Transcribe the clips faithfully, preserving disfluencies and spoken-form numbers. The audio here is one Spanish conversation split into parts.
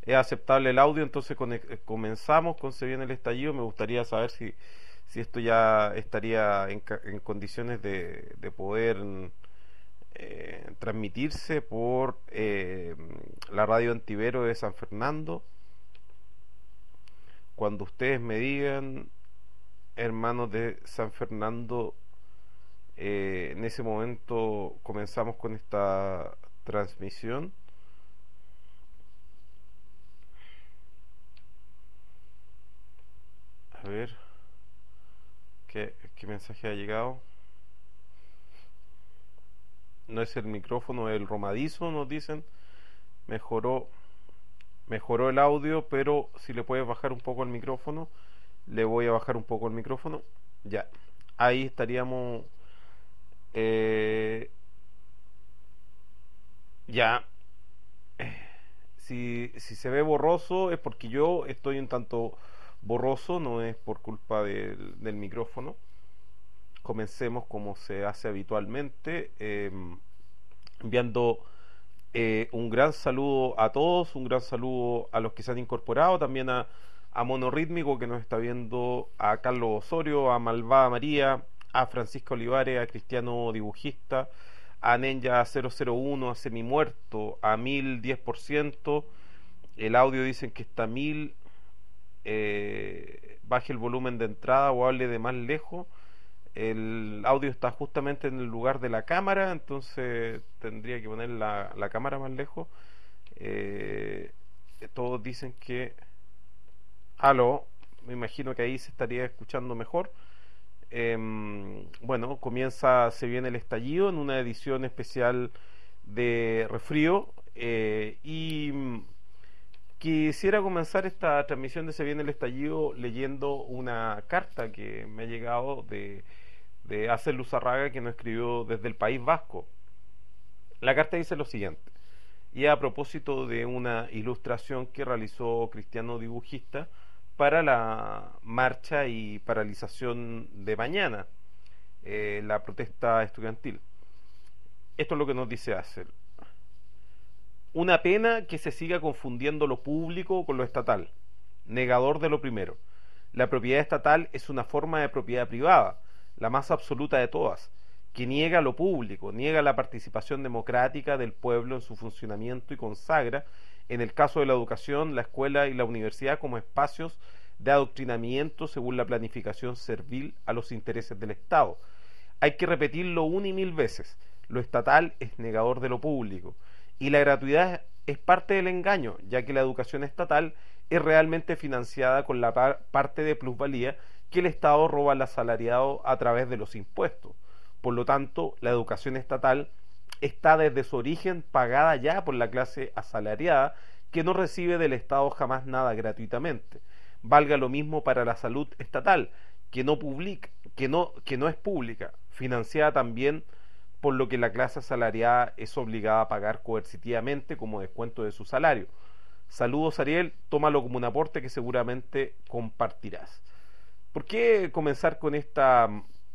es aceptable el audio, entonces con- comenzamos con Se viene el estallido. Me gustaría saber si, si esto ya estaría en, ca- en condiciones de, de poder eh, transmitirse por eh, la radio Antivero de San Fernando. Cuando ustedes me digan, hermanos de San Fernando, eh, en ese momento comenzamos con esta transmisión. A ver, ¿qué, qué mensaje ha llegado? No es el micrófono, es el romadizo, nos dicen. Mejoró, mejoró el audio, pero si le puedes bajar un poco el micrófono, le voy a bajar un poco el micrófono. Ya, ahí estaríamos. eh, ya, si, si se ve borroso es porque yo estoy un tanto borroso, no es por culpa del, del micrófono. Comencemos como se hace habitualmente, eh, enviando eh, un gran saludo a todos, un gran saludo a los que se han incorporado, también a, a Monorítmico que nos está viendo, a Carlos Osorio, a Malvada María, a Francisco Olivares, a Cristiano Dibujista, a Ninja cero cero uno, a Semimuerto, a mil diez por ciento. El audio dicen que está mil. Eh, baje el volumen de entrada o hable de más lejos. El audio está justamente en el lugar de la cámara, entonces tendría que poner la, la cámara más lejos. Eh, Todos dicen que... Aló, me imagino que ahí se estaría escuchando mejor. Eh, bueno, comienza, se viene el estallido en una edición especial de Refrío, eh, y quisiera comenzar esta transmisión de Se viene el estallido leyendo una carta que me ha llegado de, de Acer Luzarraga, que nos escribió desde el País Vasco. La carta dice lo siguiente, y a propósito de una ilustración que realizó Cristiano Dibujista para la marcha y paralización de mañana, eh, la protesta estudiantil. Esto es lo que nos dice Acer. Una pena que se siga confundiendo lo público con lo estatal, negador de lo primero. La propiedad estatal es una forma de propiedad privada, la más absoluta de todas, que niega lo público, niega la participación democrática del pueblo en su funcionamiento y consagra, en el caso de la educación, la escuela y la universidad como espacios de adoctrinamiento según la planificación servil a los intereses del Estado. Hay que repetirlo una y mil veces, lo estatal es negador de lo público, y la gratuidad es parte del engaño, ya que la educación estatal es realmente financiada con la par parte de plusvalía que el Estado roba al asalariado a través de los impuestos. Por lo tanto, la educación estatal está desde su origen pagada ya por la clase asalariada, que no recibe del Estado jamás nada gratuitamente. Valga lo mismo para la salud estatal, que no, publica, que no, que no es pública, financiada también por lo que la clase asalariada es obligada a pagar coercitivamente como descuento de su salario. Saludos, Ariel, tómalo como un aporte que seguramente compartirás. ¿Por qué comenzar con esta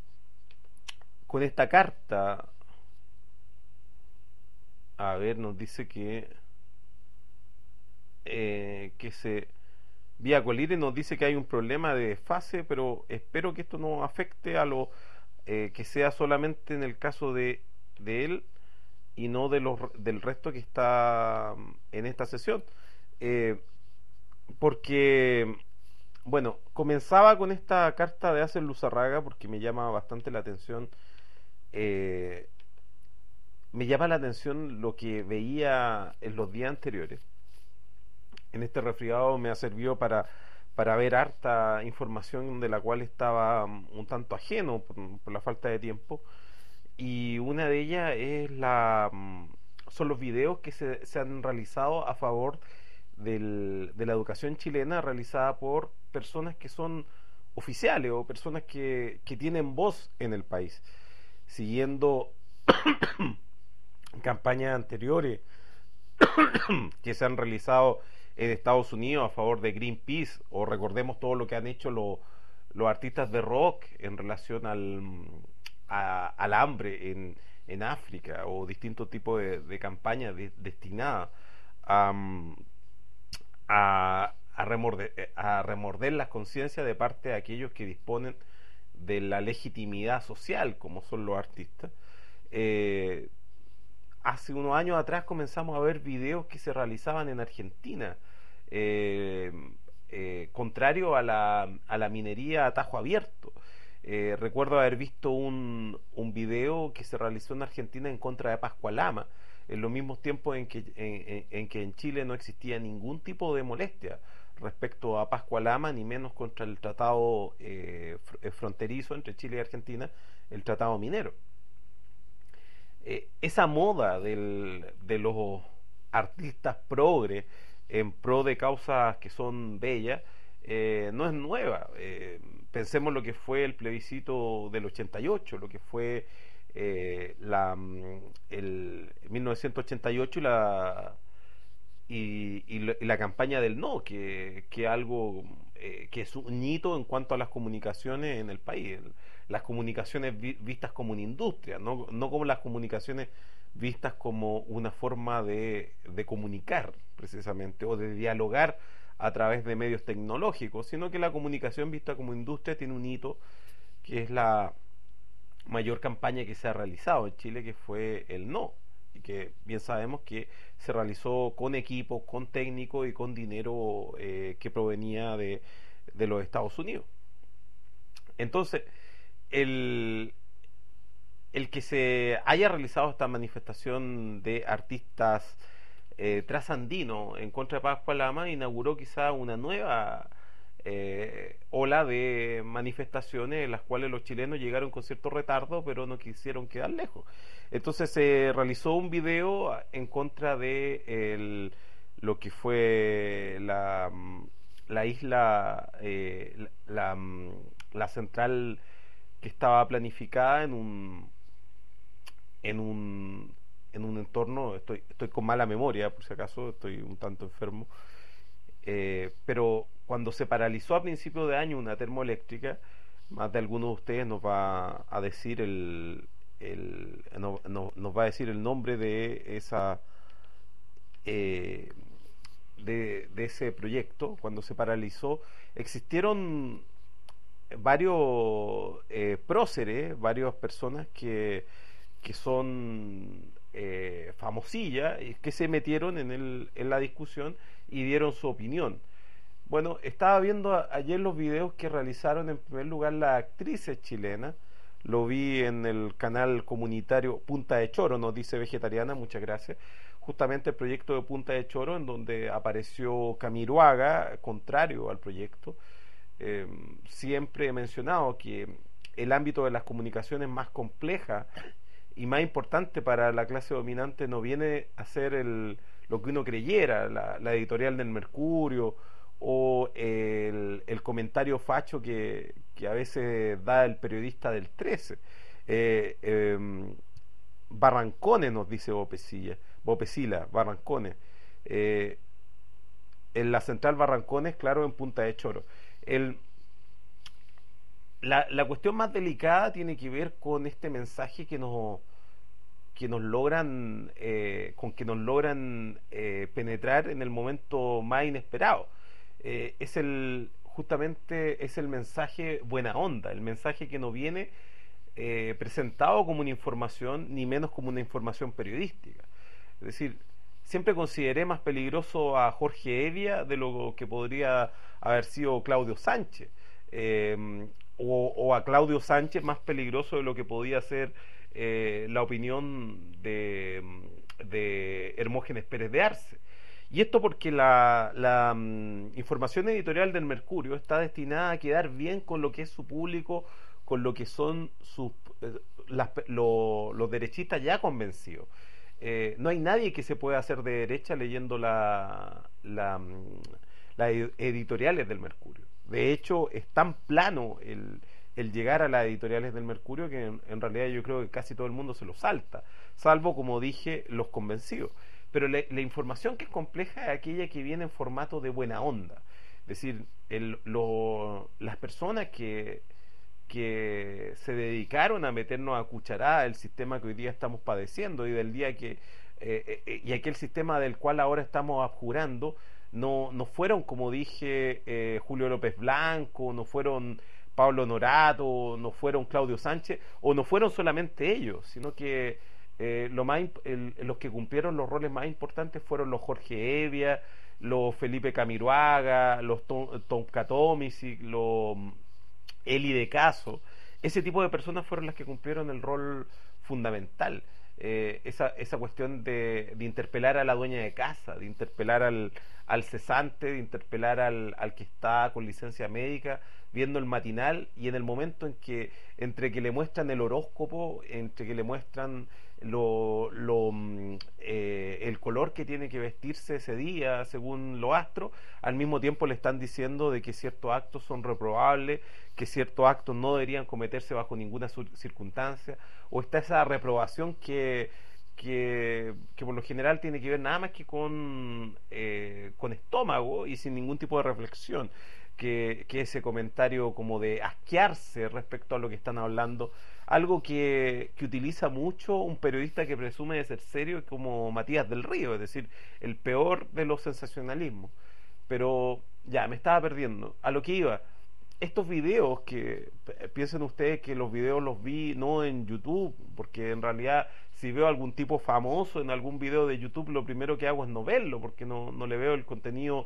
con esta carta? A ver, nos dice que eh, que se Vía Colire nos dice que hay un problema de desfase, pero espero que esto no afecte a lo eh, que sea solamente en el caso de, de él y no de los del resto que está mm, en esta sesión. Eh, Porque, bueno, comenzaba con esta carta de Acer Luzarraga porque me llama bastante la atención. eh, Me llama la atención lo que veía en los días anteriores. En este resfriado me ha servido para, para ver harta información de la cual estaba um, un tanto ajeno por, por la falta de tiempo. Y una de ellas es la, um, son los videos que se, se han realizado a favor del, de la educación chilena, realizada por personas que son oficiales o personas que, que tienen voz en el país, siguiendo campañas anteriores que se han realizado en Estados Unidos a favor de Greenpeace, o recordemos todo lo que han hecho los, los artistas de rock en relación al, a, al hambre en, en África, o distintos tipos de, de campañas de, destinadas a, remorde, eh, a remorder las conciencias de parte de aquellos que disponen de la legitimidad social, como son los artistas. Eh, Hace unos años atrás comenzamos a ver videos que se realizaban en Argentina, eh, eh, contrario a la, a la minería a tajo abierto. Eh, recuerdo haber visto un, un video que se realizó en Argentina en contra de Pascua Lama, en los mismos tiempos en que en, en, en que en Chile no existía ningún tipo de molestia respecto a Pascua Lama, ni menos contra el tratado eh, fronterizo entre Chile y Argentina, el tratado minero. Eh, esa moda del, de los artistas progres en pro de causas que son bellas eh, no es nueva. Eh, pensemos lo que fue el plebiscito del ochenta y ocho, lo que fue eh, la, el mil novecientos ochenta y ocho y la, y, y, la, y la campaña del no, que, que algo eh, que es un hito en cuanto a las comunicaciones en el país. El, las comunicaciones vi, vistas como una industria, no, no como las comunicaciones vistas como una forma de, de comunicar precisamente o de dialogar a través de medios tecnológicos, sino que la comunicación vista como industria tiene un hito que es la mayor campaña que se ha realizado en Chile, que fue el no, y que bien sabemos que se realizó con equipos, con técnicos y con dinero eh, que provenía de, de los Estados Unidos. Entonces, el, el que se haya realizado esta manifestación de artistas eh, trasandinos en contra de Pascua Lama inauguró quizá una nueva eh, ola de manifestaciones en las cuales los chilenos llegaron con cierto retardo, pero no quisieron quedar lejos. Entonces se realizó un video en contra de el, lo que fue la, la isla, eh, la, la, la central que estaba planificada en un en un en un entorno, estoy estoy con mala memoria por si acaso, estoy un tanto enfermo, eh, pero cuando se paralizó a principios de año una termoeléctrica, más de alguno de ustedes nos va a decir el, el no, no, nos va a decir el nombre de esa eh, de, de ese proyecto. Cuando se paralizó existieron varios eh, próceres, varias personas que, que son eh, famosillas, que se metieron en, el, en la discusión y dieron su opinión. Bueno, estaba viendo a, ayer los videos que realizaron en primer lugar las actrices chilenas, lo vi en el canal comunitario Punta de Choro, nos dice Vegetariana, muchas gracias, justamente el proyecto de Punta de Choro, en donde apareció Camiroaga, contrario al proyecto. Eh, siempre he mencionado que el ámbito de las comunicaciones más compleja y más importante para la clase dominante no viene a ser el, lo que uno creyera, la, la editorial del Mercurio o el, el comentario facho que, que a veces da el periodista del trece. Eh, eh, Barrancones, nos dice Bopesilla, Bopesila, Barrancones. Eh, en la central Barrancones, claro, en Punta de Choro. El, la, la cuestión más delicada tiene que ver con este mensaje que nos que nos logran eh, con que nos logran eh, penetrar en el momento más inesperado. Eh, es el justamente es el mensaje buena onda, el mensaje que no viene eh, presentado como una información ni menos como una información periodística. Es decir, siempre consideré más peligroso a Jorge Evia de lo que podría haber sido Claudio Sánchez, eh, o, o a Claudio Sánchez más peligroso de lo que podía ser eh, la opinión de, de Hermógenes Pérez de Arce. Y esto porque la, la um, información editorial del Mercurio está destinada a quedar bien con lo que es su público, con lo que son sus, eh, las, lo, los derechistas ya convencidos. Eh, no hay nadie que se pueda hacer de derecha leyendo la, la, las editoriales del Mercurio. De hecho, es tan plano el, el llegar a las editoriales del Mercurio que en, en realidad yo creo que casi todo el mundo se lo salta, salvo, como dije, los convencidos. Pero la, la información que es compleja es aquella que viene en formato de buena onda. Es decir, el, lo, las personas que que se dedicaron a meternos a cucharada el sistema que hoy día estamos padeciendo y del día que eh, eh, y aquel sistema del cual ahora estamos abjurando, no, no fueron, como dije, eh, Julio López Blanco, no fueron Pablo Norato, no fueron Claudio Sánchez, o no fueron solamente ellos, sino que eh, lo más, el, los que cumplieron los roles más importantes fueron los Jorge Evia, los Felipe Camiroaga, los Tom, Tom Katomisic, los Eli de Caso. Ese tipo de personas fueron las que cumplieron el rol fundamental. Eh, esa, esa cuestión de, de interpelar a la dueña de casa, de interpelar al, al cesante, de interpelar al, al que está con licencia médica, viendo el matinal, y en el momento en que, entre que le muestran el horóscopo, entre que le muestran lo, lo, eh, el color que tiene que vestirse ese día según los astros, al mismo tiempo le están diciendo de que ciertos actos son reprobables, que ciertos actos no deberían cometerse bajo ninguna circunstancia, o está esa reprobación que, que, que por lo general tiene que ver nada más que con, eh, con estómago y sin ningún tipo de reflexión, que, que ese comentario como de asquearse respecto a lo que están hablando, algo que, que utiliza mucho un periodista que presume de ser serio como Matías del Río, es decir, el peor de los sensacionalismos. Pero ya, me estaba perdiendo. A lo que iba, estos videos que, piensen ustedes que los videos los vi no en YouTube, porque en realidad si veo algún tipo famoso en algún video de YouTube, lo primero que hago es no verlo, porque no, no le veo el contenido,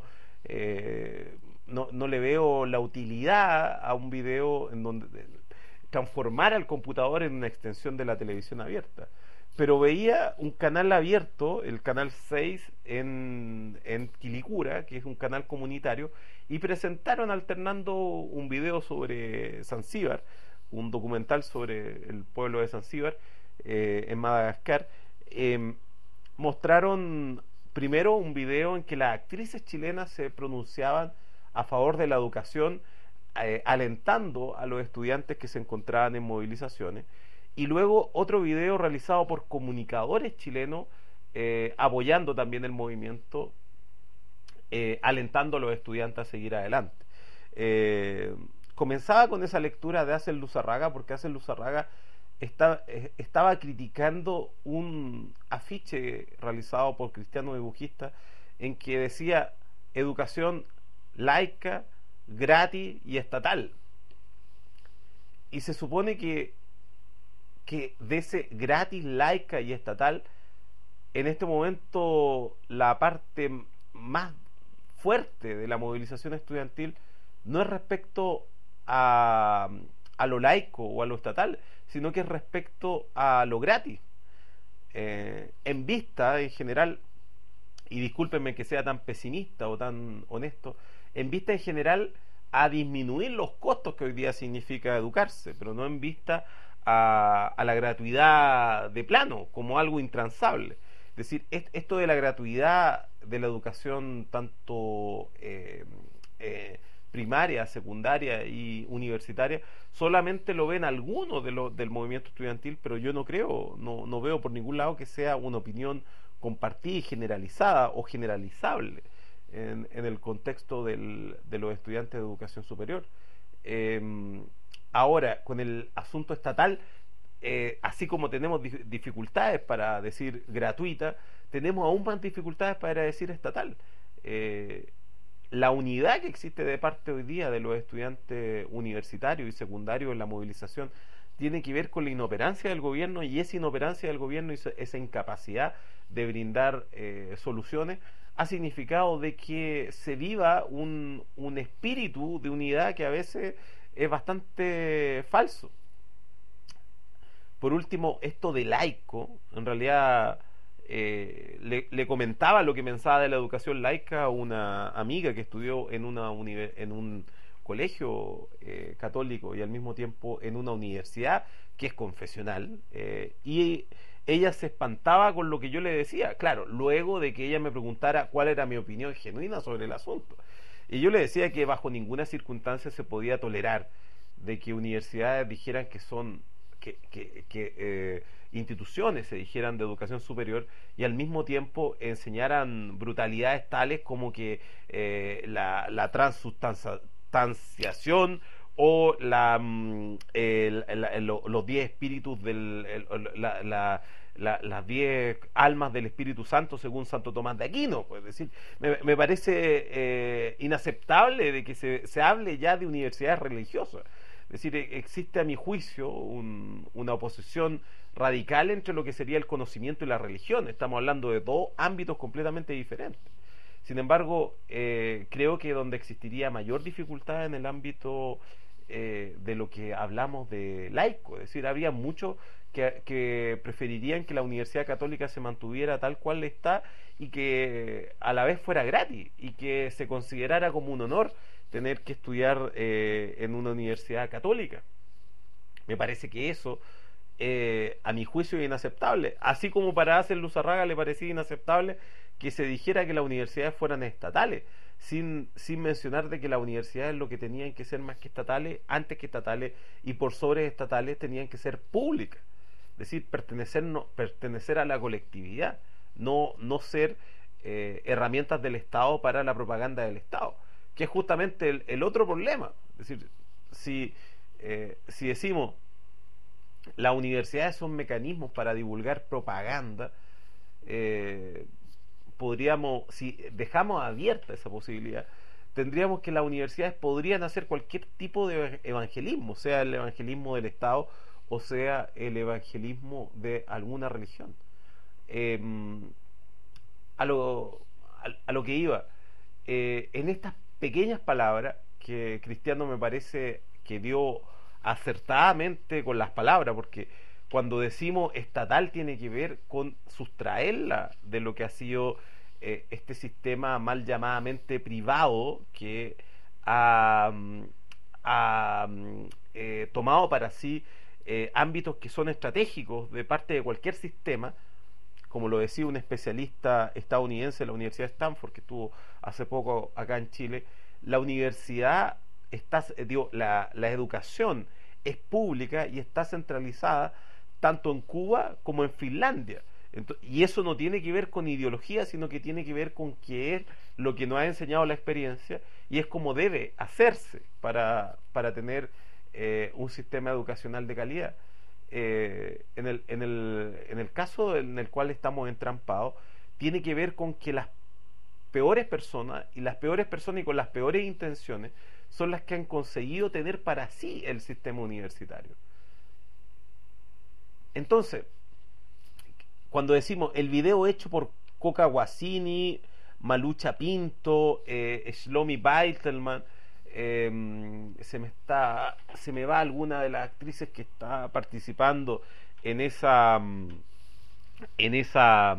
eh, no, no le veo la utilidad a un video en donde transformar al computador en una extensión de la televisión abierta. Pero veía un canal abierto, el canal seis en, en Quilicura, que es un canal comunitario, y presentaron alternando un video sobre Zanzíbar, un documental sobre el pueblo de Zanzíbar, eh, en Madagascar. Eh, mostraron primero un video en que las actrices chilenas se pronunciaban a favor de la educación, eh, alentando a los estudiantes que se encontraban en movilizaciones, y luego otro video realizado por comunicadores chilenos, eh, apoyando también el movimiento, eh, alentando a los estudiantes a seguir adelante. Eh, comenzaba con esa lectura de Asen Luzarraga, porque Asen Luzarraga está, eh, estaba criticando un afiche realizado por cristianos dibujistas en que decía educación laica, gratis y estatal. Y se supone que que de ese gratis, laica y estatal, en este momento la parte más fuerte de la movilización estudiantil no es respecto a, a lo laico o a lo estatal, sino que es respecto a lo gratis. Eh, en vista, en general, y discúlpenme que sea tan pesimista o tan honesto, en vista en general a disminuir los costos que hoy día significa educarse, pero no en vista A, a la gratuidad de plano, como algo intransable. Es decir, es, esto de la gratuidad de la educación tanto eh, eh, primaria, secundaria y universitaria, solamente lo ven algunos de lo, del movimiento estudiantil, pero yo no creo, no, no veo por ningún lado que sea una opinión compartida y generalizada o generalizable en, en el contexto del, de los estudiantes de educación superior. Eh, Ahora, con el asunto estatal, eh, así como tenemos dif dificultades para decir gratuita, tenemos aún más dificultades para decir estatal. Eh, la unidad que existe de parte hoy día de los estudiantes universitarios y secundarios en la movilización tiene que ver con la inoperancia del gobierno, y esa inoperancia del gobierno y esa incapacidad de brindar eh, soluciones ha significado de que se viva un, un espíritu de unidad que a veces es bastante falso. Por último, esto de laico, en realidad eh, le, le comentaba lo que pensaba de la educación laica a una amiga que estudió en, una en un colegio eh, católico y al mismo tiempo en una universidad que es confesional, eh, y ella se espantaba con lo que yo le decía, claro, luego de que ella me preguntara cuál era mi opinión genuina sobre el asunto. Y yo le decía que bajo ninguna circunstancia se podía tolerar de que universidades dijeran que son, que, que, que eh, instituciones se dijeran de educación superior y al mismo tiempo enseñaran brutalidades tales como que eh, la, la transustanciación o la, el, el, el, los diez espíritus del el, la, la, la, las diez almas del Espíritu Santo según Santo Tomás de Aquino. Pues, es decir, me, me parece eh, inaceptable de que se, se hable ya de universidades religiosas. Es decir, existe a mi juicio un, una oposición radical entre lo que sería el conocimiento y la religión. Estamos hablando de dos ámbitos completamente diferentes. Sin embargo, eh, creo que donde existiría mayor dificultad en el ámbito eh, de lo que hablamos de laico, es decir, habría muchos que, que preferirían que la Universidad Católica se mantuviera tal cual está y que a la vez fuera gratis y que se considerara como un honor tener que estudiar eh, en una universidad católica. Me parece que eso, eh, a mi juicio, es inaceptable. Así como para Acer Luzarraga le parecía inaceptable que se dijera que las universidades fueran estatales, sin, sin mencionar de que las universidades lo que tenían que ser más que estatales, antes que estatales y por sobre estatales, tenían que ser públicas. Es decir, pertenecer, no, pertenecer a la colectividad, no, no ser eh, herramientas del Estado para la propaganda del Estado, que es justamente el, el otro problema. Es decir, si, eh, si decimos las universidades son mecanismos para divulgar propaganda, eh, podríamos, si dejamos abierta esa posibilidad, tendríamos que las universidades podrían hacer cualquier tipo de evangelismo, sea el evangelismo del Estado o sea el evangelismo de alguna religión. Eh, a, lo, a, a lo que iba, eh, en estas pequeñas palabras que Cristiano me parece que dio acertadamente con las palabras, porque cuando decimos estatal tiene que ver con sustraerla de lo que ha sido eh, este sistema mal llamadamente privado que ha, ha eh, tomado para sí eh, ámbitos que son estratégicos de parte de cualquier sistema, como lo decía un especialista estadounidense de la Universidad de Stanford que estuvo hace poco acá en Chile. La universidad está, digo, la, la educación es pública y está centralizada tanto en Cuba como en Finlandia. Entonces, y eso no tiene que ver con ideología, sino que tiene que ver con qué es lo que nos ha enseñado la experiencia y es cómo debe hacerse para, para tener eh, un sistema educacional de calidad. Eh, en, el, en, el, en el caso en el cual estamos entrampados, tiene que ver con que las peores personas y las peores personas y con las peores intenciones son las que han conseguido tener para sí el sistema universitario. Entonces, cuando decimos el video hecho por Coca Guasini, Malucha Pinto, eh, Shlomi Beitelman, eh, se me está, se me va alguna de las actrices que está participando en esa, en esa,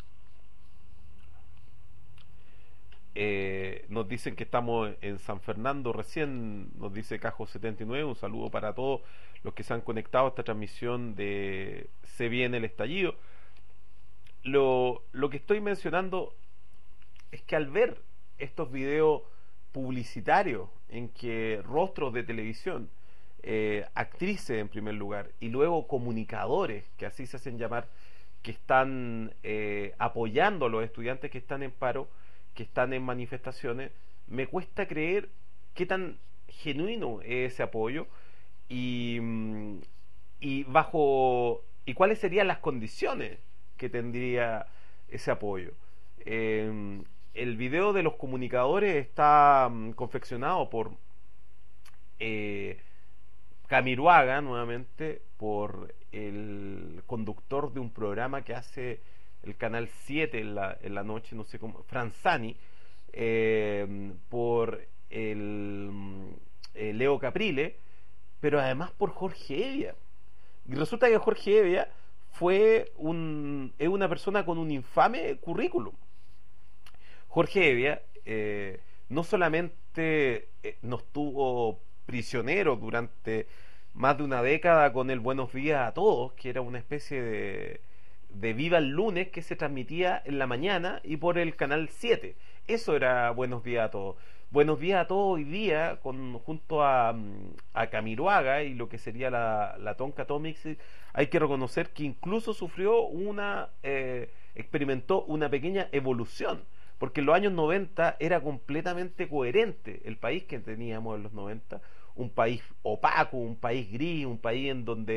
eh, nos dicen que estamos en San Fernando recién, nos dice Cajo setenta y nueve, un saludo para todos los que se han conectado a esta transmisión de Se Viene el Estallido. Lo, lo que estoy mencionando es que al ver estos videos publicitarios en que rostros de televisión, eh, actrices en primer lugar y luego comunicadores, que así se hacen llamar, que están eh, apoyando a los estudiantes que están en paro, que están en manifestaciones, me cuesta creer qué tan genuino es ese apoyo y, y bajo y cuáles serían las condiciones que tendría ese apoyo. Eh, el video de los comunicadores está um, confeccionado por eh, Camiruaga, nuevamente, por el conductor de un programa que hace el Canal siete en la, en la noche, no sé cómo, Franzani, eh, por el eh, Leo Caprile, pero además por Jorge Evia. Y resulta que Jorge Evia fue un, es una persona con un infame currículum. Jorge Evia eh, no solamente eh, nos tuvo prisioneros durante más de una década con el Buenos Días a Todos, que era una especie de, de Viva el Lunes que se transmitía en la mañana y por el Canal siete. Eso era Buenos Días a Todos. Buenos Días a Todos hoy día, con, junto a, a Camiruaga y lo que sería la, la Tonka Atomics, hay que reconocer que incluso sufrió una, eh, experimentó una pequeña evolución, porque en los años noventa era completamente coherente el país que teníamos en los noventa, un país opaco, un país gris, un país en donde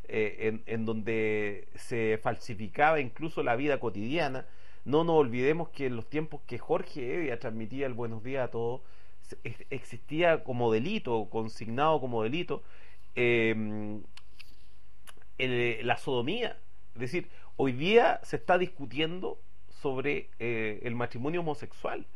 eh, en, en donde se falsificaba incluso la vida cotidiana. No nos olvidemos que en los tiempos que Jorge Evia transmitía el Buenos Días a Todos, existía como delito, consignado como delito, eh, el, la sodomía. Es decir, hoy día se está discutiendo sobre eh, el matrimonio homosexual.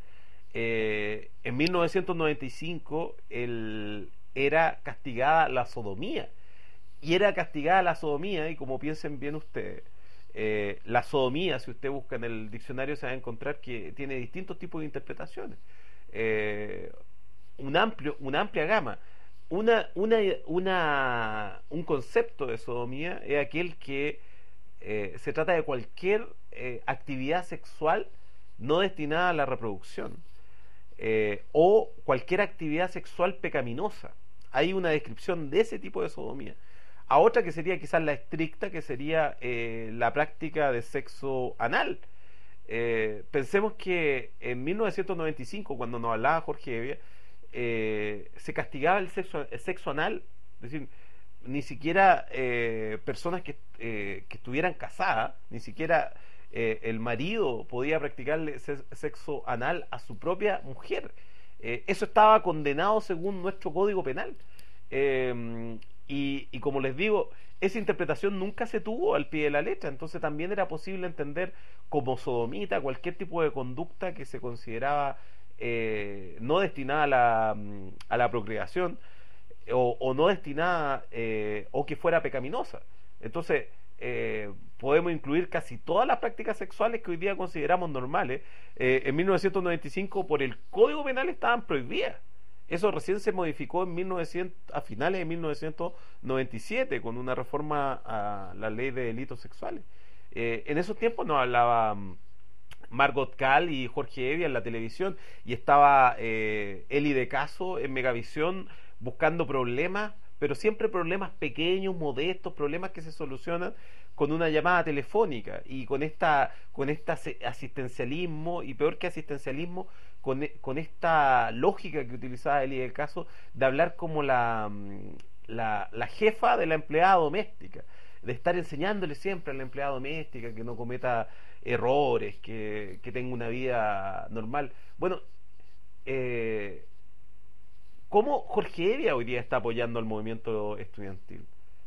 Eh, en mil novecientos noventa y cinco el, era castigada la sodomía. Y era castigada la sodomía, y como piensen bien ustedes, eh, la sodomía, si usted busca en el diccionario, se va a encontrar que tiene distintos tipos de interpretaciones. Eh, un amplio, una amplia gama. Una, una, una, un concepto de sodomía es aquel que eh, se trata de cualquier eh, actividad sexual no destinada a la reproducción, eh, o cualquier actividad sexual pecaminosa. Hay una descripción de ese tipo de sodomía. A otra que sería quizás la estricta, que sería eh, la práctica de sexo anal. Eh, pensemos que en mil novecientos noventa y cinco, cuando nos hablaba Jorge Evia, eh, se castigaba el sexo, el sexo anal, es decir, ni siquiera eh, personas que, eh, que estuvieran casadas, ni siquiera eh, el marido podía practicarle sexo anal a su propia mujer. Eh, eso estaba condenado según nuestro Código Penal. Eh, y, y como les digo, esa interpretación nunca se tuvo al pie de la letra, entonces también era posible entender como sodomita cualquier tipo de conducta que se consideraba eh, no destinada a la, a la procreación, o, o no destinada eh, o que fuera pecaminosa. Entonces eh, podemos incluir casi todas las prácticas sexuales que hoy día consideramos normales. Eh, en mil novecientos noventa y cinco por el Código Penal estaban prohibidas. Eso recién se modificó en mil novecientos, a finales de mil novecientos noventa y siete con una reforma a la ley de delitos sexuales. Eh, en esos tiempos nos hablaba um, Margot Cal y Jorge Evia en la televisión, y estaba eh, Eli de Caso en Megavisión buscando problemas, pero siempre problemas pequeños, modestos, problemas que se solucionan con una llamada telefónica, y con esta con este asistencialismo, y peor que asistencialismo, con, con esta lógica que utilizaba Eli del Caso de hablar como la, la, la jefa de la empleada doméstica, de estar enseñándole siempre a la empleada doméstica que no cometa errores, que, que tenga una vida normal. Bueno, eh, ¿cómo Jorge Evia hoy día está apoyando al movimiento estudiantil?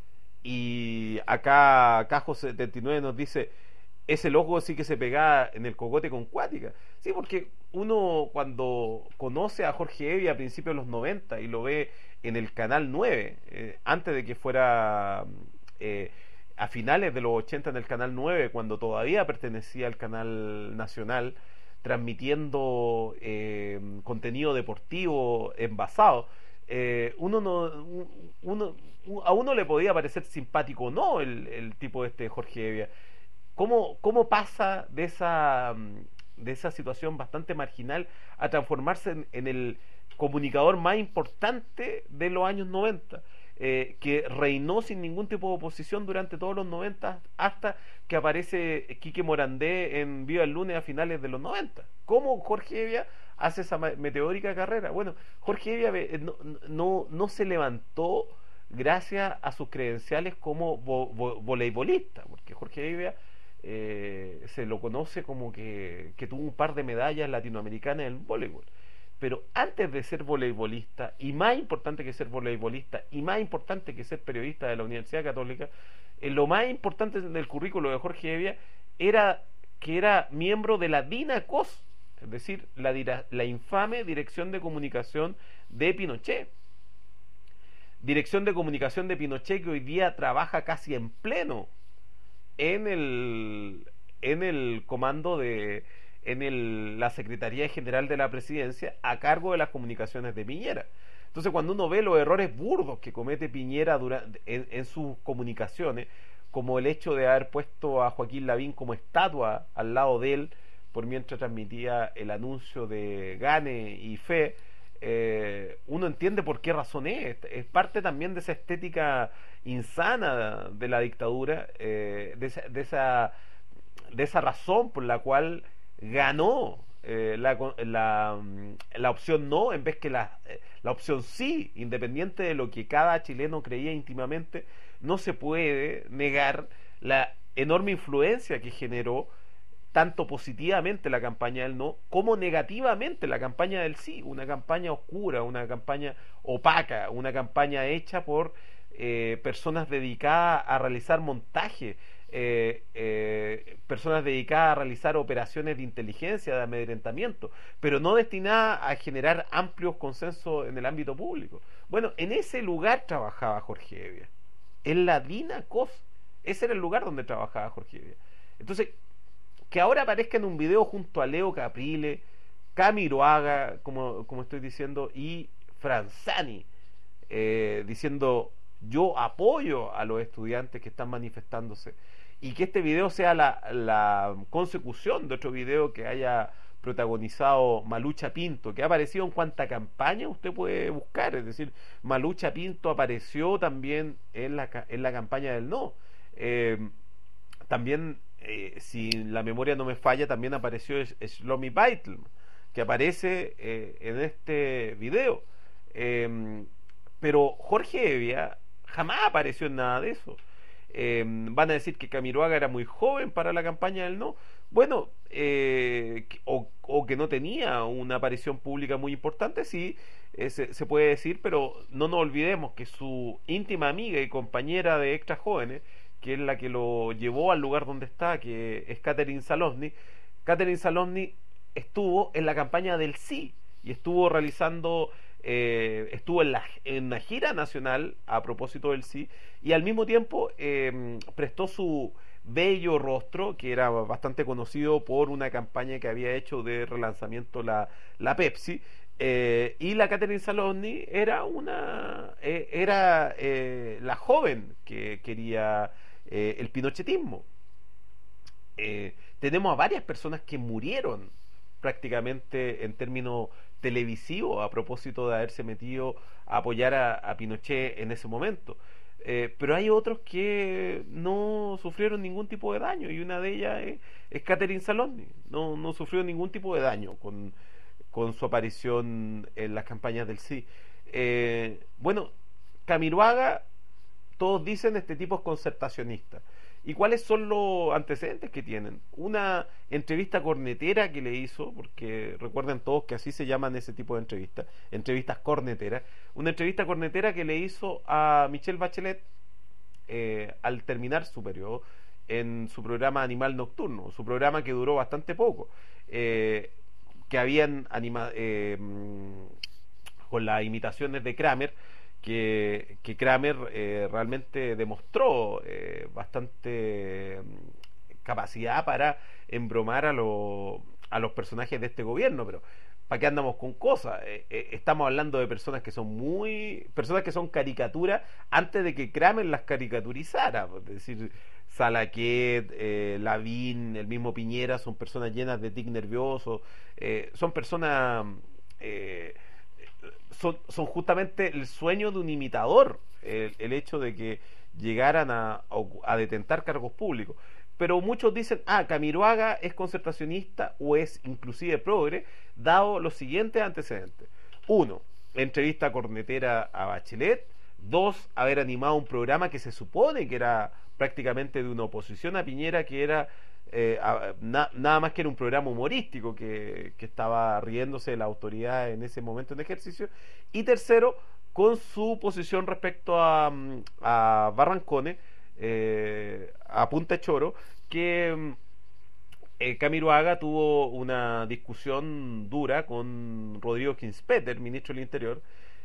Y acá Cajo setenta y nueve nos dice: ese loco sí que se pegaba en el cogote con Cuática. Sí, porque uno cuando conoce a Jorge Evia a principios de los noventa y lo ve en el Canal nueve, eh, antes de que fuera eh, a finales de los ochenta en el Canal nueve, cuando todavía pertenecía al Canal Nacional, transmitiendo eh, contenido deportivo envasado, eh, uno no uno a uno le podía parecer simpático o no el, el tipo este Jorge Evia. ¿Cómo, cómo pasa de esa, de esa situación bastante marginal a transformarse en, en el comunicador más importante de los años noventa? Eh, que reinó sin ningún tipo de oposición durante todos los noventa, hasta que aparece Quique Morandé en Viva el Lunes a finales de los noventa. ¿Cómo Jorge Evia hace esa meteórica carrera? Bueno, Jorge Evia no, no, no se levantó gracias a sus credenciales como vo, vo, voleibolista, porque Jorge Evia eh, se lo conoce como que, que tuvo un par de medallas latinoamericanas en el voleibol. Pero antes de ser voleibolista, y más importante que ser voleibolista, y más importante que ser periodista de la Universidad Católica, eh, lo más importante del currículo de Jorge Evia era que era miembro de la DINACOS, es decir, la, la infame Dirección de Comunicación de Pinochet. Dirección de Comunicación de Pinochet que hoy día trabaja casi en pleno en el, en el comando de... en el, la Secretaría General de la Presidencia, a cargo de las comunicaciones de Piñera. Entonces, cuando uno ve los errores burdos que comete Piñera durante, en, en sus comunicaciones, como el hecho de haber puesto a Joaquín Lavín como estatua al lado de él por mientras transmitía el anuncio de Gane y Fe, eh, uno entiende por qué razón es. Es parte también de esa estética insana de la dictadura, eh, de, esa, de, esa, de esa razón por la cual ganó eh, la, la, la opción no en vez que la, la opción sí, independiente de lo que cada chileno creía íntimamente, no se puede negar la enorme influencia que generó tanto positivamente la campaña del no como negativamente la campaña del sí, una campaña oscura, una campaña opaca, una campaña hecha por eh, personas dedicadas a realizar montaje, eh, eh, personas dedicadas a realizar operaciones de inteligencia, de amedrentamiento, pero no destinadas a generar amplios consensos en el ámbito público. Bueno, en ese lugar trabajaba Jorge Evia, en la DINACOF, ese era el lugar donde trabajaba Jorge Evia. Entonces, que ahora aparezca en un video junto a Leo Caprile, Camiroaga, como, como estoy diciendo, y Franzani, eh, diciendo yo apoyo a los estudiantes que están manifestándose, y que este video sea la, la consecución de otro video que haya protagonizado Malucha Pinto, que ha aparecido en cuanta campaña usted puede buscar, es decir, Malucha Pinto apareció también en la, en la campaña del no. Eh, también, eh, si la memoria no me falla, también apareció Shlomi Baitel, que aparece eh, en este video. Eh, pero Jorge Evia jamás apareció en nada de eso. Eh, van a decir que Camiroaga era muy joven para la campaña del no. Bueno, eh, o, o que no tenía una aparición pública muy importante, sí, eh, se, se puede decir, pero no nos olvidemos que su íntima amiga y compañera de Extras Jóvenes, que es la que lo llevó al lugar donde está, que es Catherine Salomni. Catherine Salomni estuvo en la campaña del sí y estuvo realizando, eh, estuvo en la, en la gira nacional a propósito del sí, y al mismo tiempo eh, prestó su bello rostro, que era bastante conocido por una campaña que había hecho de relanzamiento la, la Pepsi. Eh, y la Catherine Salomni era una eh, era eh, la joven que quería eh, el pinochetismo. Eh, tenemos a varias personas que murieron prácticamente en términos televisivos a propósito de haberse metido a apoyar a, a Pinochet en ese momento. Eh, pero hay otros que no sufrieron ningún tipo de daño, y una de ellas es, es Catherine Salomni. No, no sufrió ningún tipo de daño con, con su aparición en las campañas del sí. Eh, bueno, Camiroaga, todos dicen este tipo es concertacionista. ¿Y cuáles son los antecedentes que tienen? Una entrevista cornetera que le hizo, porque recuerden todos que así se llaman ese tipo de entrevistas, entrevistas corneteras, una entrevista cornetera que le hizo a Michelle Bachelet eh, al terminar su periodo en su programa Animal Nocturno, su programa que duró bastante poco, eh, que habían anima eh, con las imitaciones de Kramer, que, que Kramer eh, realmente demostró eh, bastante capacidad para embromar a, lo, a los personajes de este gobierno, pero ¿para qué andamos con cosas? Eh, eh, estamos hablando de personas que son muy... personas que son caricaturas antes de que Kramer las caricaturizara, es decir, Salaquet, eh, Lavín, el mismo Piñera, son personas llenas de tic nervioso, eh, son personas... Eh, son, son justamente el sueño de un imitador, el, el hecho de que llegaran a, a detentar cargos públicos. Pero muchos dicen, ah, Camiroaga es concertacionista o es inclusive progre, dado los siguientes antecedentes. Uno, entrevista cornetera a Bachelet. Dos, haber animado un programa que se supone que era prácticamente de una oposición a Piñera, que era eh, a, na, nada más que era un programa humorístico que, que estaba riéndose de la autoridad en ese momento en ejercicio. Y tercero, con su posición respecto a, a Barrancones, eh, a Punta Choro, que eh, Camiroaga tuvo una discusión dura con Rodrigo Kinspeter, ministro del Interior,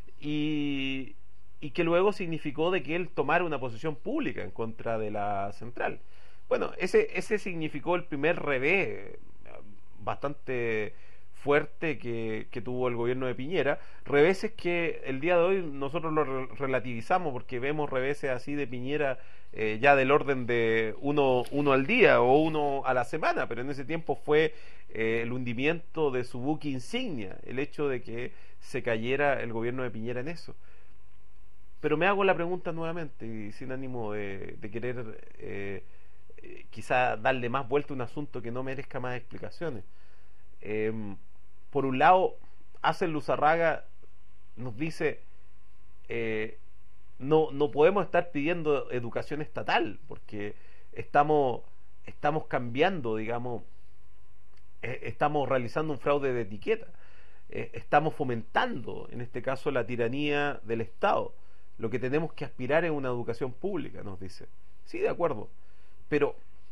y, y que luego significó de que él tomara una posición pública en contra de la central. Bueno, ese, ese significó el primer revés bastante fuerte que, que tuvo el gobierno de Piñera, reveses que el día de hoy nosotros lo re relativizamos porque vemos reveses así de Piñera eh, ya del orden de uno, uno al día o uno a la semana, pero en ese tiempo fue eh, el hundimiento de su buque insignia, el hecho de que se cayera el gobierno de Piñera en eso. Pero me hago la pregunta nuevamente y sin ánimo de, de querer eh, eh, quizá darle más vuelta a un asunto que no merezca más explicaciones. Eh, por un lado, Hazel Luzarraga nos dice, eh, no, no podemos estar pidiendo educación estatal, porque estamos, estamos cambiando, digamos, eh, estamos realizando un fraude de etiqueta, eh, estamos fomentando, en este caso, la tiranía del Estado. Lo que tenemos que aspirar es una educación pública, nos dice. Sí, de acuerdo, pero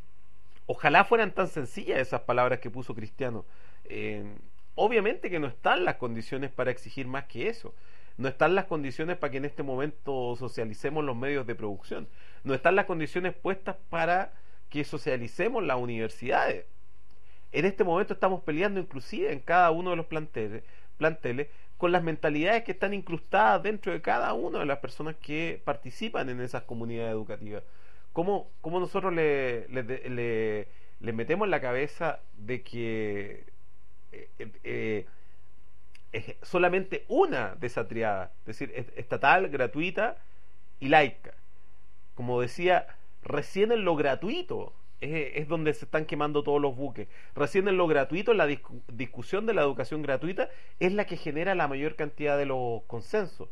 ojalá fueran tan sencillas esas palabras que puso Cristiano. Eh, obviamente que no están las condiciones para exigir más que eso. No están las condiciones para que en este momento socialicemos los medios de producción. No están las condiciones puestas para que socialicemos las universidades. En este momento estamos peleando inclusive en cada uno de los planteles, planteles con las mentalidades que están incrustadas dentro de cada una de las personas que participan en esas comunidades educativas. ¿Cómo, cómo nosotros le, le, le, le metemos en la cabeza de que eh, eh, es solamente una de esa triada, es decir, estatal, gratuita y laica? Como decía, recién en lo gratuito es, es donde se están quemando todos los buques. Recién en lo gratuito, la discu discusión de la educación gratuita es la que genera la mayor cantidad de los consensos.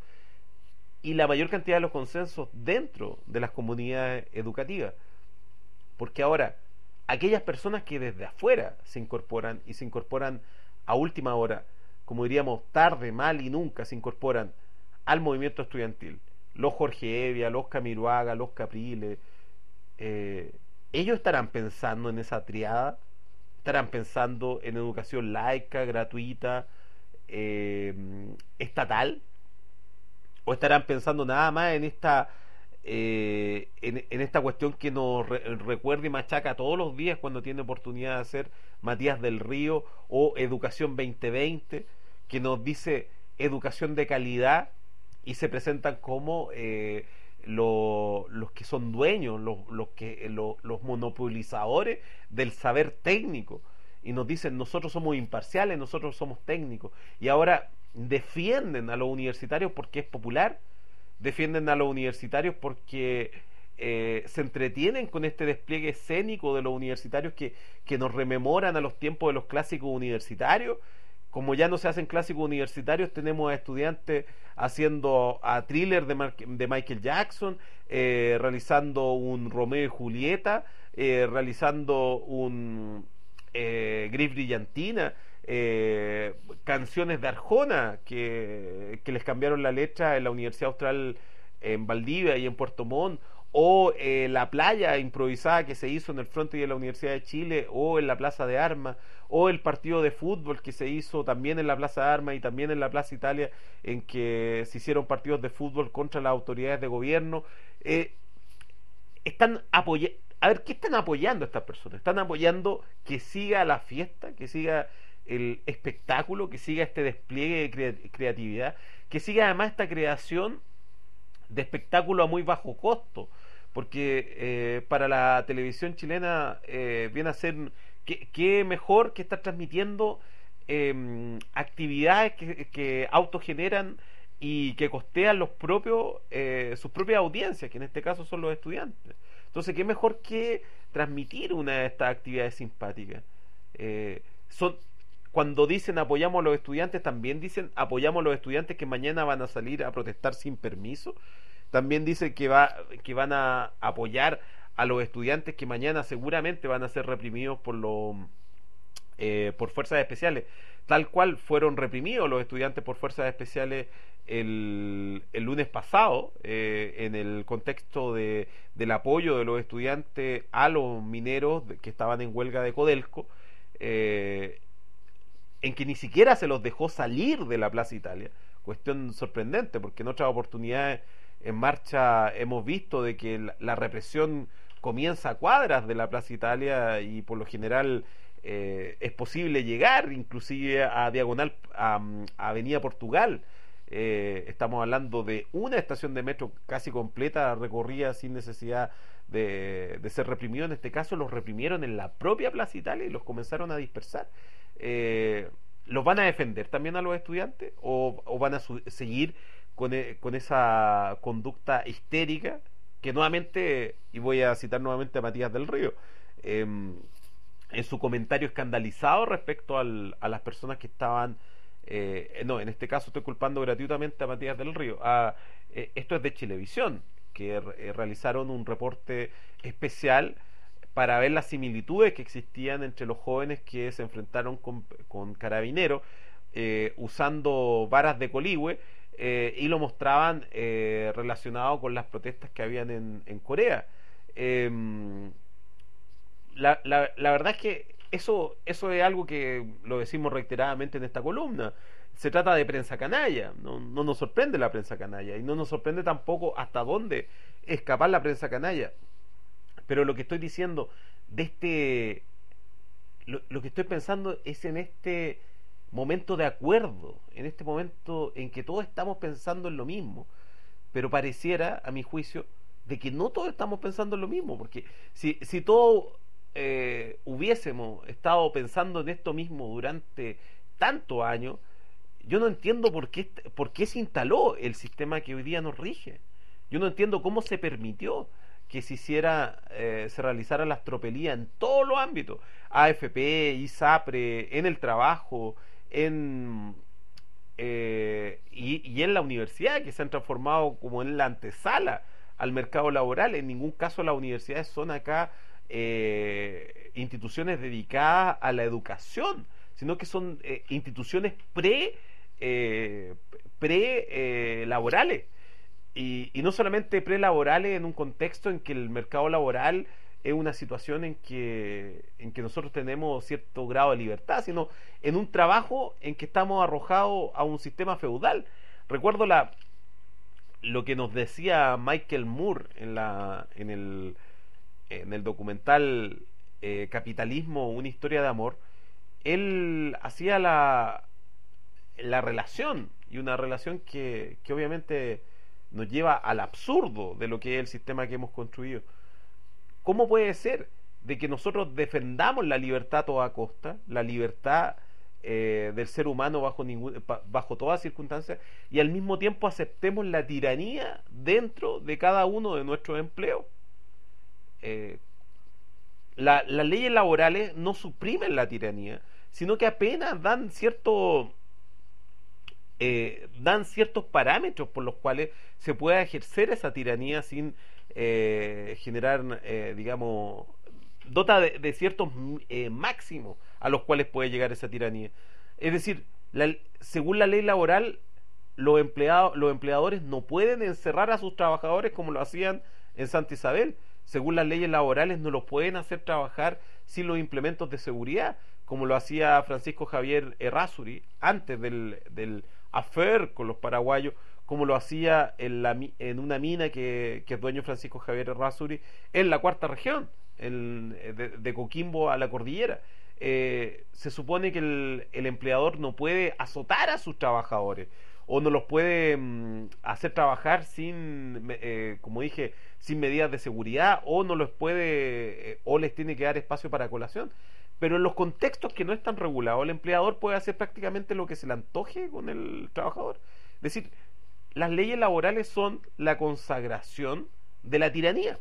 Y la mayor cantidad de los consensos dentro de las comunidades educativas. Porque ahora, aquellas personas que desde afuera se incorporan y se incorporan a última hora, como diríamos, tarde, mal y nunca se incorporan al movimiento estudiantil, los Jorge Evia, los Camiroaga, los Capriles, eh, ellos estarán pensando en esa triada, estarán pensando en educación laica, gratuita, eh, estatal, o estarán pensando nada más en esta eh, en, en esta cuestión que nos re recuerda y machaca todos los días cuando tiene oportunidad de hacer Matías del Río, o Educación veinte veinte, que nos dice educación de calidad y se presentan como eh, lo, los que son dueños, los, los, que, lo, los monopolizadores del saber técnico, y nos dicen nosotros somos imparciales, nosotros somos técnicos, y ahora defienden a los universitarios porque es popular, defienden a los universitarios porque eh, se entretienen con este despliegue escénico de los universitarios que, que nos rememoran a los tiempos de los clásicos universitarios. Como ya no se hacen clásicos universitarios, tenemos a estudiantes haciendo a thriller de, Mar de Michael Jackson, eh, realizando un Romeo y Julieta, eh, realizando un eh, Gris Brillantina, eh, canciones de Arjona que, que les cambiaron la letra en la Universidad Austral en Valdivia y en Puerto Montt, o eh, la playa improvisada que se hizo en el frontis de la Universidad de Chile, o en la Plaza de Armas, o el partido de fútbol que se hizo también en la Plaza de Armas y también en la Plaza Italia, en que se hicieron partidos de fútbol contra las autoridades de gobierno. Eh, están apoyando, a ver, ¿qué están apoyando estas personas? Están apoyando que siga la fiesta, que siga el espectáculo, que siga este despliegue de crea creatividad, que siga además esta creación de espectáculo a muy bajo costo, porque eh, para la televisión chilena eh, viene a ser qué, qué mejor que estar transmitiendo eh, actividades que, que autogeneran y que costean los propios eh, sus propias audiencias, que en este caso son los estudiantes. Entonces, qué mejor que transmitir una de estas actividades simpáticas. Eh, son Cuando dicen apoyamos a los estudiantes, también dicen apoyamos a los estudiantes que mañana van a salir a protestar sin permiso. También dicen que, va, que van a apoyar a los estudiantes que mañana seguramente van a ser reprimidos por, los eh, por fuerzas especiales, tal cual fueron reprimidos los estudiantes por fuerzas especiales el, el lunes pasado, eh, en el contexto de, del apoyo de los estudiantes a los mineros que estaban en huelga de Codelco, eh, en que ni siquiera se los dejó salir de la Plaza Italia. Cuestión sorprendente, porque en otras oportunidades en marcha hemos visto de que la, la represión comienza a cuadras de la Plaza Italia, y por lo general eh, es posible llegar inclusive a diagonal a, a Avenida Portugal. Eh, estamos hablando de una estación de metro casi completa recorrida sin necesidad de, de ser reprimido. En este caso los reprimieron en la propia Plaza Italia y los comenzaron a dispersar. Eh, ¿Los van a defender también a los estudiantes o, o van a seguir con, e con esa conducta histérica que nuevamente, y voy a citar nuevamente a Matías del Río, eh, en su comentario escandalizado respecto al, a las personas que estaban, eh, no, en este caso estoy culpando gratuitamente a Matías del Río. A, eh, esto es de Chilevisión, que eh, realizaron un reporte especial para ver las similitudes que existían entre los jóvenes que se enfrentaron con, con carabineros eh, usando varas de coligüe, eh, y lo mostraban eh, relacionado con las protestas que habían en, en Corea. Eh, la, la, la verdad es que eso, eso es algo que lo decimos reiteradamente en esta columna. Se trata de prensa canalla, no, no nos sorprende la prensa canalla y no nos sorprende tampoco hasta dónde es capaz la prensa canalla. Pero lo que estoy diciendo de este, lo, lo que estoy pensando es en este momento de acuerdo, en este momento en que todos estamos pensando en lo mismo, pero pareciera, a mi juicio, de que no todos estamos pensando en lo mismo, porque si, si todos eh, hubiésemos estado pensando en esto mismo durante tantos años, yo no entiendo por qué, por qué se instaló el sistema que hoy día nos rige. Yo no entiendo cómo se permitió que se hiciera, eh, se realizara la tropelía en todos los ámbitos, A F P, ISAPRE, en el trabajo, en eh, y, y en la universidad, que se han transformado como en la antesala al mercado laboral. En ningún caso las universidades son acá eh, instituciones dedicadas a la educación, sino que son eh, instituciones pre eh, pre eh, laborales. Y, y no solamente prelaborales en un contexto en que el mercado laboral es una situación en que, en que nosotros tenemos cierto grado de libertad, sino en un trabajo en que estamos arrojados a un sistema feudal. Recuerdo la, lo que nos decía Michael Moore en, la, en, el, en el documental eh, Capitalismo, una historia de amor. Él hacía la, la relación, y una relación que, que obviamente nos lleva al absurdo de lo que es el sistema que hemos construido. ¿Cómo puede ser de que nosotros defendamos la libertad a toda costa, la libertad eh, del ser humano bajo, ningún, bajo todas circunstancias, y al mismo tiempo aceptemos la tiranía dentro de cada uno de nuestros empleos? Eh, la, las leyes laborales no suprimen la tiranía, sino que apenas dan cierto... Eh, dan ciertos parámetros por los cuales se pueda ejercer esa tiranía sin eh, generar, eh, digamos, dota de, de ciertos eh, máximos a los cuales puede llegar esa tiranía. Es decir, la, según la ley laboral, los empleados, los empleadores no pueden encerrar a sus trabajadores como lo hacían en Santa Isabel. Según las leyes laborales, no los pueden hacer trabajar sin los implementos de seguridad, como lo hacía Francisco Javier Errázuri antes del, del affair con los paraguayos, como lo hacía en, la, en una mina que, que es dueño Francisco Javier Errázuri en la cuarta región, en, de, de Coquimbo a la cordillera. Eh, se supone que el, el empleador no puede azotar a sus trabajadores o no los puede mm, hacer trabajar sin, eh, como dije, sin medidas de seguridad, o no los puede, eh, o les tiene que dar espacio para colación. Pero en los contextos que no están regulados, el empleador puede hacer prácticamente lo que se le antoje con el trabajador. Es decir, las leyes laborales son la consagración de la tiranía,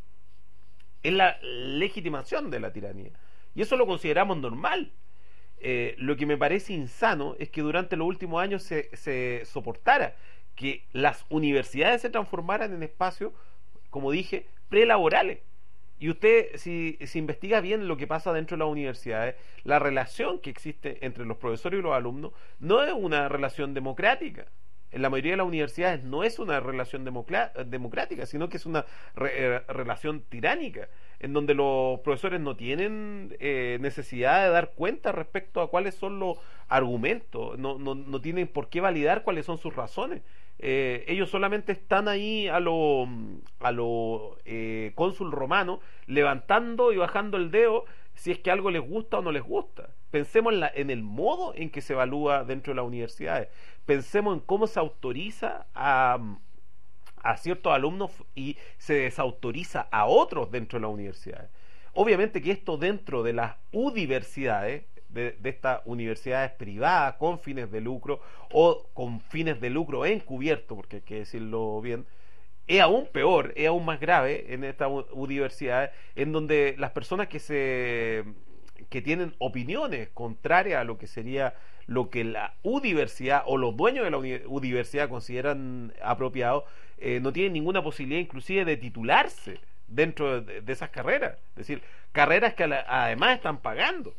es la legitimación de la tiranía, y eso lo consideramos normal. Eh, lo que me parece insano es que durante los últimos años se, se soportara que las universidades se transformaran en espacios, como dije, prelaborales. Y usted, si, si investiga bien lo que pasa dentro de las universidades, la relación que existe entre los profesores y los alumnos no es una relación democrática. En la mayoría de las universidades no es una relación democrática, sino que es una re relación tiránica, en donde los profesores no tienen eh, necesidad de dar cuenta respecto a cuáles son los argumentos, no, no, no tienen por qué validar cuáles son sus razones. Eh, ellos solamente están ahí a lo, a lo eh, cónsul romano, levantando y bajando el dedo si es que algo les gusta o no les gusta. Pensemos en, la, en el modo en que se evalúa dentro de las universidades. Pensemos en cómo se autoriza a, a ciertos alumnos y se desautoriza a otros dentro de las universidades. Obviamente que esto dentro de las universidades, de, de estas universidades privadas con fines de lucro o con fines de lucro encubierto, porque hay que decirlo bien, es aún peor, es aún más grave en estas universidades, en donde las personas que se que tienen opiniones contrarias a lo que sería lo que la universidad o los dueños de la uni- universidad consideran apropiado, eh, no tienen ninguna posibilidad inclusive de titularse dentro de, de esas carreras. Es decir, carreras que a la- además están pagando.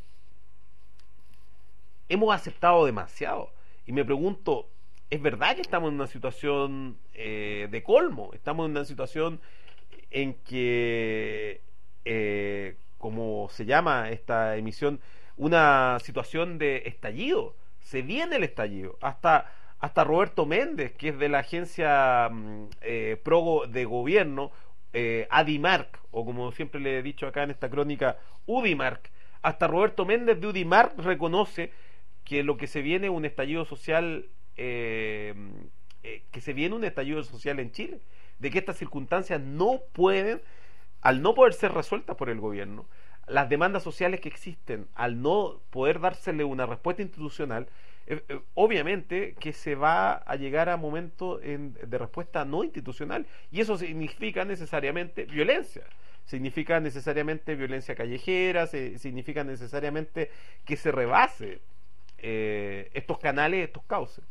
Hemos aceptado demasiado. Y me pregunto, ¿es verdad que estamos en una situación eh, de colmo? Estamos en una situación en que, eh, como se llama esta emisión, una situación de estallido. Se viene el estallido. Hasta, hasta Roberto Méndez, que es de la agencia mm, eh, pro de gobierno, eh, Adimark, o como siempre le he dicho acá en esta crónica, Udimark, hasta Roberto Méndez de Udimark reconoce que lo que se viene es un estallido social, eh, eh, que se viene un estallido social en Chile, de que estas circunstancias no pueden, al no poder ser resueltas por el gobierno, las demandas sociales que existen, al no poder dársele una respuesta institucional, eh, eh, obviamente que se va a llegar a momentos en- de respuesta no institucional, y eso significa necesariamente violencia. Significa necesariamente violencia callejera, se- significa necesariamente que se rebase eh, estos canales, estos cauces.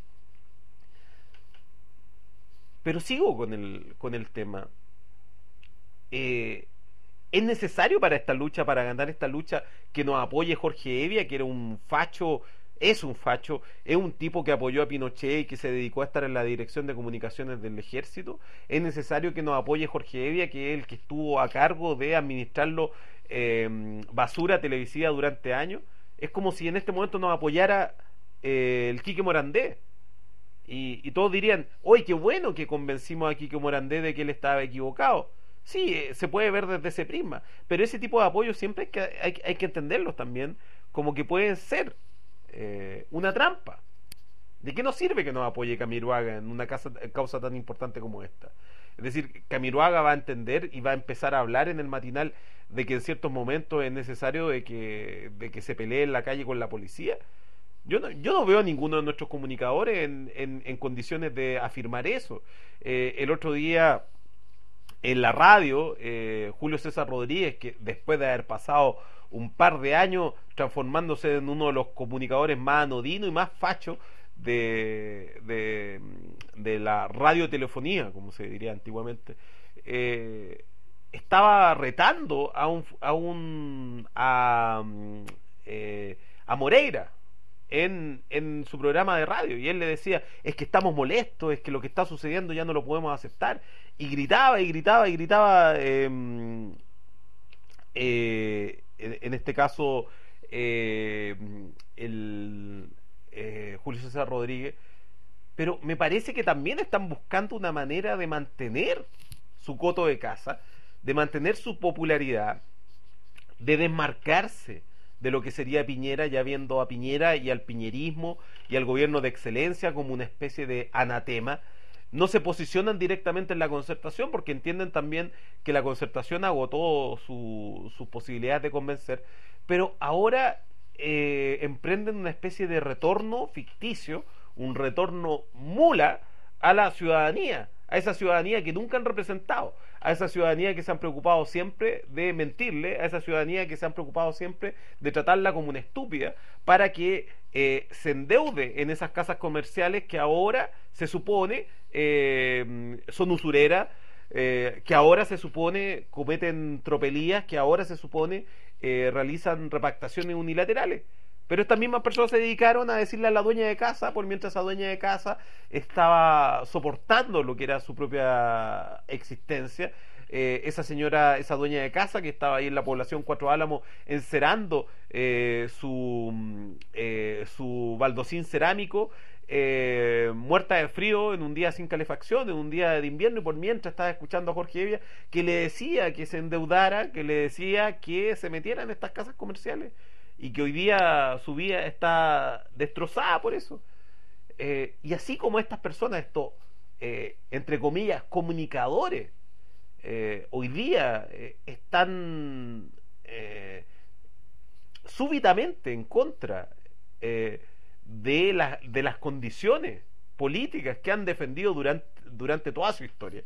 Pero sigo con el, con el tema. Eh, ¿Es necesario para esta lucha, para ganar esta lucha, que nos apoye Jorge Evia, que era un facho, es un facho, es un tipo que apoyó a Pinochet y que se dedicó a estar en la dirección de comunicaciones del ejército? ¿Es necesario que nos apoye Jorge Evia, que es el que estuvo a cargo de administrarlo eh, basura televisiva durante años? Es como si en este momento nos apoyara eh, el Quique Morandé. Y, y todos dirían, oye, qué bueno que convencimos a Quique Morandé de que él estaba equivocado. Sí, eh, se puede ver desde ese prisma, pero ese tipo de apoyo siempre hay que, hay, hay que entenderlos también como que pueden ser eh, una trampa. ¿De qué nos sirve que nos apoye Camiroaga en una casa, causa tan importante como esta? Es decir, Camiroaga va a entender y va a empezar a hablar en el matinal de que en ciertos momentos es necesario de que, de que se pelee en la calle con la policía. Yo no, yo no veo a ninguno de nuestros comunicadores en, en, en condiciones de afirmar eso. Eh, el otro día en la radio, eh, Julio César Rodríguez, que después de haber pasado un par de años transformándose en uno de los comunicadores más anodinos y más fachos de, de, de la radiotelefonía, como se diría antiguamente, eh, estaba retando a un a un a, eh, a Moreira en, en su programa de radio, y él le decía, es que estamos molestos, es que lo que está sucediendo ya no lo podemos aceptar, y gritaba y gritaba y gritaba eh, eh, en, en este caso eh, el eh, Julio César Rodríguez. Pero me parece que también están buscando una manera de mantener su coto de casa, de mantener su popularidad, de desmarcarse de lo que sería Piñera, ya viendo a Piñera y al piñerismo y al gobierno de excelencia como una especie de anatema. No se posicionan directamente en la concertación porque entienden también que la concertación agotó su, sus posibilidades de convencer, pero ahora eh, emprenden una especie de retorno ficticio, un retorno mula a la ciudadanía, a esa ciudadanía que nunca han representado, a esa ciudadanía que se han preocupado siempre de mentirle, a esa ciudadanía que se han preocupado siempre de tratarla como una estúpida, para que eh, se endeude en esas casas comerciales que ahora se supone eh, son usureras, eh, que ahora se supone cometen tropelías, que ahora se supone eh, realizan repactaciones unilaterales. Pero estas mismas personas se dedicaron a decirle a la dueña de casa, por mientras esa dueña de casa estaba soportando lo que era su propia existencia. Eh, esa señora, esa dueña de casa que estaba ahí en la población Cuatro Álamos encerando eh, su, eh, su baldosín cerámico, eh, muerta de frío en un día sin calefacción, en un día de invierno, y por mientras estaba escuchando a Jorge Evia que le decía que se endeudara, que le decía que se metiera en estas casas comerciales, y que hoy día su vida está destrozada por eso. Eh, y así como estas personas, estos, eh, entre comillas, comunicadores, eh, hoy día eh, están eh, súbitamente en contra eh, de, la, de las condiciones políticas que han defendido durante, durante toda su historia.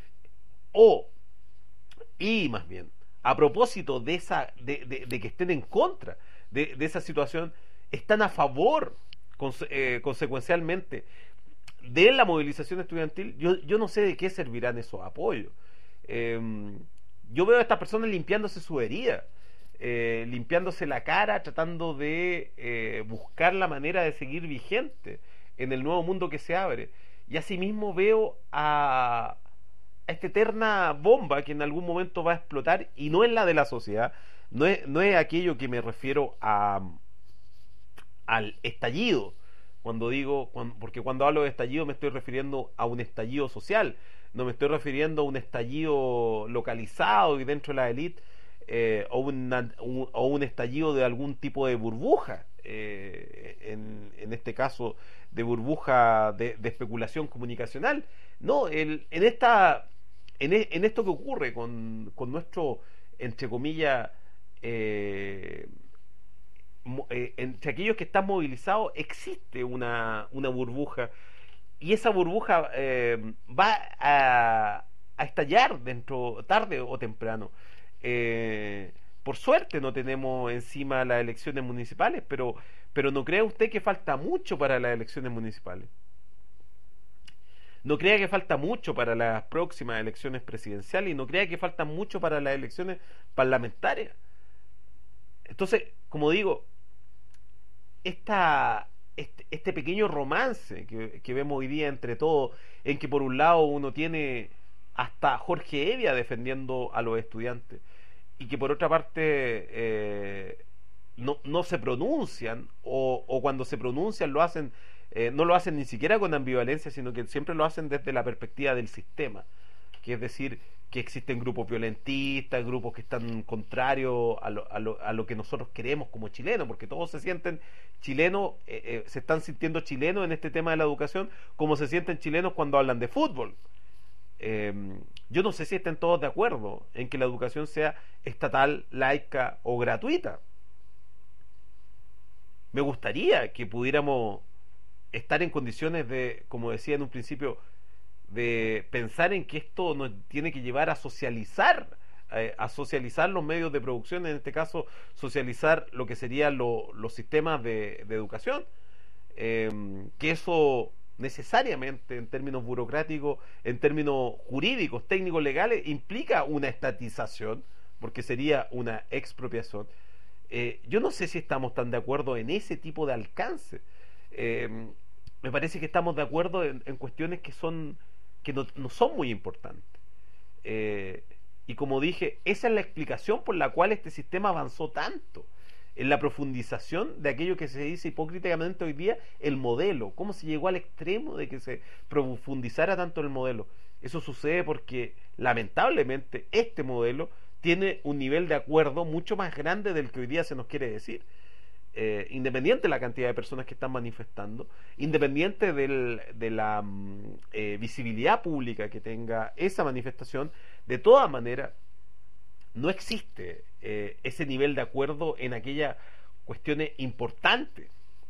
O, y más bien, a propósito de, esa, de, de, de que estén en contra de, de esa situación están a favor, conse- eh, consecuencialmente, de la movilización estudiantil, yo, yo no sé de qué servirán esos apoyos. Eh, yo veo a estas personas limpiándose su herida, eh, limpiándose la cara, tratando de eh, buscar la manera de seguir vigente en el nuevo mundo que se abre. Y asimismo veo a, a esta eterna bomba que en algún momento va a explotar, y no es la de la sociedad, no es, no es aquello que me refiero a, al estallido. Cuando digo, cuando, porque cuando hablo de estallido me estoy refiriendo a un estallido social, no me estoy refiriendo a un estallido localizado y dentro de la élite, eh, o, una, un, o un estallido de algún tipo de burbuja, eh, en, en este caso de burbuja de, de especulación comunicacional. No, el, en esta en, e, en esto que ocurre con, con nuestro, entre comillas, eh, eh, entre aquellos que están movilizados existe una, una burbuja, y esa burbuja eh, va a, a estallar dentro, tarde o temprano. Eh, por suerte no tenemos encima las elecciones municipales, pero, pero ¿no cree usted que falta mucho para las elecciones municipales? ¿No crea que falta mucho para las próximas elecciones presidenciales? ¿Y no crea que falta mucho para las elecciones parlamentarias? Entonces, como digo, esta, este, este pequeño romance que, que vemos hoy día entre todos, en que por un lado uno tiene hasta Jorge Evia defendiendo a los estudiantes, y que por otra parte eh, no, no se pronuncian, o, o cuando se pronuncian lo hacen, eh, no lo hacen ni siquiera con ambivalencia, sino que siempre lo hacen desde la perspectiva del sistema, que es decir, que existen grupos violentistas, grupos que están contrarios a lo, a lo, a lo que nosotros queremos como chilenos, porque todos se sienten chilenos, eh, eh, se están sintiendo chilenos en este tema de la educación, como se sienten chilenos cuando hablan de fútbol. Eh, yo no sé si estén todos de acuerdo en que la educación sea estatal, laica o gratuita. Me gustaría que pudiéramos estar en condiciones de, como decía en un principio, de pensar en que esto nos tiene que llevar a socializar, eh, a socializar los medios de producción, en este caso socializar lo que serían lo, los sistemas de, de educación, eh, que eso necesariamente en términos burocráticos, en términos jurídicos, técnicos, legales, implica una estatización, porque sería una expropiación. Eh, yo no sé si estamos tan de acuerdo en ese tipo de alcance. Eh, me parece que estamos de acuerdo en, en cuestiones que son que no, no son muy importantes. Eh, y como dije, esa es la explicación por la cual este sistema avanzó tanto, en la profundización de aquello que se dice hipócritamente hoy día, el modelo. ¿Cómo se llegó al extremo de que se profundizara tanto el modelo? Eso sucede porque, lamentablemente, este modelo tiene un nivel de acuerdo mucho más grande del que hoy día se nos quiere decir. Eh, independiente de la cantidad de personas que están manifestando, independiente del, de la mm, eh, visibilidad pública que tenga esa manifestación, de todas maneras no existe eh, ese nivel de acuerdo en aquellas cuestiones importantes.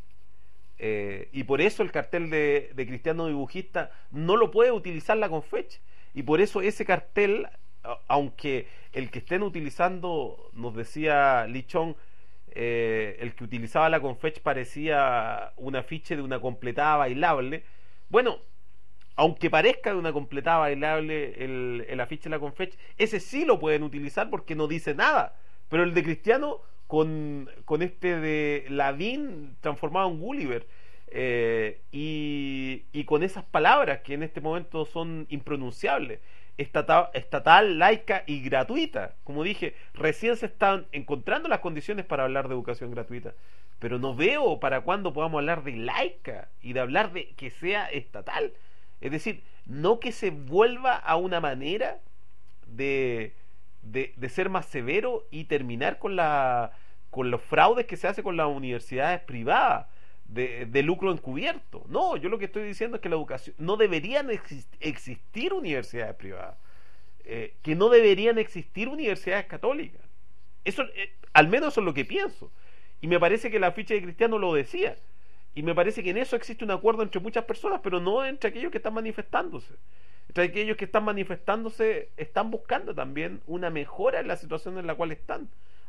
Eh, y por eso el cartel de, de Cristiano Dibujista no lo puede utilizar la Confech, y por eso ese cartel, aunque el que estén utilizando, nos decía Lichón, Eh, el que utilizaba la Confech parecía un afiche de una completada bailable. Bueno, aunque parezca de una completada bailable el, el afiche de la Confech, ese sí lo pueden utilizar porque no dice nada. Pero el de Cristiano, con, con este de Lavín transformado en Gulliver, eh, y, y con esas palabras que en este momento son impronunciables: estatal, estatal, laica y gratuita. Como dije, recién se están encontrando las condiciones para hablar de educación gratuita, pero no veo para cuándo podamos hablar de laica y de hablar de que sea estatal. Es decir, no que se vuelva a una manera de, de, de ser más severo y terminar con la con los fraudes que se hace con las universidades privadas de, de lucro encubierto. No, yo lo que estoy diciendo es que la educación no deberían exist- existir universidades privadas, eh, que no deberían existir universidades católicas. Eso, eh, al menos eso es lo que pienso. Y me parece que la ficha de Cristiano lo decía. Y me parece que en eso existe un acuerdo entre muchas personas, pero no entre aquellos que están manifestándose. Entre aquellos que están manifestándose están buscando también una mejora en la situación en la cual están.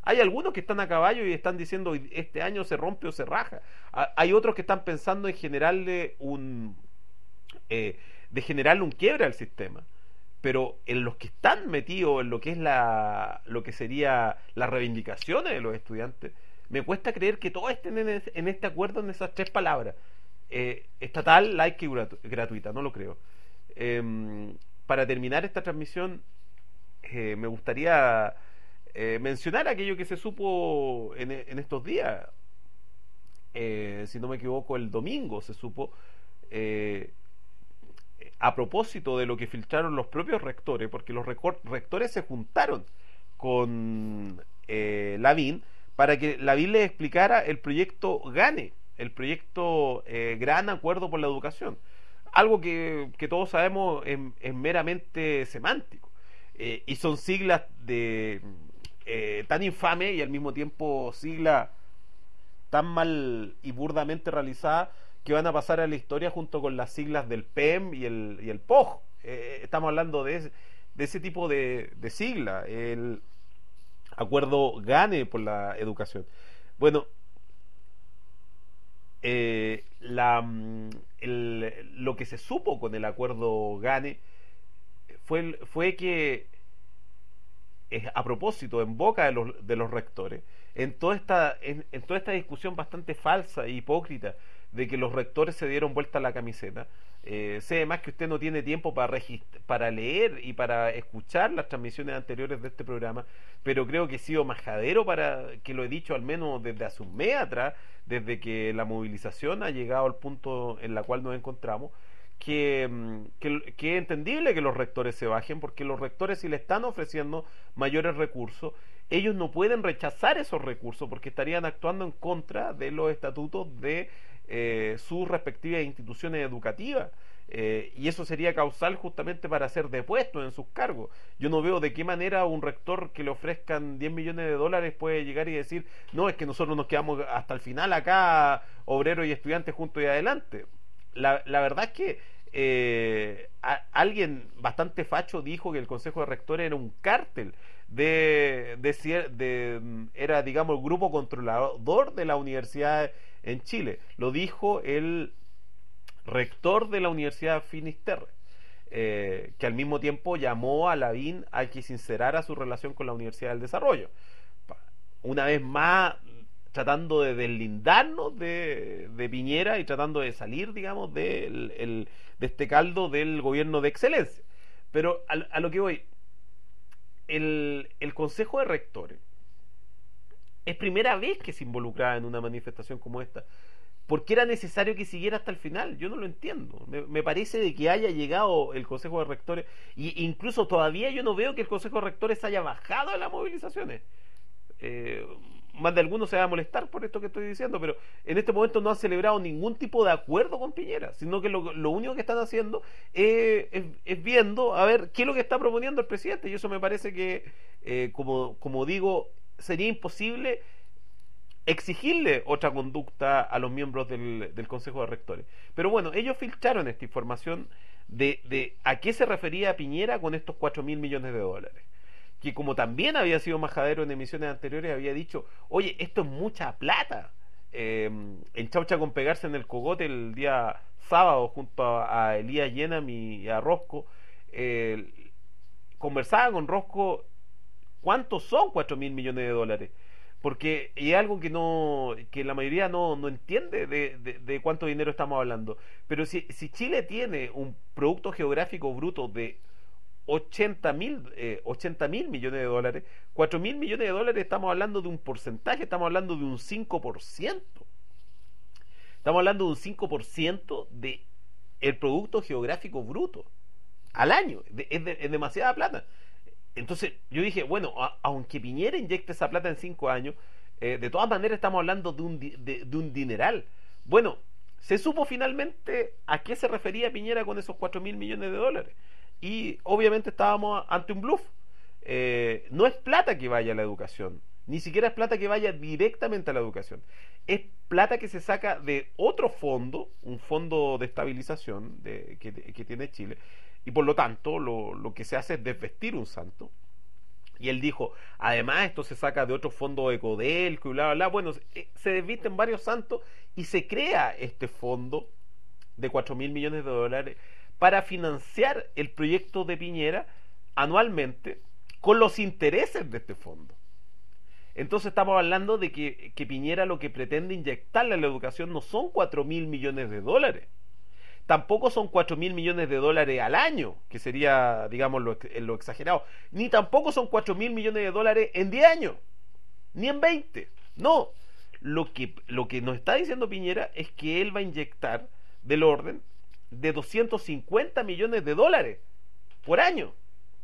Hay algunos que están a caballo y están diciendo este año se rompe o se raja. Hay otros que están pensando en generarle un eh, de generarle un quiebre al sistema. Pero en los que están metidos en lo que es la lo que sería las reivindicaciones de los estudiantes, me cuesta creer que todos estén en, es, en este acuerdo en esas tres palabras. Eh, estatal, laica y gratu gratuita, no lo creo. Eh, para terminar esta transmisión, eh, me gustaría eh, mencionar aquello que se supo en, en estos días. Eh, si no me equivoco, el domingo se supo, eh, a propósito de lo que filtraron los propios rectores, porque los rectores se juntaron con eh, Lavín para que Lavín les explicara el proyecto GANE, el proyecto eh, Gran Acuerdo por la Educación. Algo que, que todos sabemos es, es meramente semántico. Eh, y son siglas de eh, tan infame y al mismo tiempo siglas tan mal y burdamente realizadas que van a pasar a la historia junto con las siglas del P E M y el, y el P O G. Eh, estamos hablando de ese, de ese tipo de, de sigla, el acuerdo GANE por la educación. Bueno, eh, la, el, lo que se supo con el acuerdo GANE fue, fue que, eh, a propósito, en boca de los, de los rectores, en toda esta, en, en toda esta discusión bastante falsa e hipócrita de que los rectores se dieron vuelta a la camiseta, eh, sé además que usted no tiene tiempo para, para leer y para escuchar las transmisiones anteriores de este programa, pero creo que he sido majadero para que lo he dicho al menos desde hace un mes atrás, desde que la movilización ha llegado al punto en la cual nos encontramos, que, que, que es entendible que los rectores se bajen, porque los rectores, si le están ofreciendo mayores recursos, ellos no pueden rechazar esos recursos porque estarían actuando en contra de los estatutos de eh, sus respectivas instituciones educativas, eh, y eso sería causal justamente para ser depuestos en sus cargos. Yo no veo de qué manera un rector que le ofrezcan diez millones de dólares puede llegar y decir, no, es que nosotros nos quedamos hasta el final acá, obreros y estudiantes juntos y adelante. La, la verdad es que eh, a, alguien bastante facho dijo que el Consejo de Rectores era un cártel de, de, de era, digamos, el grupo controlador de la universidad en Chile. Lo dijo el rector de la Universidad Finisterre, eh, que al mismo tiempo llamó a Lavín a que sincerara su relación con la Universidad del Desarrollo. Una vez más, tratando de deslindarnos de, de Piñera y tratando de salir, digamos, de, el, de este caldo del gobierno de excelencia. Pero a, a lo que voy, el, el Consejo de Rectores es primera vez que se involucraba en una manifestación como esta. ¿Por qué era necesario que siguiera hasta el final? Yo no lo entiendo. Me, me parece de que haya llegado el Consejo de Rectores, y incluso todavía yo no veo que el Consejo de Rectores haya bajado de las movilizaciones. Eh, más de algunos se va a molestar por esto que estoy diciendo, pero en este momento no han celebrado ningún tipo de acuerdo con Piñera, sino que lo, lo único que están haciendo es, es, es viendo a ver qué es lo que está proponiendo el presidente, y eso me parece que, eh, como, como digo, sería imposible exigirle otra conducta a los miembros del, del Consejo de Rectores. Pero bueno, ellos filtraron esta información de, de a qué se refería Piñera con estos cuatro mil millones de dólares, que como también había sido majadero en emisiones anteriores, había dicho, oye, esto es mucha plata. Eh, en Chaucha con pegarse en el cogote el día sábado junto a, a Elías Yenam y a Rosco, eh, conversaba con Rosco cuántos son cuatro mil millones de dólares, porque es algo que no que la mayoría no, no entiende de, de, de cuánto dinero estamos hablando. Pero si, si Chile tiene un producto geográfico bruto de ochenta mil eh, ochenta mil millones de dólares, cuatro mil millones de dólares, estamos hablando de un porcentaje, estamos hablando de un cinco por ciento. Estamos hablando de un cinco por ciento de el producto geográfico bruto al año. De, es, de, es demasiada plata. Entonces yo dije, bueno, a, aunque Piñera inyecte esa plata en cinco años, eh, de todas maneras estamos hablando de un, de, de un dineral. Bueno, se supo finalmente a qué se refería Piñera con esos cuatro mil millones de dólares. Y obviamente estábamos ante un bluff. Eh, no es plata que vaya a la educación, ni siquiera es plata que vaya directamente a la educación. Es plata que se saca de otro fondo, un fondo de estabilización de, que, que tiene Chile, y por lo tanto lo, lo que se hace es desvestir un santo Y él dijo, además esto se saca de otro fondo de Codelco y bla, bla, bla. Bueno, eh, se desvisten varios santos y se crea este fondo de cuatro mil millones de dólares para financiar el proyecto de Piñera anualmente con los intereses de este fondo. Entonces estamos hablando de que, que Piñera lo que pretende inyectarle a la educación no son cuatro mil millones de dólares, tampoco son cuatro mil millones de dólares al año, que sería, digamos, lo, lo exagerado, ni tampoco son cuatro mil millones de dólares en diez años, ni en veinte. No, lo que, lo que nos está diciendo Piñera es que él va a inyectar del orden de doscientos cincuenta millones de dólares por año.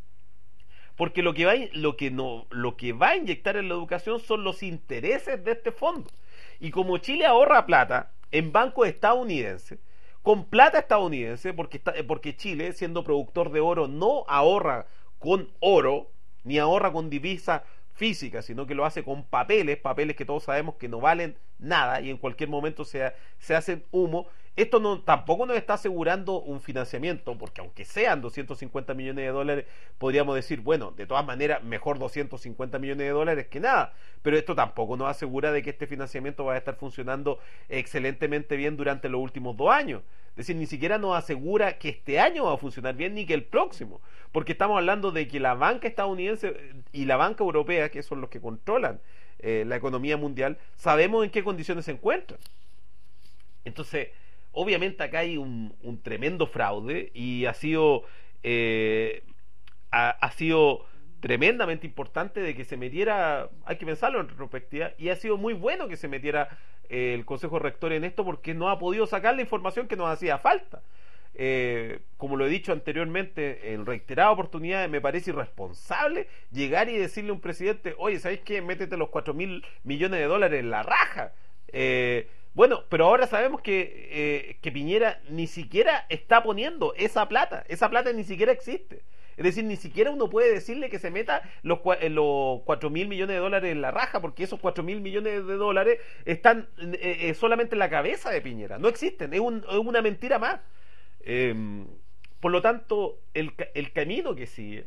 Porque lo que, va, lo, que no, lo que va a inyectar en la educación son los intereses de este fondo. Y como Chile ahorra plata en bancos estadounidenses, con plata estadounidense, porque, está, porque Chile, siendo productor de oro, no ahorra con oro, ni ahorra con divisa física, sino que lo hace con papeles, papeles que todos sabemos que no valen nada y en cualquier momento se, se hacen humo. Esto no, tampoco nos está asegurando un financiamiento, porque aunque sean doscientos cincuenta millones de dólares, podríamos decir, bueno, de todas maneras, mejor doscientos cincuenta millones de dólares que nada, pero esto tampoco nos asegura de que este financiamiento va a estar funcionando excelentemente bien durante los últimos dos años. Es decir, ni siquiera nos asegura que este año va a funcionar bien ni que el próximo, porque estamos hablando de que la banca estadounidense y la banca europea, que son los que controlan eh, la economía mundial, sabemos en qué condiciones se encuentran. Entonces, obviamente acá hay un, un tremendo fraude y ha sido eh, ha, ha sido tremendamente importante de que se metiera, hay que pensarlo en retrospectiva, y ha sido muy bueno que se metiera eh, el Consejo Rector en esto, porque no ha podido sacar la información que nos hacía falta. Eh, como lo he dicho anteriormente en reiteradas oportunidades, me parece irresponsable llegar y decirle a un presidente, oye, ¿sabéis qué? Métete los cuatro mil millones de dólares en la raja. Eh, bueno, pero ahora sabemos que, eh, que Piñera ni siquiera está poniendo esa plata, esa plata ni siquiera existe. Es decir, ni siquiera uno puede decirle que se meta los, los cuatro mil millones de dólares en la raja, porque esos cuatro mil millones de dólares están eh, eh, solamente en la cabeza de Piñera, no existen, es, un, es una mentira más. Eh, por lo tanto, el, el camino que sigue,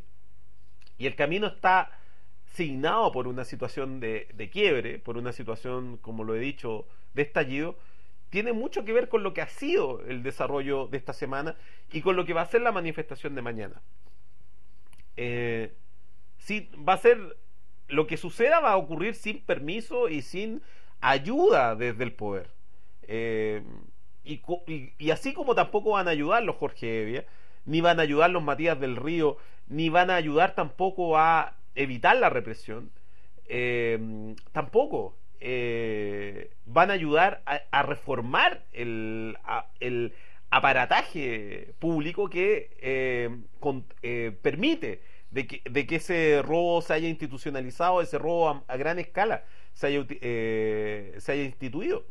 y el camino está signado por una situación de, de quiebre, por una situación, como lo he dicho, de estallido, tiene mucho que ver con lo que ha sido el desarrollo de esta semana y con lo que va a ser la manifestación de mañana. Eh, sí, va a ser lo que suceda, va a ocurrir sin permiso y sin ayuda desde el poder. Eh, y, y, y así como tampoco van a ayudar los Jorge Evia, ni van a ayudar los Matías del Río, ni van a ayudar tampoco a evitar la represión, eh, tampoco eh, van a ayudar a, a reformar el, a, el aparataje público que eh, con, eh, permite de que, de que ese robo se haya institucionalizado, ese robo a, a gran escala se haya, eh, se haya instituido.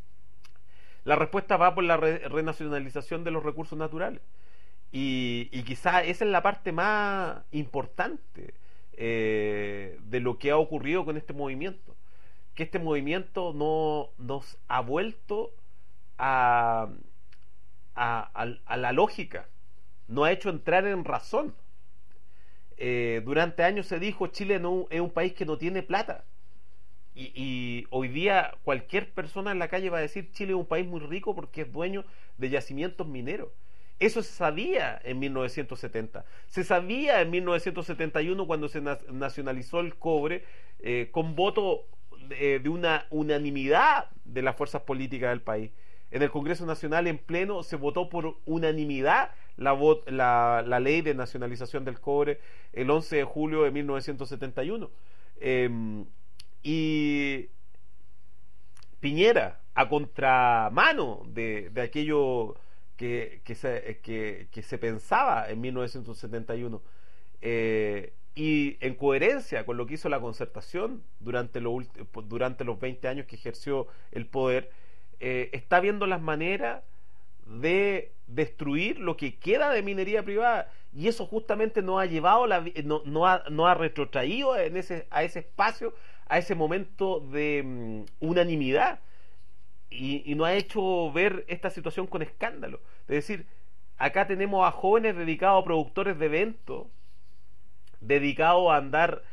La respuesta va por la re, renacionalización de los recursos naturales. Y, y quizá esa es la parte más importante eh, de lo que ha ocurrido con este movimiento. Que este movimiento no nos ha vuelto a, a, a, a la lógica, no ha hecho entrar en razón. Eh, durante años se dijo Chile no, es un país que no tiene plata. Y, y hoy día cualquier persona en la calle va a decir Chile es un país muy rico porque es dueño de yacimientos mineros. Eso se sabía en mil novecientos setenta. Se sabía en mil novecientos setenta y uno cuando se nacionalizó el cobre eh, con voto de, de una unanimidad de las fuerzas políticas del país. En el Congreso Nacional en pleno se votó por unanimidad la, vot, la, la ley de nacionalización del cobre el once de julio de mil novecientos setenta y uno. Eh, y Piñera, a contramano de, de aquello que, que, se, que, que se pensaba en mil novecientos setenta y uno, eh, y en coherencia con lo que hizo la Concertación durante, lo, durante los veinte años que ejerció el poder, eh, está viendo las maneras de destruir lo que queda de minería privada, y eso justamente nos ha llevado la, no, no, ha, no ha retrotraído en ese, a ese espacio, a ese momento de um, unanimidad, y, y nos ha hecho ver esta situación con escándalo. Es decir, acá tenemos a jóvenes dedicados a productores de eventos, dedicados a andar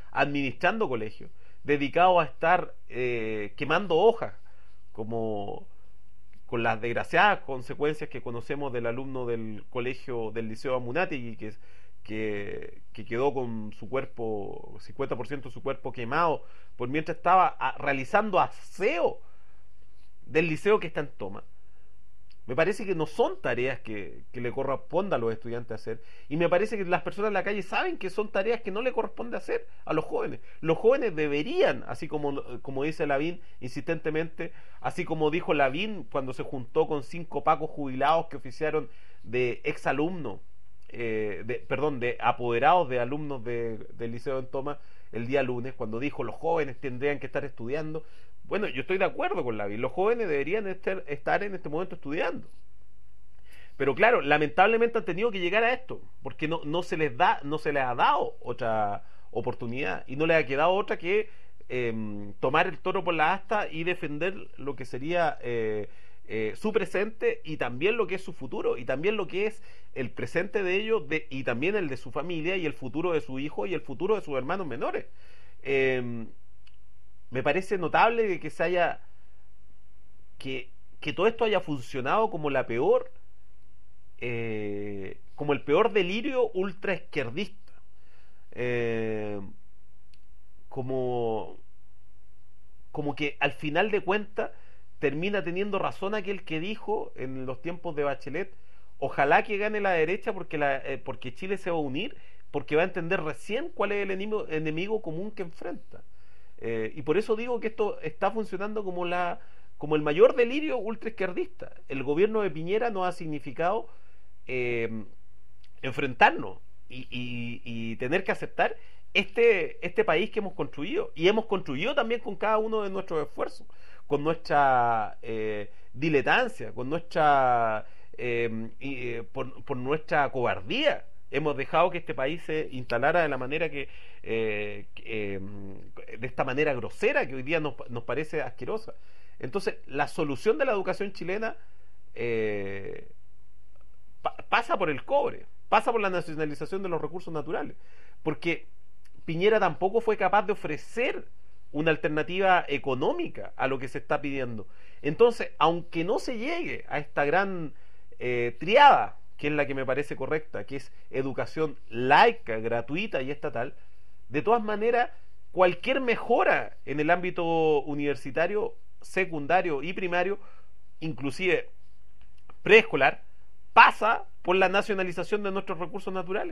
administrando colegios, dedicado a estar eh, quemando hojas, como con las desgraciadas consecuencias que conocemos del alumno del colegio del Liceo Amunátegui, que, que, que quedó con su cuerpo, cincuenta por ciento de su cuerpo quemado, por mientras estaba a, realizando aseo del liceo que está en toma. Me parece que no son tareas que, que le corresponda a los estudiantes hacer. Y me parece que las personas en la calle saben que son tareas que no le corresponde hacer a los jóvenes. Los jóvenes deberían, así como, como dice Lavín insistentemente, así como dijo Lavín cuando se juntó con cinco pacos jubilados que oficiaron de exalumnos, eh, de, perdón, de apoderados de alumnos de, del Liceo en Toma el día lunes, cuando dijo los jóvenes tendrían que estar estudiando. Bueno, yo estoy de acuerdo con Lavín, los jóvenes deberían estar, estar en este momento estudiando. Pero claro, lamentablemente han tenido que llegar a esto, porque no, no se les da, no se les ha dado otra oportunidad y no les ha quedado otra que eh, tomar el toro por la asta y defender lo que sería eh, eh, su presente y también lo que es su futuro y también lo que es el presente de ellos de, y también el de su familia y el futuro de su hijo y el futuro de sus hermanos menores. Eh, me parece notable que se haya que, que todo esto haya funcionado como la peor eh, como el peor delirio ultra izquierdista, eh, como como que al final de cuentas termina teniendo razón aquel que dijo en los tiempos de Bachelet: ojalá que gane la derecha porque la, eh, porque Chile se va a unir, porque va a entender recién cuál es el enemigo, enemigo común que enfrenta. Eh, y por eso digo que esto está funcionando como la como el mayor delirio ultraizquierdista. El gobierno de Piñera nos ha significado eh, enfrentarnos y, y, y tener que aceptar este, este país que hemos construido. Y hemos construido también con cada uno de nuestros esfuerzos, con nuestra eh, diletancia, con nuestra eh, y, eh, por, por nuestra cobardía. Hemos dejado que este país se instalara de la manera que, eh, eh, de esta manera grosera que hoy día nos, nos parece asquerosa. Entonces, la solución de la educación chilena eh, pa pasa por el cobre, pasa por la nacionalización de los recursos naturales, porque Piñera tampoco fue capaz de ofrecer una alternativa económica a lo que se está pidiendo. Entonces, aunque no se llegue a esta gran eh, triada, que es la que me parece correcta, que es educación laica, gratuita y estatal, de todas maneras, cualquier mejora en el ámbito universitario, secundario y primario, inclusive preescolar, pasa por la nacionalización de nuestros recursos naturales,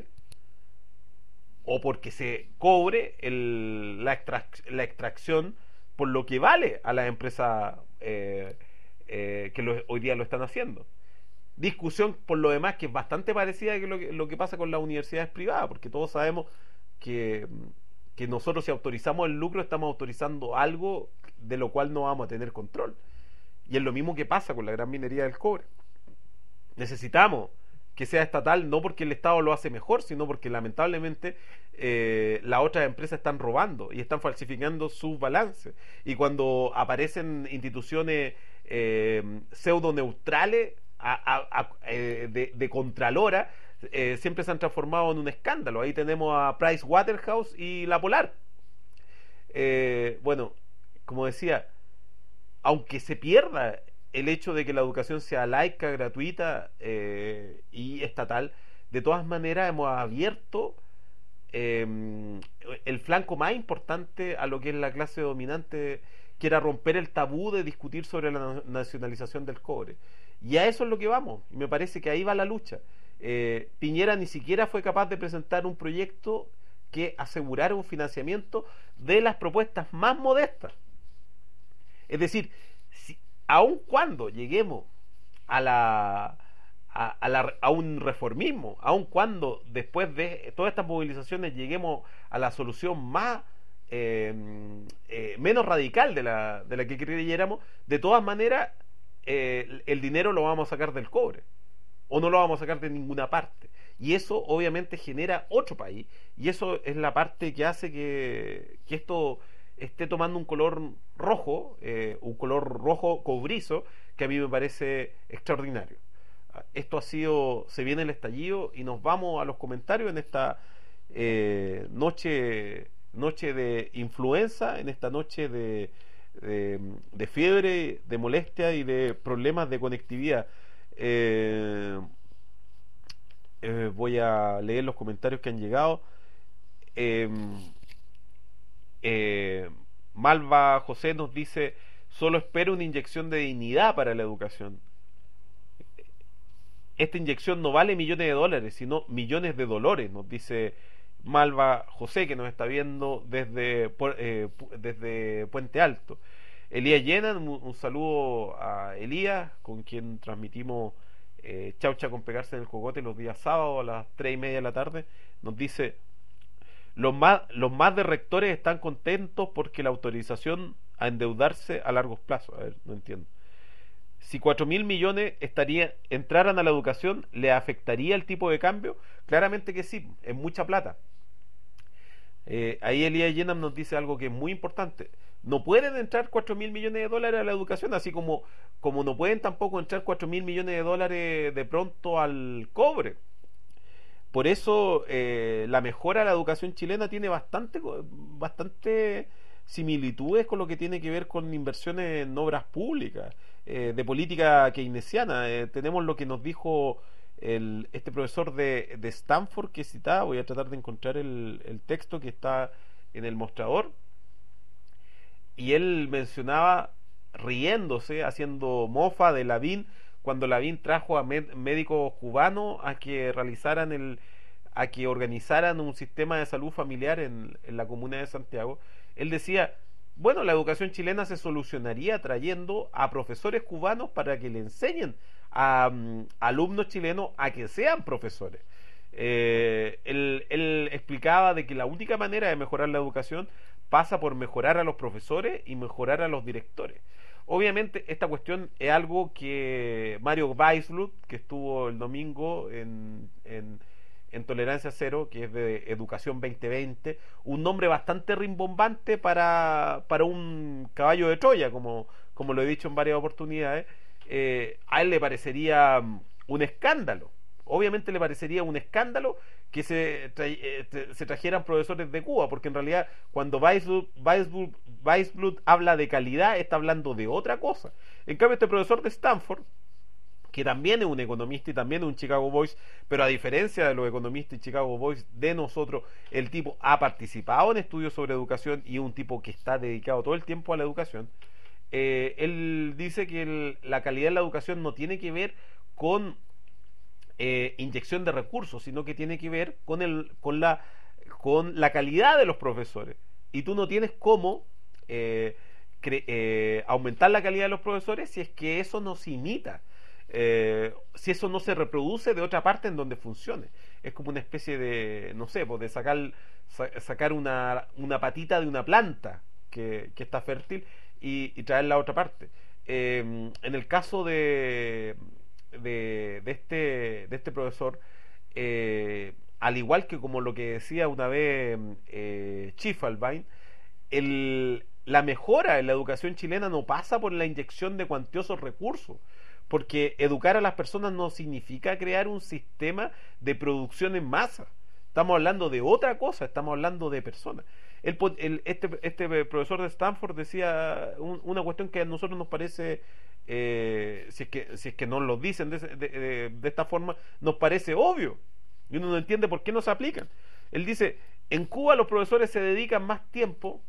o porque se cobre el, la, extrac, la extracción por lo que vale a las empresas eh, eh, que lo, hoy día lo están haciendo. Discusión por lo demás que es bastante parecida a lo que, lo que pasa con las universidades privadas, porque todos sabemos que, que nosotros, si autorizamos el lucro, estamos autorizando algo de lo cual no vamos a tener control. Y es lo mismo que pasa con la gran minería del cobre. Necesitamos que sea estatal, no porque el Estado lo hace mejor, sino porque lamentablemente eh, las otras empresas están robando y están falsificando sus balances. Y cuando aparecen instituciones eh, pseudo neutrales a, a, a, eh, de, de contralora, eh, siempre se han transformado en un escándalo. Ahí tenemos a Price Waterhouse y la Polar. Eh, bueno, como decía, aunque se pierda el hecho de que la educación sea laica, gratuita eh, y estatal, de todas maneras hemos abierto eh, el flanco más importante a lo que es la clase dominante, que era romper el tabú de discutir sobre la nacionalización del cobre. Y a eso es lo que vamos, y me parece que ahí va la lucha. Eh, Piñera ni siquiera fue capaz de presentar un proyecto que asegurara un financiamiento de las propuestas más modestas. Es decir, si, aun cuando lleguemos a la, a, a, la, a un reformismo, aun cuando después de todas estas movilizaciones lleguemos a la solución más eh, eh, menos radical de la, de la que creyéramos, de todas maneras eh, el dinero lo vamos a sacar del cobre, o no lo vamos a sacar de ninguna parte, y eso obviamente genera otro país, y eso es la parte que hace que, que esto esté tomando un color rojo, eh, un color rojo cobrizo, que a mí me parece extraordinario. Esto ha sido, se viene el estallido, y nos vamos a los comentarios en esta eh, noche noche de influenza, en esta noche de, de, de fiebre, de molestia y de problemas de conectividad. Eh, eh, voy a leer los comentarios que han llegado. Eh, eh, Malva José nos dice: solo espero una inyección de dignidad para la educación. Esta inyección no vale millones de dólares, sino millones de dolores, nos dice Malva José, que nos está viendo desde, eh, desde Puente Alto. Elías Llenan, un, un saludo a Elías, con quien transmitimos eh, Chaucha con pegarse en el cogote los días sábados a las tres y media de la tarde. Nos dice: los más, los más de rectores están contentos porque la autorización a endeudarse a largos plazos. A ver, no entiendo. Si cuatro mil millones estaría, entraran a la educación, ¿le afectaría el tipo de cambio? Claramente que sí, es mucha plata. Eh, ahí Elías Yenam nos dice algo que es muy importante. No pueden entrar cuatro mil millones de dólares a la educación, así como, como no pueden tampoco entrar cuatro mil millones de dólares de pronto al cobre. Por eso eh, la mejora de la educación chilena tiene bastante, bastante similitudes con lo que tiene que ver con inversiones en obras públicas, eh, de política keynesiana. Eh, tenemos lo que nos dijo el, este profesor de, de Stanford que citaba. Voy a tratar de encontrar el, el texto que está en el mostrador. Y él mencionaba, riéndose, haciendo mofa de Lavín, cuando Lavín trajo a med médicos cubanos a que realizaran el, a que organizaran un sistema de salud familiar en, en la comuna de Santiago. Él decía: bueno, la educación chilena se solucionaría trayendo a profesores cubanos para que le enseñen a um, alumnos chilenos a que sean profesores. Eh, él, él explicaba de que la única manera de mejorar la educación pasa por mejorar a los profesores y mejorar a los directores. Obviamente esta cuestión es algo que Mario Weissblut, que estuvo el domingo en, en, en Tolerancia Cero, que es de Educación veinte veinte, un nombre bastante rimbombante para, para un caballo de Troya, como, como lo he dicho en varias oportunidades. Eh, a él le parecería un escándalo. Obviamente le parecería un escándalo que se, tra eh, se trajeran profesores de Cuba, porque en realidad cuando Weissblut, Weissblut, Weissblut habla de calidad, está hablando de otra cosa. En cambio, este profesor de Stanford, que también es un economista y también es un Chicago Boys, pero a diferencia de los economistas y Chicago Boys de nosotros, el tipo ha participado en estudios sobre educación y es un tipo que está dedicado todo el tiempo a la educación. Eh, él dice que el, la calidad de la educación no tiene que ver con Eh, inyección de recursos, sino que tiene que ver con, el, con, la, con la calidad de los profesores. Y tú no tienes cómo eh, eh, aumentar la calidad de los profesores si es que eso no se imita, eh, si eso no se reproduce de otra parte en donde funcione. Es como una especie de, no sé, pues de sacar, sa sacar una, una patita de una planta que, que está fértil y, y traerla a otra parte. Eh, en el caso de De, de, este, de este profesor, eh, al igual que como lo que decía una vez eh, Schiffalbein, el, la mejora en la educación chilena no pasa por la inyección de cuantiosos recursos, porque educar a las personas no significa crear un sistema de producción en masa. Estamos hablando de otra cosa, estamos hablando de personas. El, el, este, este profesor de Stanford decía un, una cuestión que a nosotros nos parece, eh, si, es que, si es que nos lo dicen de, de, de, de esta forma, nos parece obvio. Y uno no entiende por qué no se aplican. Él dice: en Cuba los profesores se dedican más tiempo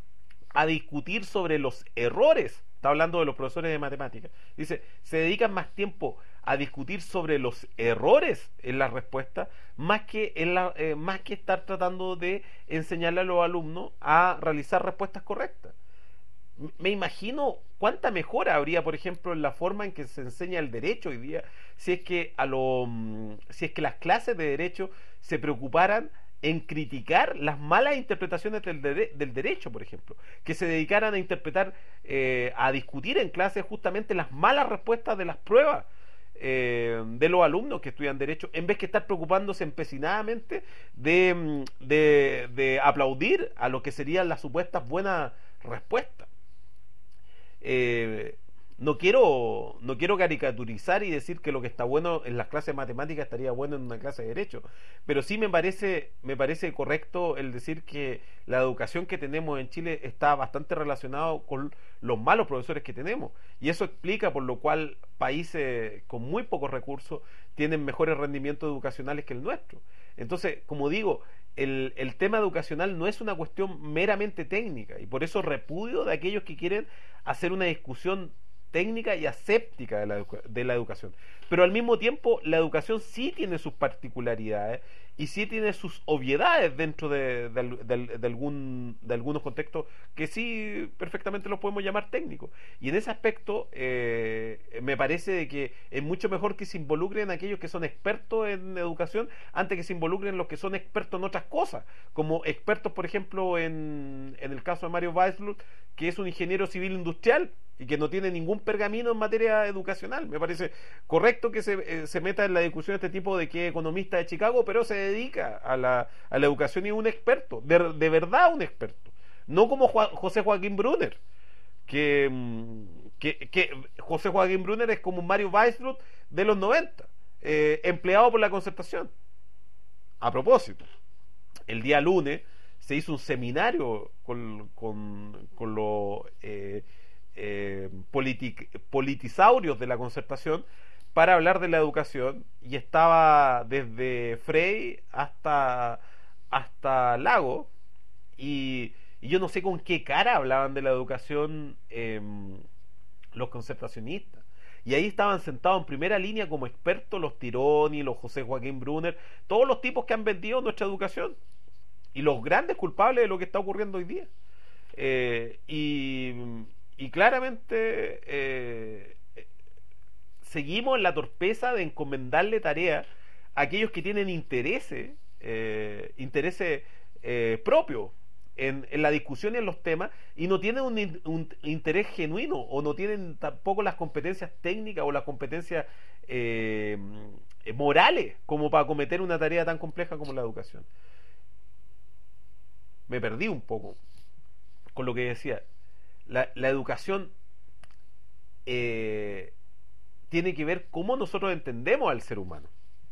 a discutir sobre los errores. Está hablando de los profesores de matemáticas. Dice: se dedican más tiempo a discutir sobre los errores en las respuestas, más que, en la, eh, más que estar tratando de enseñarle a los alumnos a realizar respuestas correctas. Me imagino cuánta mejora habría, por ejemplo, en la forma en que se enseña el derecho hoy día, si es que a lo, si es que las clases de derecho se preocuparan en criticar las malas interpretaciones del, de del derecho, por ejemplo, que se dedicaran a interpretar, eh, a discutir en clase justamente las malas respuestas de las pruebas eh, de los alumnos que estudian derecho, en vez que estar preocupándose empecinadamente de, de, de aplaudir a lo que serían las supuestas buenas respuestas. Eh, no quiero no quiero caricaturizar y decir que lo que está bueno en las clases de matemáticas estaría bueno en una clase de derecho, pero sí me parece me parece correcto el decir que la educación que tenemos en Chile está bastante relacionado con los malos profesores que tenemos, y eso explica por lo cual países con muy pocos recursos tienen mejores rendimientos educacionales que el nuestro. Entonces, como digo, el, el tema educacional no es una cuestión meramente técnica, y por eso repudio de aquellos que quieren hacer una discusión técnica y aséptica de la, educa de la educación. Pero al mismo tiempo, la educación sí tiene sus particularidades y sí tiene sus obviedades dentro de, de, de, de, algún, de algunos contextos que sí perfectamente los podemos llamar técnicos. Y en ese aspecto, eh, me parece de que es mucho mejor que se involucren aquellos que son expertos en educación antes que se involucren los que son expertos en otras cosas, como expertos, por ejemplo, en, en el caso de Mario Weissbluth, que es un ingeniero civil industrial y que no tiene ningún pergamino en materia educacional. Me parece correcto que se, eh, se meta en la discusión este tipo de que es economista de Chicago, pero se dedica a la, a la educación y es un experto, de, de verdad un experto. No como Juan, José Joaquín Brunner, que, que, que José Joaquín Brunner es como un Mario Weissbluth de los noventa, eh, empleado por la Concertación. A propósito, el día lunes se hizo un seminario con, con, con los eh, eh, politic, politisaurios de la Concertación para hablar de la educación, y estaba desde Frey hasta, hasta Lago, y, y yo no sé con qué cara hablaban de la educación eh, los concertacionistas. Y ahí estaban sentados en primera línea como expertos los Tironi, los José Joaquín Brunner, todos los tipos que han vendido nuestra educación y los grandes culpables de lo que está ocurriendo hoy día. Eh, y, y claramente eh, seguimos en la torpeza de encomendarle tareas a aquellos que tienen intereses eh, intereses eh, propios en, en la discusión y en los temas, y no tienen un, un interés genuino, o no tienen tampoco las competencias técnicas o las competencias eh, morales como para acometer una tarea tan compleja como la educación. Me perdí un poco con lo que decía. La, la educación eh, tiene que ver cómo nosotros entendemos al ser humano.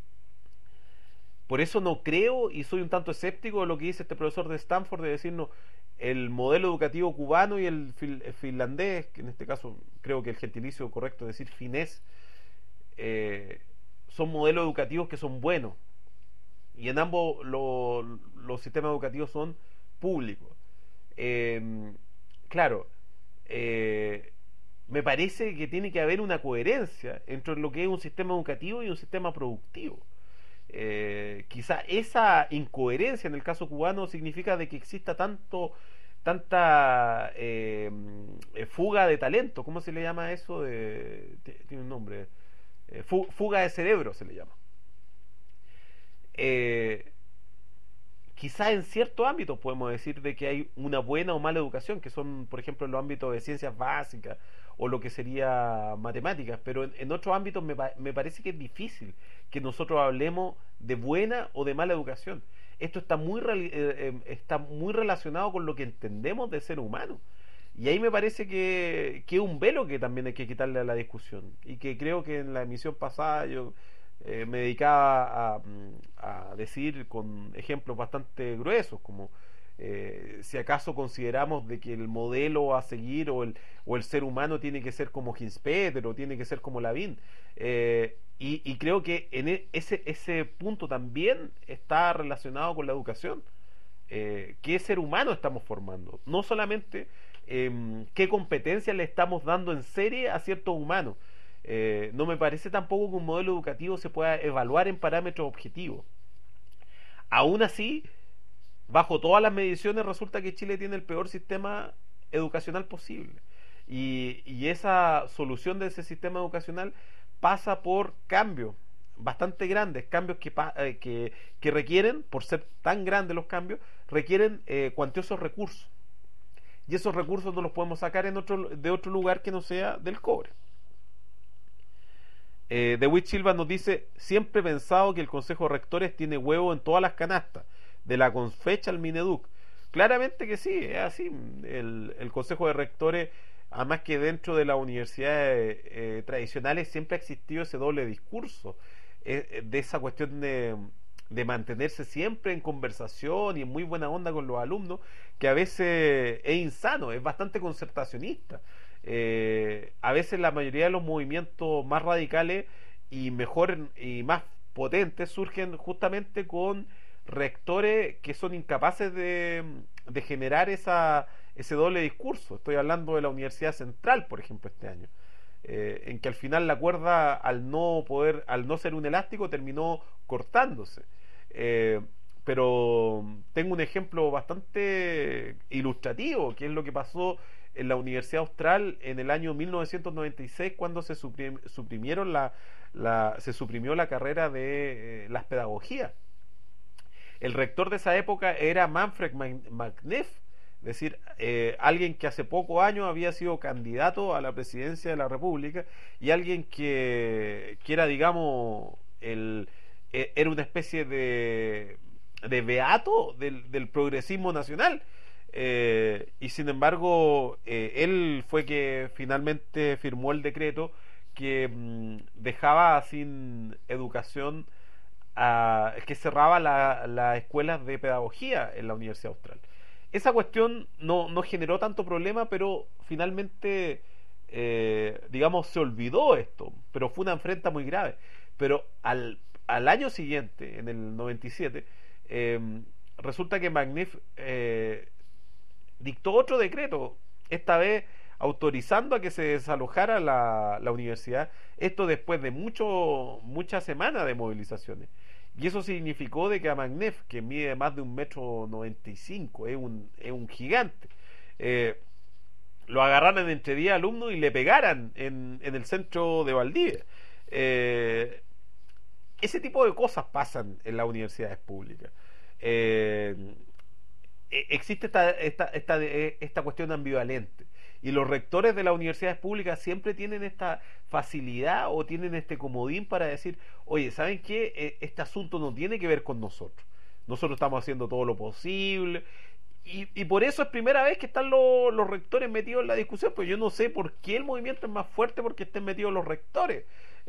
Por eso no creo, y soy un tanto escéptico de lo que dice este profesor de Stanford, de decirnos el modelo educativo cubano y el, fil, el finlandés, que en este caso creo que el gentilicio correcto es decir finés, eh, son modelos educativos que son buenos, y en ambos lo, los sistemas educativos son públicos. Eh, claro, eh, me parece que tiene que haber una coherencia entre lo que es un sistema educativo y un sistema productivo. Eh, quizá esa incoherencia en el caso cubano significa de que exista tanto tanta eh, fuga de talento. ¿Cómo se le llama eso? De, tiene un nombre, eh, fuga de cerebro se le llama. Eh, quizá en ciertos ámbitos podemos decir de que hay una buena o mala educación, que son, por ejemplo, en los ámbitos de ciencias básicas o lo que sería matemáticas, pero en, en otros ámbitos me, me parece que es difícil que nosotros hablemos de buena o de mala educación. Esto está muy, eh, está muy relacionado con lo que entendemos de ser humano, y ahí me parece que, que es un velo que también hay que quitarle a la discusión, y que creo que en la emisión pasada yo eh, me dedicaba a, a decir con ejemplos bastante gruesos, como Eh, si acaso consideramos de que el modelo a seguir o el, o el ser humano tiene que ser como Hinspeter o tiene que ser como Lavín, eh, y, y creo que en ese, ese punto también está relacionado con la educación. Eh, ¿qué ser humano estamos formando? No solamente eh, qué competencias le estamos dando en serie a ciertos humanos. Eh, no me parece tampoco que un modelo educativo se pueda evaluar en parámetros objetivos. Aún así, bajo todas las mediciones, resulta que Chile tiene el peor sistema educacional posible. Y, y esa solución de ese sistema educacional pasa por cambios bastante grandes, cambios que, eh, que, que requieren, por ser tan grandes los cambios, requieren eh, cuantiosos recursos. Y esos recursos no los podemos sacar en otro, de otro lugar que no sea del cobre. Eh, De Witt Silva nos dice: siempre he pensado que el Consejo de Rectores tiene huevo en todas las canastas, de la Confecha al Mineduc. Claramente que sí, es así. El, el Consejo de Rectores Además que dentro de las universidades eh, tradicionales siempre ha existido ese doble discurso, eh, de esa cuestión de, de mantenerse siempre en conversación y en muy buena onda con los alumnos, que a veces es insano, es bastante concertacionista. Eh, a veces la mayoría de los movimientos más radicales y mejor y más potentes surgen justamente con rectores que son incapaces de, de generar esa, ese doble discurso. Estoy hablando de la Universidad Central, por ejemplo, este año, eh, en que al final la cuerda, al no poder, al no ser un elástico, terminó cortándose. Eh, pero tengo un ejemplo bastante ilustrativo, que es lo que pasó en la Universidad Austral en el año mil novecientos noventa y seis, cuando se suprim, suprimieron la, la, se suprimió la carrera de eh, las pedagogías. El rector de esa época era Manfred McNiff, es decir, eh, alguien que hace pocos años había sido candidato a la presidencia de la República y alguien que, que era, digamos, el, eh, era una especie de, de beato del, del progresismo nacional. Eh, y sin embargo, eh, él fue que finalmente firmó el decreto que mmm, dejaba sin educación, a, que cerraba las la escuelas de pedagogía en la Universidad Austral. Esa cuestión no, no generó tanto problema, pero finalmente, eh, digamos, se olvidó esto, pero fue una afrenta muy grave. Pero al, al año siguiente, en el noventa y siete, eh, resulta que McNiff eh, dictó otro decreto, esta vez autorizando a que se desalojara la, la universidad, esto después de mucho, muchas semanas de movilizaciones. Y eso significó de que a McNiff, que mide más de un metro noventa y cinco, es un, es un gigante, eh, lo agarraran entre diez alumnos y le pegaran en, en el centro de Valdivia. Eh, ese tipo de cosas pasan en las universidades públicas. Eh, existe esta, esta, esta, esta cuestión ambivalente. Y los rectores de las universidades públicas siempre tienen esta facilidad o tienen este comodín para decir, oye, ¿saben qué? Este asunto no tiene que ver con nosotros. Nosotros estamos haciendo todo lo posible. Y, y por eso es primera vez que están los, los rectores metidos en la discusión. Pues yo no sé por qué el movimiento es más fuerte porque estén metidos los rectores.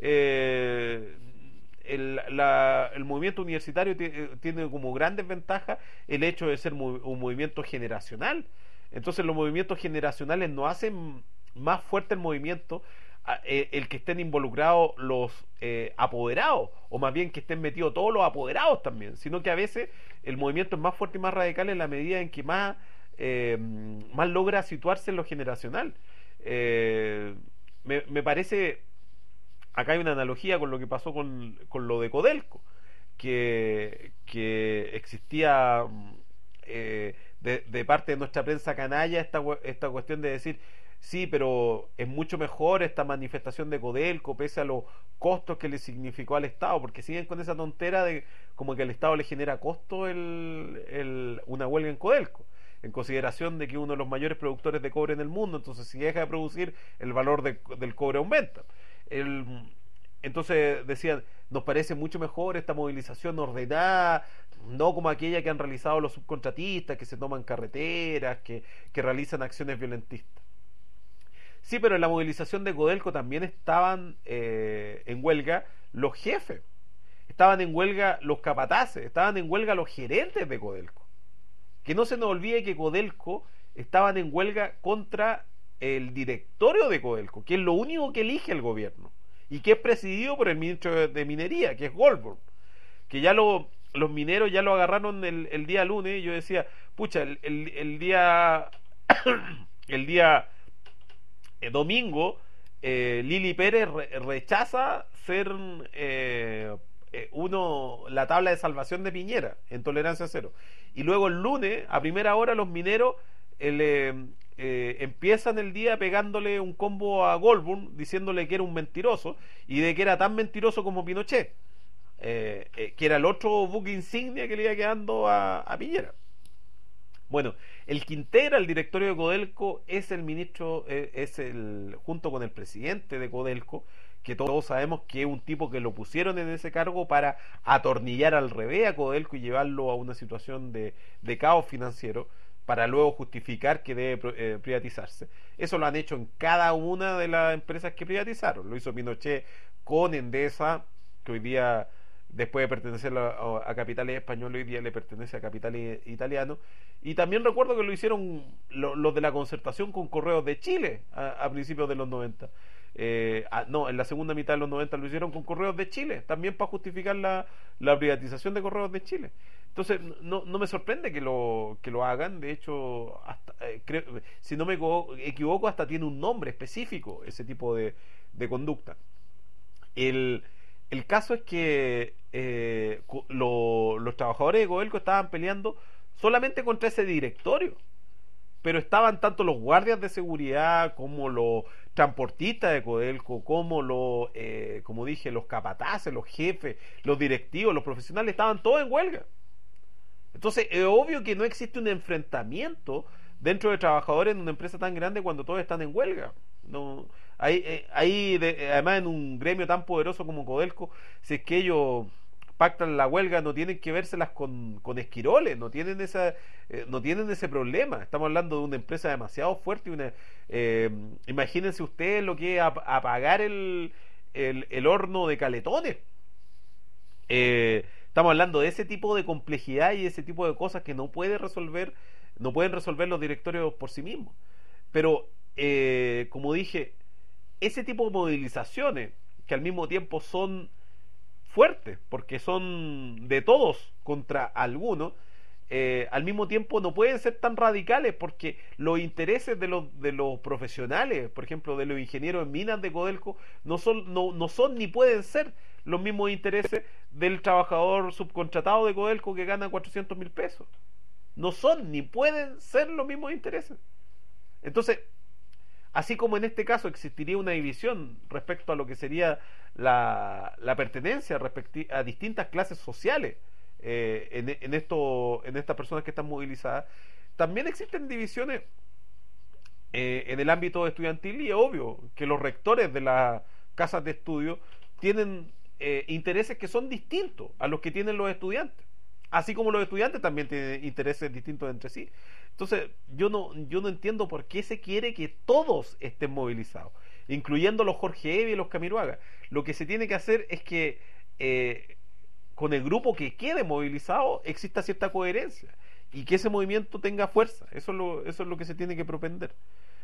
Eh, el, la, el movimiento universitario tiene, tiene como gran desventaja el hecho de ser un movimiento generacional. Entonces los movimientos generacionales no hacen más fuerte el movimiento eh, el que estén involucrados los eh, apoderados, o más bien que estén metidos todos los apoderados también, sino que a veces el movimiento es más fuerte y más radical en la medida en que más, eh, más logra situarse en lo generacional. Eh, me, me parece, acá hay una analogía con lo que pasó con, con lo de Codelco, que, que existía... Eh, De, de parte de nuestra prensa canalla esta, esta cuestión de decir sí, pero es mucho mejor esta manifestación de Codelco pese a los costos que le significó al Estado, porque siguen con esa tontera de como que al Estado le genera costo el, el, una huelga en Codelco, en consideración de que uno de los mayores productores de cobre en el mundo, entonces si deja de producir el valor de, del cobre aumenta. El, entonces decían, nos parece mucho mejor esta movilización ordenada, no como aquella que han realizado los subcontratistas, que se toman carreteras, que, que realizan acciones violentistas. Sí, pero en la movilización de Codelco también estaban eh, en huelga los jefes, estaban en huelga los capataces, estaban en huelga los gerentes de Codelco. Que no se nos olvide que Codelco estaban en huelga contra el directorio de Codelco, que es lo único que elige el gobierno, y que es presidido por el ministro de Minería, que es Goldberg, que ya lo... los mineros ya lo agarraron el, el día lunes y yo decía, pucha, el, el, el día el día eh, domingo eh, Lili Pérez re, rechaza ser eh, eh, uno la tabla de salvación de Piñera en tolerancia cero, y luego el lunes a primera hora los mineros eh, le, eh, empiezan el día pegándole un combo a Goldberg diciéndole que era un mentiroso y de que era tan mentiroso como Pinochet. Eh, eh, que era el otro buque insignia que le iba quedando a, a Piñera. Bueno, el que integra el directorio de Codelco es el ministro, eh, es el junto con el presidente de Codelco, que todos sabemos que es un tipo que lo pusieron en ese cargo para atornillar al revés a Codelco y llevarlo a una situación de, de caos financiero, para luego justificar que debe eh, privatizarse. Eso lo han hecho en cada una de las empresas que privatizaron. Lo hizo Pinochet con Endesa, que hoy día, después de pertenecer a, a capitales españoles, hoy día le pertenece a capitales italianos. Y también recuerdo que lo hicieron los lo de la concertación con Correos de Chile a, a principios de los noventa. Eh, ah, no, en la segunda mitad de los noventa lo hicieron con Correos de Chile, también para justificar la, la privatización de Correos de Chile. Entonces, no, no me sorprende que lo, que lo hagan. De hecho, hasta, eh, creo, si no me equivoco, hasta tiene un nombre específico ese tipo de, de conducta. El, el caso es que eh, lo, los trabajadores de Codelco estaban peleando solamente contra ese directorio, pero estaban tanto los guardias de seguridad como los transportistas de Codelco, como los, eh, como dije, los capataces, los jefes, los directivos, los profesionales, estaban todos en huelga. Entonces es obvio que no existe un enfrentamiento dentro de trabajadores en una empresa tan grande cuando todos están en huelga. No, hay, eh, hay de, además en un gremio tan poderoso como Codelco, si es que ellos pactan la huelga, no tienen que vérselas con, con esquiroles, no tienen esa, eh, no tienen ese problema. Estamos hablando de una empresa demasiado fuerte y una, eh, imagínense ustedes lo que es ap apagar el, el, el horno de Caletones. Eh, estamos hablando de ese tipo de complejidad y ese tipo de cosas que no puede resolver, no pueden resolver los directorios por sí mismos. Pero eh, como dije, ese tipo de movilizaciones que al mismo tiempo son fuertes porque son de todos contra algunos, eh, al mismo tiempo no pueden ser tan radicales porque los intereses de los, de los profesionales, por ejemplo de los ingenieros en minas de Codelco, no son, no, no son ni pueden ser los mismos intereses del trabajador subcontratado de Codelco que gana cuatrocientos mil pesos. No son ni pueden ser los mismos intereses. Entonces, así como en este caso existiría una división respecto a lo que sería la, la pertenencia a distintas clases sociales eh, en, en, esto, en estas personas que están movilizadas, también existen divisiones eh, en el ámbito estudiantil, y es obvio que los rectores de las casas de estudio tienen eh, intereses que son distintos a los que tienen los estudiantes, así como los estudiantes también tienen intereses distintos entre sí. Entonces, yo no, yo no entiendo por qué se quiere que todos estén movilizados, incluyendo los Jorge Evia y los Camiroaga. Lo que se tiene que hacer es que eh, con el grupo que quede movilizado exista cierta coherencia y que ese movimiento tenga fuerza. Eso es lo, eso es lo que se tiene que propender.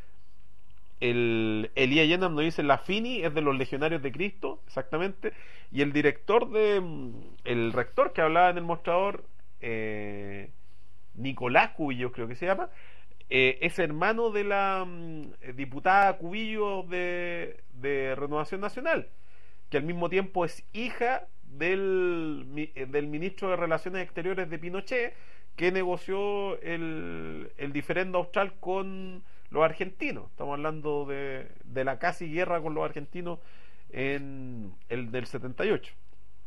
El Elías Yenam nos dice: la Fini es de los Legionarios de Cristo, exactamente, y el director de el rector que hablaba en el mostrador, eh, Nicolás Cubillo creo que se llama, eh, es hermano de la um, diputada Cubillo de, de Renovación Nacional, que al mismo tiempo es hija del, del ministro de Relaciones Exteriores de Pinochet, que negoció el, el diferendo austral con los argentinos. Estamos hablando de, de la casi guerra con los argentinos en el del setenta y ocho.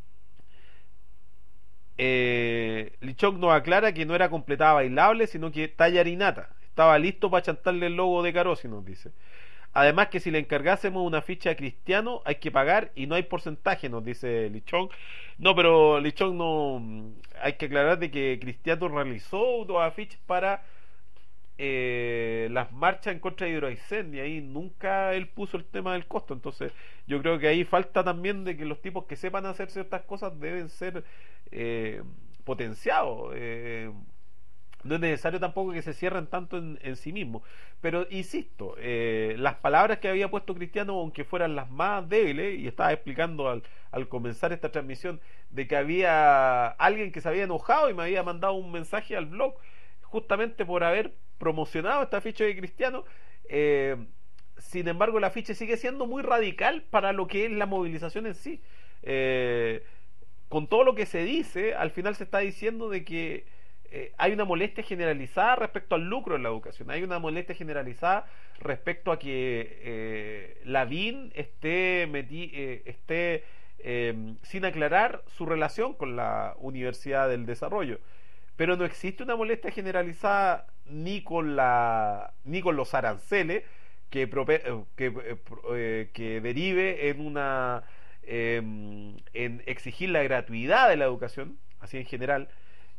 eh, Lichok nos aclara que no era completada bailable, sino que tallarinata. Estaba listo para chantarle el logo de Carosi, nos dice. Además que si le encargásemos una ficha a Cristiano hay que pagar y no hay porcentaje, nos dice Lichón. No, pero Lichón no... Hay que aclarar de que Cristiano realizó dos afiches para eh, las marchas en contra de Hidroaicén, y ahí nunca él puso el tema del costo. Entonces yo creo que ahí falta también de que los tipos que sepan hacer ciertas cosas deben ser eh, potenciados. Eh, no es necesario tampoco que se cierren tanto en, en sí mismos, pero insisto, eh, las palabras que había puesto Cristiano, aunque fueran las más débiles, y estaba explicando al, al comenzar esta transmisión de que había alguien que se había enojado y me había mandado un mensaje al blog justamente por haber promocionado esta ficha de Cristiano. eh, sin embargo, la ficha sigue siendo muy radical para lo que es la movilización en sí. eh, con todo lo que se dice, al final se está diciendo de que Eh, hay una molestia generalizada respecto al lucro en la educación, hay una molestia generalizada respecto a que eh, la B I N esté, meti, eh, esté eh, sin aclarar su relación con la Universidad del Desarrollo, pero no existe una molestia generalizada ni con la ni con los aranceles que, que, eh, que derive en una eh, en exigir la gratuidad de la educación, así en general.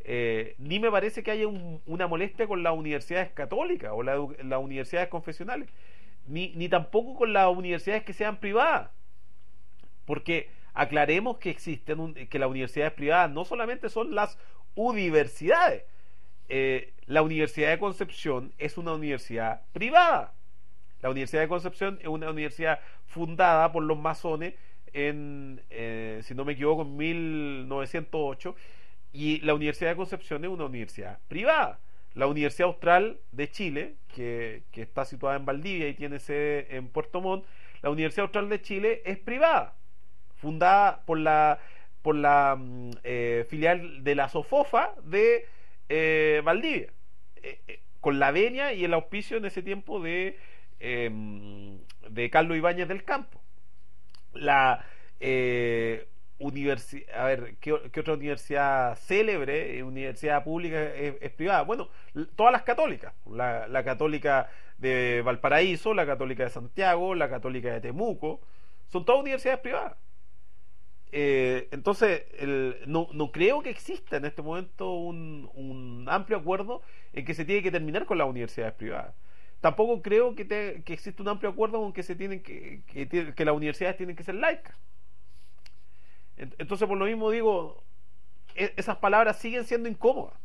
Eh, ni me parece que haya un, una molestia con las universidades católicas o la, las universidades confesionales, ni, ni tampoco con las universidades que sean privadas, porque aclaremos que existen un, que las universidades privadas no solamente son las universidades. Eh, la Universidad de Concepción es una universidad privada. La Universidad de Concepción es una universidad fundada por los masones en, eh, si no me equivoco, en mil novecientos ocho, y la Universidad de Concepción es una universidad privada. La Universidad Austral de Chile, que, que está situada en Valdivia y tiene sede en Puerto Montt, la Universidad Austral de Chile es privada, fundada por la, por la mm, eh, filial de la SOFOFA de eh, Valdivia, eh, eh, con la venia y el auspicio en ese tiempo de, eh, de Carlos Ibáñez del Campo. La eh, universi a ver, ¿qué, ¿qué otra universidad célebre, eh, universidad pública es, es privada? Bueno, todas las católicas, la, la católica de Valparaíso, la católica de Santiago, la católica de Temuco, son todas universidades privadas. Eh, entonces, el, no, no creo que exista en este momento un, un amplio acuerdo en que se tiene que terminar con las universidades privadas. Tampoco creo que, te, que exista un amplio acuerdo con que se tienen que, que, que las universidades tienen que ser laicas. Entonces, por lo mismo digo, esas palabras siguen siendo incómodas.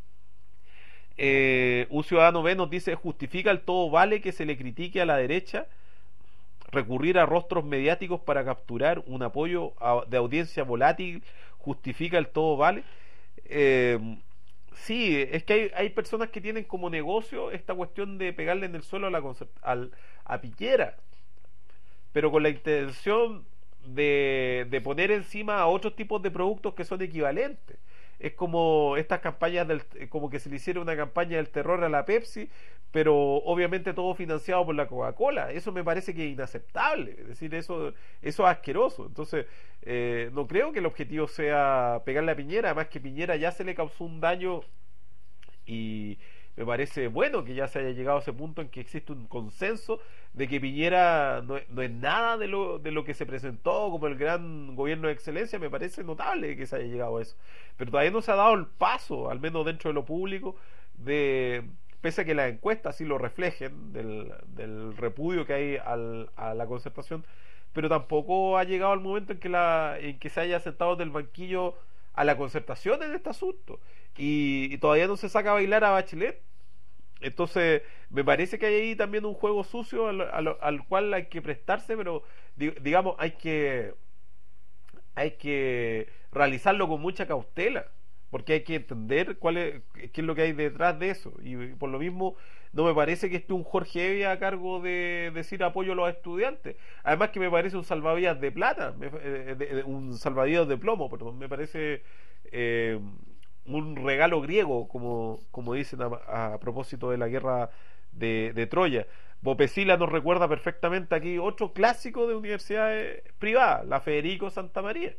Eh, un ciudadano B nos dice: justifica el todo vale que se le critique a la derecha recurrir a rostros mediáticos para capturar un apoyo a, de audiencia volátil, justifica el todo vale. Eh, sí, es que hay, hay personas que tienen como negocio esta cuestión de pegarle en el suelo a la al, a Piñera, pero con la intención de, de poner encima a otros tipos de productos que son equivalentes. Es como estas campañas del, como que se le hiciera una campaña del terror a la Pepsi, pero obviamente todo financiado por la Coca-Cola. Eso me parece que es inaceptable, es decir, eso, eso es asqueroso. Entonces, eh, no creo que el objetivo sea pegarle a Piñera, además que Piñera ya se le causó un daño, y me parece bueno que ya se haya llegado a ese punto en que existe un consenso de que Piñera no, no es nada de lo, de lo que se presentó como el gran gobierno de excelencia. Me parece notable que se haya llegado a eso, pero todavía no se ha dado el paso, al menos dentro de lo público, de, pese a que las encuestas sí lo reflejen, del, del repudio que hay al, a la concertación, pero tampoco ha llegado el momento en que, la, en que se haya sentado del banquillo a la concertación en este asunto, y, y todavía no se saca a bailar a Bachelet. Entonces, me parece que hay ahí también un juego sucio al, al, al cual hay que prestarse, pero digamos, hay que hay que realizarlo con mucha cautela, porque hay que entender cuál es, qué es lo que hay detrás de eso. Y por lo mismo, no me parece que esté un Jorge Evia a cargo de decir apoyo a los estudiantes. Además que me parece un salvavidas de plata, me, de, de, un salvavidas de plomo, perdón, me parece eh, un regalo griego, como, como dicen a, a propósito de la guerra de, de Troya. Bopesila nos recuerda perfectamente aquí otro clásico de universidades privadas, la Federico Santa María,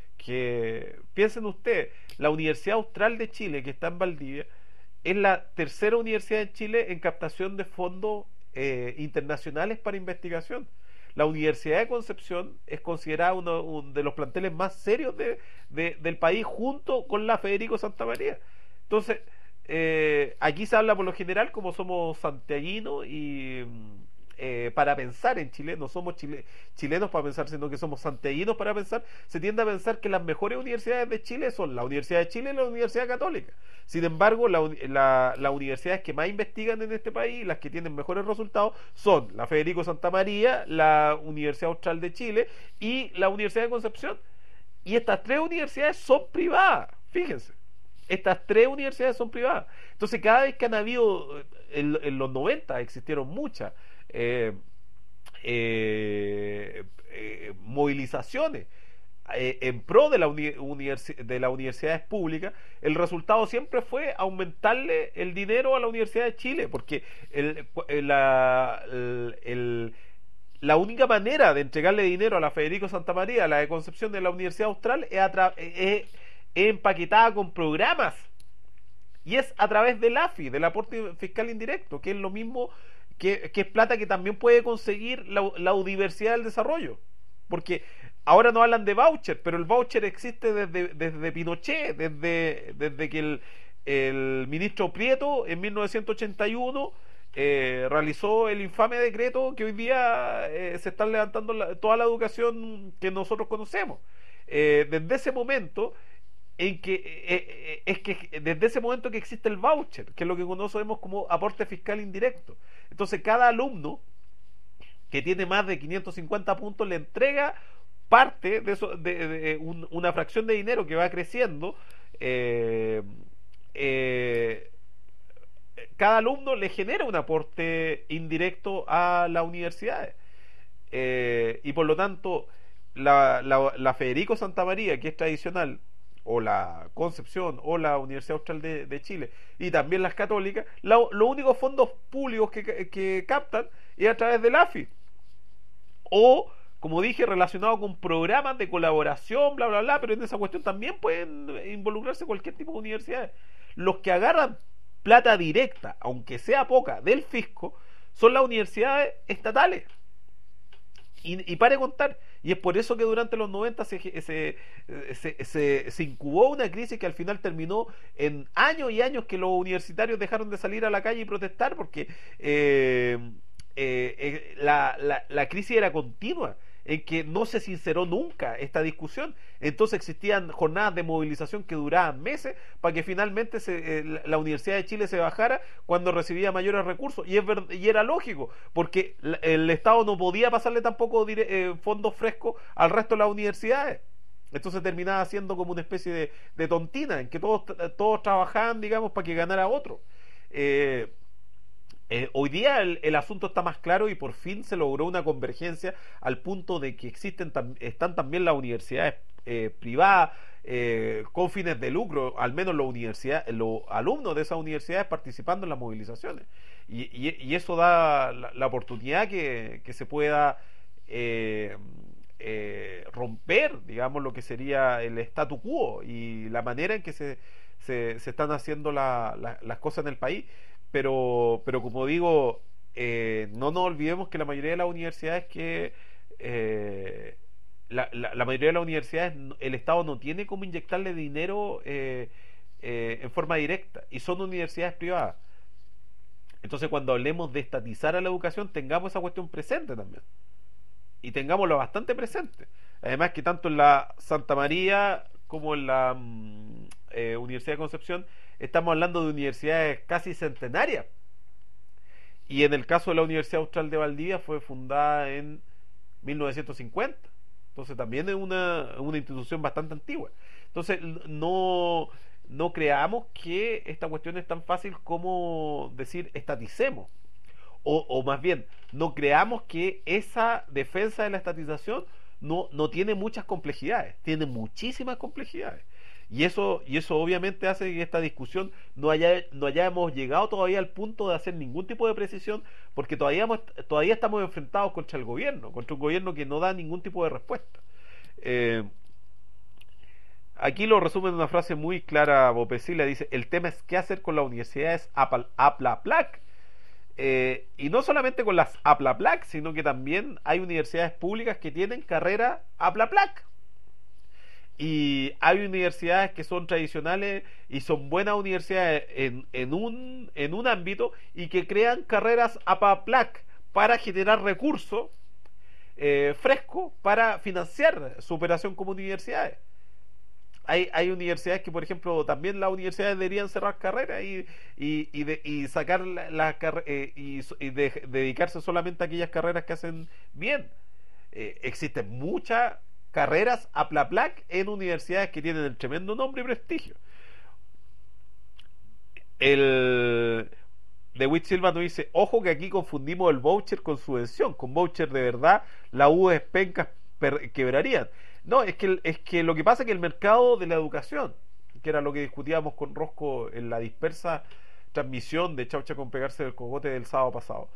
que piensen ustedes, la Universidad Austral de Chile, que está en Valdivia, es la tercera universidad en Chile en captación de fondos eh, internacionales para investigación. La Universidad de Concepción es considerada uno, uno de los planteles más serios de, de, del país, junto con la Federico Santa María. Entonces, eh, aquí se habla por lo general, como somos santiaguinos y eh, para pensar en Chile, no somos chile, chilenos para pensar, sino que somos santiaguinos para pensar, se tiende a pensar que las mejores universidades de Chile son la Universidad de Chile y la Universidad Católica. Sin embargo, las la, la universidades que más investigan en este país, las que tienen mejores resultados, son la Federico Santa María, la Universidad Austral de Chile y la Universidad de Concepción. Y estas tres universidades son privadas, fíjense. Estas tres universidades son privadas. Entonces, cada vez que han habido, en, en los noventa existieron muchas eh, eh, eh, movilizaciones eh, en pro de, la uni universi de las universidades públicas, el resultado siempre fue aumentarle el dinero a la Universidad de Chile, porque el, la, el, el la única manera de entregarle dinero a la Federico Santa María, a la de Concepción, de la Universidad Austral, es, a es, es empaquetada con programas, y es a través del A F I, del aporte fiscal indirecto, que es lo mismo que, que es plata que también puede conseguir la, la Universidad del Desarrollo, porque ahora no hablan de voucher, pero el voucher existe desde, desde Pinochet, desde, desde que el, el ministro Prieto en mil novecientos ochenta y uno eh, realizó el infame decreto que hoy día eh, se está levantando la, toda la educación que nosotros conocemos. Eh, desde ese momento en que eh, eh, es que desde ese momento que existe el voucher, que es lo que conocemos como aporte fiscal indirecto. Entonces cada alumno que tiene más de quinientos cincuenta puntos le entrega parte de eso, de, de un, una fracción de dinero que va creciendo. eh, eh, Cada alumno le genera un aporte indirecto a las universidades. Eh, y por lo tanto la, la, la Federico Santa María, que es tradicional, o la Concepción, o la Universidad Austral de, de Chile, y también las católicas, lo, los únicos fondos públicos que, que captan es a través del A F I, o como dije, relacionado con programas de colaboración, bla, bla, bla, pero en esa cuestión también pueden involucrarse cualquier tipo de universidades. Los que agarran plata directa, aunque sea poca, del fisco, son las universidades estatales. Y, y pare de contar. Y es por eso que durante los noventa se, se, se, se, se incubó una crisis que al final terminó en años y años que los universitarios dejaron de salir a la calle y protestar, porque eh, eh, eh, la, la, la crisis era continua, en que no se sinceró nunca esta discusión. Entonces existían jornadas de movilización que duraban meses para que finalmente se, eh, la Universidad de Chile se bajara cuando recibía mayores recursos. Y, es ver, y era lógico, porque el Estado no podía pasarle tampoco dire, eh, fondos frescos al resto de las universidades. Entonces terminaba siendo como una especie de, de tontina, en que todos, todos trabajaban, digamos, para que ganara otro. Eh, Eh, hoy día el, el asunto está más claro y por fin se logró una convergencia al punto de que existen tam, están también las universidades eh, privadas eh, con fines de lucro, al menos los, universidad, los alumnos de esas universidades participando en las movilizaciones, y, y, y eso da la, la oportunidad que, que se pueda eh, eh, romper, digamos, lo que sería el statu quo y la manera en que se, se, se están haciendo la, la, las cosas en el país. Pero, pero como digo, eh, no nos olvidemos que la mayoría de las universidades que eh, la, la, la mayoría de las universidades el Estado no tiene cómo inyectarle dinero eh, eh, en forma directa, y son universidades privadas. Entonces cuando hablemos de estatizar a la educación, tengamos esa cuestión presente también, y tengámoslo bastante presente. Además que tanto en la Santa María como en la mm, eh, Universidad de Concepción estamos hablando de universidades casi centenarias, y en el caso de la Universidad Austral de Valdivia fue fundada en mil novecientos cincuenta, entonces también es una, una institución bastante antigua. Entonces no, no creamos que esta cuestión es tan fácil como decir estaticemos, o, o más bien no creamos que esa defensa de la estatización no, no tiene muchas complejidades, tiene muchísimas complejidades. Y eso, y eso obviamente hace que esta discusión no haya, no hayamos llegado todavía al punto de hacer ningún tipo de precisión, porque todavía, hemos, todavía estamos enfrentados contra el gobierno, contra un gobierno que no da ningún tipo de respuesta. Eh, aquí lo resume en una frase muy clara Bopesila, dice: el tema es qué hacer con las universidades Aplaplac. Eh, y no solamente con las Aplaplac, sino que también hay universidades públicas que tienen carrera Aplaplac. Y hay universidades que son tradicionales y son buenas universidades en, en, un, en un ámbito, y que crean carreras APAPLAC para generar recursos eh, frescos para financiar su operación como universidades. Hay, hay universidades que, por ejemplo, también las universidades deberían cerrar carreras y, y, y, de, y sacar la, la eh, y, y de, dedicarse solamente a aquellas carreras que hacen bien. Eh, existen muchas carreras Aplaplac en universidades que tienen el tremendo nombre y prestigio. El de Witt Silva nos dice: ojo que aquí confundimos el voucher con subvención. Con voucher de verdad la U es pencas quebrarían. No, es que, es que lo que pasa es que el mercado de la educación, que era lo que discutíamos con Rosco en la dispersa transmisión de Chaucha con pegarse del cogote del sábado pasado,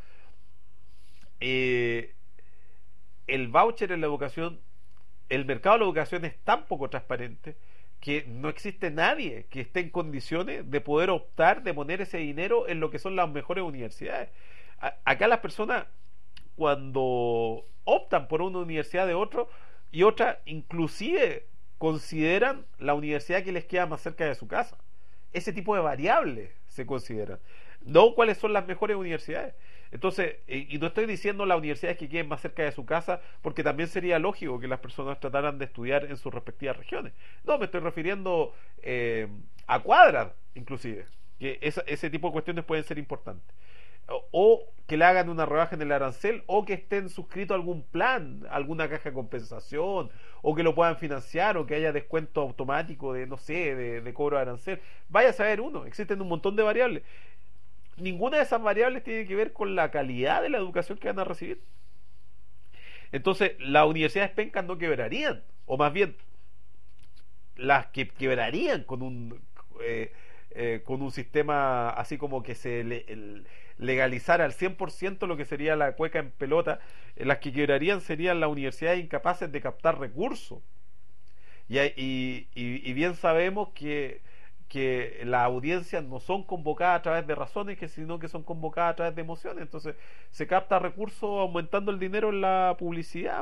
eh, el voucher en la educación, el mercado de la educación es tan poco transparente que no existe nadie que esté en condiciones de poder optar, de poner ese dinero en lo que son las mejores universidades. A, acá las personas, cuando optan por una universidad de otro, y otras inclusive consideran la universidad que les queda más cerca de su casa. Ese tipo de variables se consideran, no cuáles son las mejores universidades. Entonces, y no estoy diciendo las universidades que queden más cerca de su casa, porque también sería lógico que las personas trataran de estudiar en sus respectivas regiones. No, me estoy refiriendo eh, a cuadras, inclusive, que esa, ese tipo de cuestiones pueden ser importantes. O, o que le hagan una rebaja en el arancel, o que estén suscritos a algún plan, alguna caja de compensación, o que lo puedan financiar, o que haya descuento automático de, no sé, de, de cobro de arancel. Vaya a saber uno, existen un montón de variables. Ninguna de esas variables tiene que ver con la calidad de la educación que van a recibir. Entonces, las universidades pencas no quebrarían, o más bien, las que quebrarían con un eh, eh, con un sistema así como que se le, el, legalizara al cien por ciento lo que sería la cueca en pelota. Eh, las que quebrarían serían las universidades incapaces de captar recursos. Y, y, y, y bien sabemos que que las audiencias no son convocadas a través de razones, que sino que son convocadas a través de emociones. Entonces se capta recursos aumentando el dinero en la publicidad.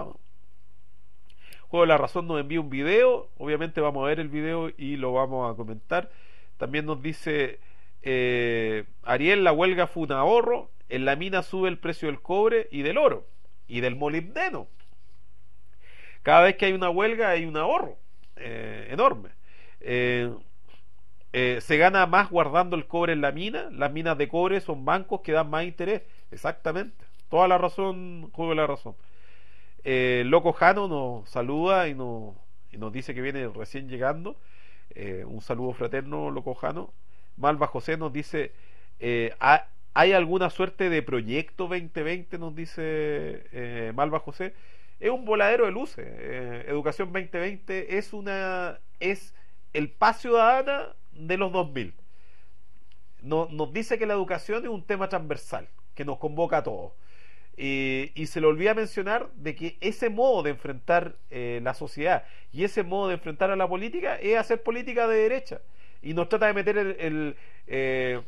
Juego de la Razón nos envía un video, obviamente vamos a ver el video y lo vamos a comentar. También nos dice eh, Ariel, la huelga fue un ahorro, en la mina sube el precio del cobre y del oro y del molibdeno. Cada vez que hay una huelga hay un ahorro eh, enorme. eh, Eh, se gana más guardando el cobre en la mina. Las minas de cobre son bancos que dan más interés. Exactamente, toda la razón, Juego de la Razón. eh, Loco Jano nos saluda y nos, y nos dice que viene recién llegando. Eh, un saludo fraterno, Loco Jano. Malva José nos dice eh, ¿hay alguna suerte de proyecto veinte veinte? Nos dice eh, Malva José. Es un voladero de luces. eh, Educación veinte veinte es una es el Paz Ciudadana de los dos mil. No, nos dice que la educación es un tema transversal que nos convoca a todos, eh, y se le olvida mencionar de que ese modo de enfrentar eh, la sociedad y ese modo de enfrentar a la política es hacer política de derecha, y nos trata de meter el, el eh,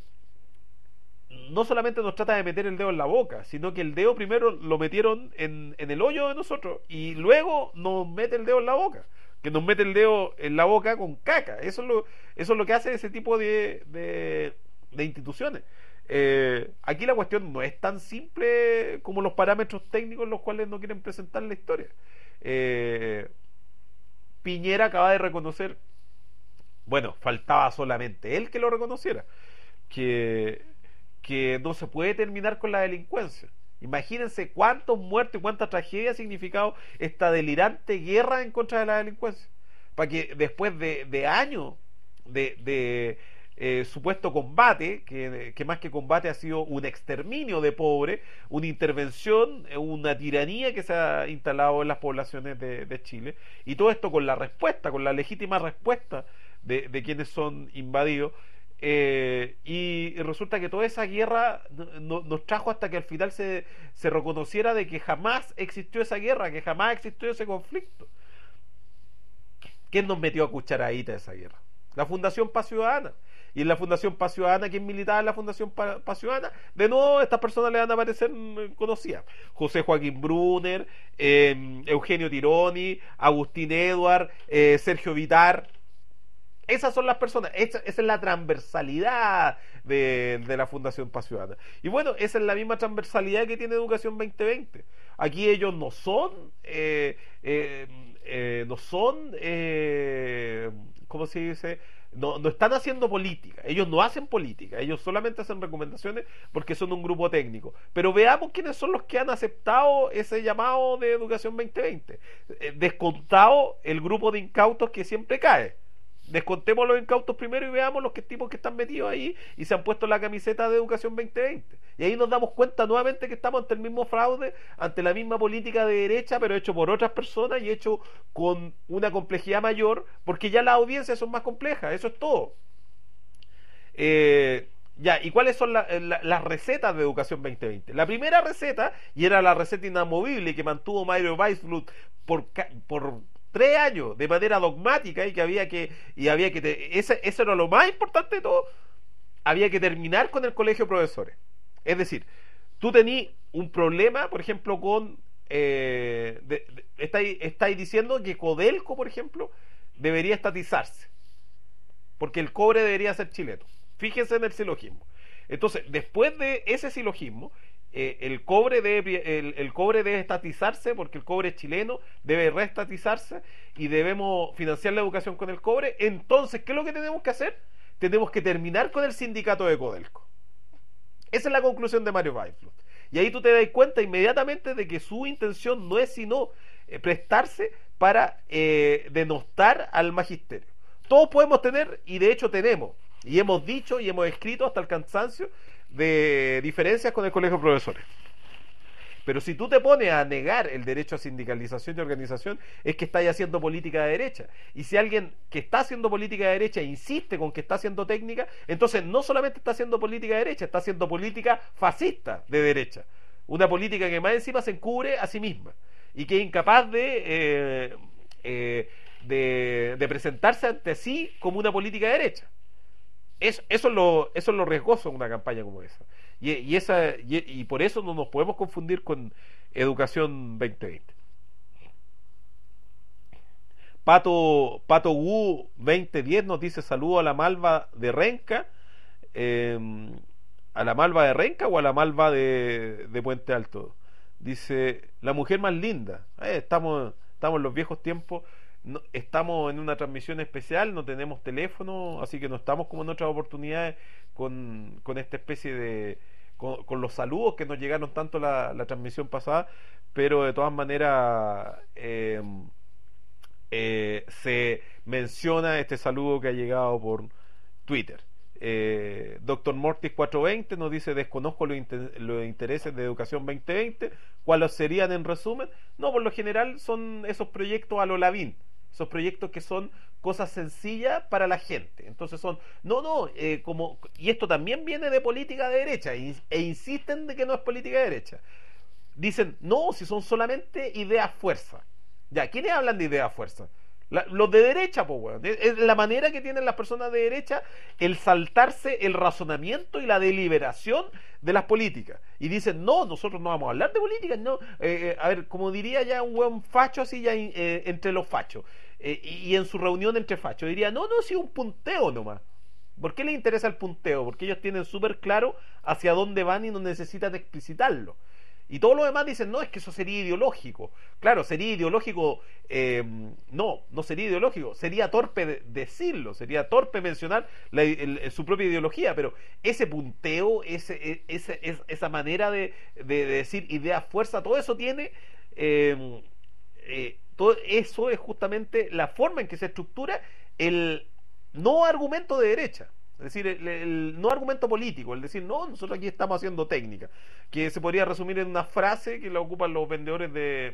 no solamente nos trata de meter el dedo en la boca, sino que el dedo primero lo metieron en, en el hoyo de nosotros y luego nos mete el dedo en la boca, que nos mete el dedo en la boca con caca. Eso es lo, eso es lo que hace ese tipo de, de, de instituciones. Eh, aquí la cuestión no es tan simple como los parámetros técnicos los cuales no quieren presentar la historia. Eh, Piñera acaba de reconocer, bueno, faltaba solamente él que lo reconociera, que, que no se puede terminar con la delincuencia. Imagínense cuántos muertos y cuánta tragedia ha significado esta delirante guerra en contra de la delincuencia, para que después de, de años de, de eh, supuesto combate, que, que más que combate ha sido un exterminio de pobres, una intervención, una tiranía que se ha instalado en las poblaciones de, de Chile, y todo esto con la respuesta, con la legítima respuesta de, de quienes son invadidos. Eh, y, y resulta que toda esa guerra no, no, nos trajo hasta que al final se, se reconociera de que jamás existió esa guerra, que jamás existió ese conflicto. ¿Quién nos metió a cucharadita esa guerra? La Fundación Paz Ciudadana. Y en la Fundación Paz Ciudadana, ¿quién militaba en la Fundación Paz Ciudadana? De nuevo, estas personas le van a parecer conocidas: José Joaquín Brunner, eh, Eugenio Tironi, Agustín Edward, eh, Sergio Vitar. Esas son las personas, esa, esa es la transversalidad de, de la Fundación Paz Ciudadana. Y bueno, esa es la misma transversalidad que tiene Educación veinte veinte. Aquí ellos no son, eh, eh, eh, no son, eh, ¿cómo se dice? No, no están haciendo política, ellos no hacen política, ellos solamente hacen recomendaciones porque son un grupo técnico. Pero veamos quiénes son los que han aceptado ese llamado de Educación veinte veinte. Eh, descontado el grupo de incautos que siempre cae. Descontemos los incautos primero y veamos los que tipos que están metidos ahí y se han puesto la camiseta de Educación veinte veinte. Y ahí nos damos cuenta nuevamente que estamos ante el mismo fraude, ante la misma política de derecha, pero hecho por otras personas y hecho con una complejidad mayor, porque ya las audiencias son más complejas. Eso es todo. Eh, ya, ¿y cuáles son la, la, las recetas de Educación veinte veinte? La primera receta, y era la receta inamovible que mantuvo Mario Weisblut por... por tres años de manera dogmática, y que había que y había que te, ese, eso era lo más importante de todo: había que terminar con el colegio de profesores. Es decir, tú tenías un problema, por ejemplo, con eh, de, de, estáis, estáis diciendo que Codelco, por ejemplo, debería estatizarse, porque el cobre debería ser chileno. Fíjense en el silogismo. Entonces, después de ese silogismo, eh, el cobre debe el, el cobre debe estatizarse, porque el cobre es chileno, debe reestatizarse y debemos financiar la educación con el cobre. Entonces, ¿qué es lo que tenemos que hacer? Tenemos que terminar con el sindicato de Codelco. Esa es la conclusión de Mario Weissflot. Y ahí tú te das cuenta inmediatamente de que su intención no es sino eh, prestarse para eh, denostar al magisterio. Todos podemos tener, y de hecho tenemos, y hemos dicho y hemos escrito hasta el cansancio de diferencias con el colegio de profesores. Pero si tú te pones a negar el derecho a sindicalización y organización, es que estás haciendo política de derecha. Y si alguien que está haciendo política de derecha insiste con que está haciendo técnica, entonces no solamente está haciendo política de derecha, está haciendo política fascista de derecha. Una política que más encima se encubre a sí misma y que es incapaz de, eh, eh, de, de presentarse ante sí como una política de derecha. Eso, eso, es lo, eso es lo riesgoso en una campaña como esa. Y, y, esa y, y por eso no nos podemos confundir con Educación veinte veinte. Pato, Pato Gu veinte diez nos dice: saludo a la Malva de Renca. Eh, ¿A la Malva de Renca o a la Malva de, de Puente Alto? Dice: la mujer más linda. Eh, estamos, estamos en los viejos tiempos. No, estamos en una transmisión especial, no tenemos teléfono, así que no estamos como en otras oportunidades con, con esta especie de con, con los saludos que nos llegaron tanto la, la transmisión pasada, pero de todas maneras eh, eh, se menciona este saludo que ha llegado por Twitter. eh, Doctor Mortis cuatrocientos veinte nos dice: desconozco los, inter los intereses de Educación veinte veinte. ¿Cuáles serían en resumen? No, por lo general son esos proyectos a lo Lavín, esos proyectos que son cosas sencillas para la gente. Entonces son, no, no, eh, como, y esto también viene de política de derecha, e, e insisten de que no es política de derecha. Dicen, no, si son solamente ideas fuerza. Ya, ¿quiénes hablan de ideas fuerza? La, los de derecha, pues, bueno. Es, es la manera que tienen las personas de derecha el saltarse el razonamiento y la deliberación de las políticas. Y dicen, no, nosotros no vamos a hablar de política, no. Eh, eh, a ver, como diría ya un buen facho así ya eh, entre los fachos. Eh, y, y en su reunión entre fachos diría, no, no, si un punteo nomás. ¿Por qué les interesa el punteo? Porque ellos tienen súper claro hacia dónde van y no necesitan explicitarlo. Y todos los demás dicen, no, es que eso sería ideológico. Claro, sería ideológico, eh, no, no sería ideológico, sería torpe de decirlo, sería torpe mencionar la, el, el, su propia ideología, pero ese punteo, ese, ese, ese, esa manera de, de, de decir idea, fuerza, todo eso tiene, eh, eh, todo eso es justamente la forma en que se estructura el no argumento de derecha. Es decir, el, el no argumento político, el decir, no, nosotros aquí estamos haciendo técnica, que se podría resumir en una frase que la ocupan los vendedores de,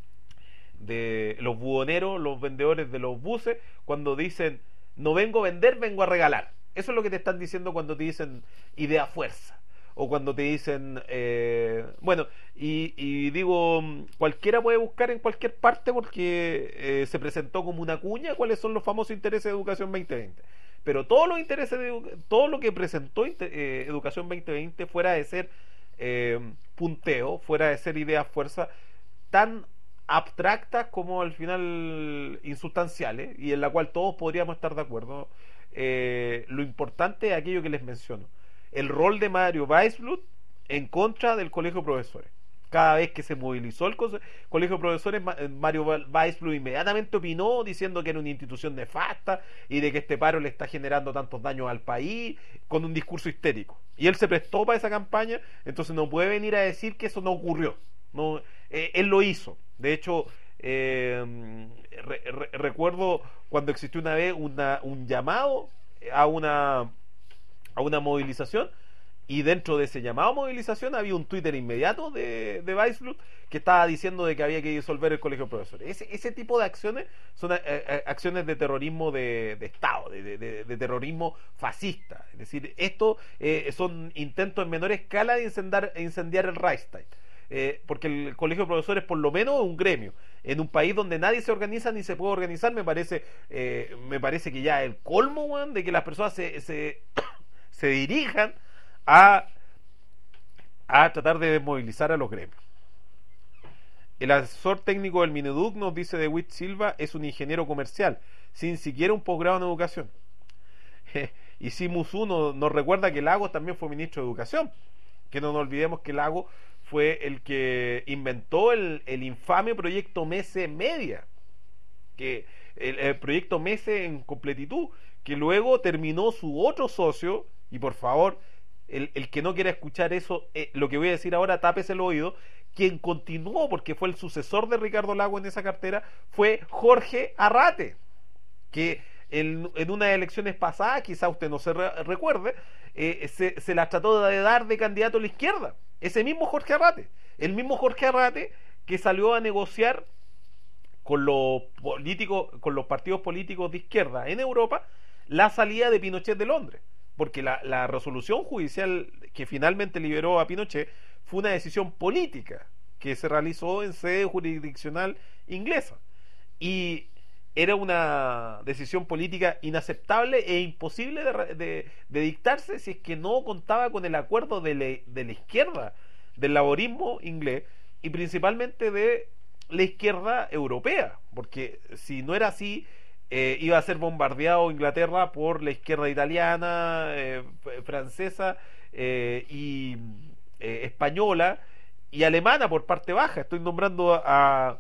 de los buhoneros, los vendedores de los buses, cuando dicen, no vengo a vender, vengo a regalar. Eso es lo que te están diciendo cuando te dicen idea fuerza, o cuando te dicen, eh, bueno, y, y digo, cualquiera puede buscar en cualquier parte porque eh, se presentó como una cuña cuáles son los famosos intereses de Educación veinte veinte. Pero todos los intereses de todo lo que presentó eh, Educación veinte veinte, fuera de ser eh, punteo, fuera de ser ideas fuerza, tan abstractas como al final insustanciales, y en la cual todos podríamos estar de acuerdo, eh, lo importante es aquello que les menciono: el rol de Mario Weissflot en contra del colegio de profesores. Cada vez que se movilizó el colegio de profesores, Mario Weissflot inmediatamente opinó diciendo que era una institución nefasta y de que este paro le está generando tantos daños al país, con un discurso histérico. Y él se prestó para esa campaña, entonces no puede venir a decir que eso no ocurrió. No, eh, él lo hizo. De hecho, eh, re, re, recuerdo cuando existió una vez una, un llamado a una, a una movilización. Y dentro de ese llamado a movilización había un Twitter inmediato de, de Weissflot que estaba diciendo de que había que disolver el colegio de profesores. Ese, ese tipo de acciones son eh, acciones de terrorismo de, de Estado, de, de, de terrorismo fascista. Es decir, esto eh, son intentos en menor escala de incendiar, incendiar el Reichstag. Eh, porque el colegio de profesores por lo menos es un gremio. En un país donde nadie se organiza ni se puede organizar, me parece eh, me parece que ya el colmo, man, de que las personas se, se, se dirijan A, a tratar de desmovilizar a los gremios. El asesor técnico del Mineduc, nos dice De Witt Silva, es un ingeniero comercial, sin siquiera un posgrado en educación. Y si Musu nos, nos recuerda que Lagos también fue ministro de Educación, que no nos olvidemos que Lagos fue el que inventó el, el infame proyecto Mese Media, que el, el proyecto Mese en completitud, que luego terminó su otro socio, y por favor, el, el que no quiera escuchar eso, eh, lo que voy a decir ahora, tápese el oído, quien continuó, porque fue el sucesor de Ricardo Lagos en esa cartera, fue Jorge Arrate, que en, en unas elecciones pasadas, quizá usted no se re, recuerde, eh, se, se las trató de dar de candidato a la izquierda. Ese mismo Jorge Arrate, el mismo Jorge Arrate que salió a negociar con los políticos, con los partidos políticos de izquierda en Europa, la salida de Pinochet de Londres, porque la, la resolución judicial que finalmente liberó a Pinochet fue una decisión política que se realizó en sede jurisdiccional inglesa, y era una decisión política inaceptable e imposible de, de, de dictarse si es que no contaba con el acuerdo de, le, de la izquierda, del laborismo inglés, y principalmente de la izquierda europea, porque si no era así, eh, iba a ser bombardeado Inglaterra por la izquierda italiana, eh, francesa eh, y eh, española y alemana por parte baja. Estoy nombrando a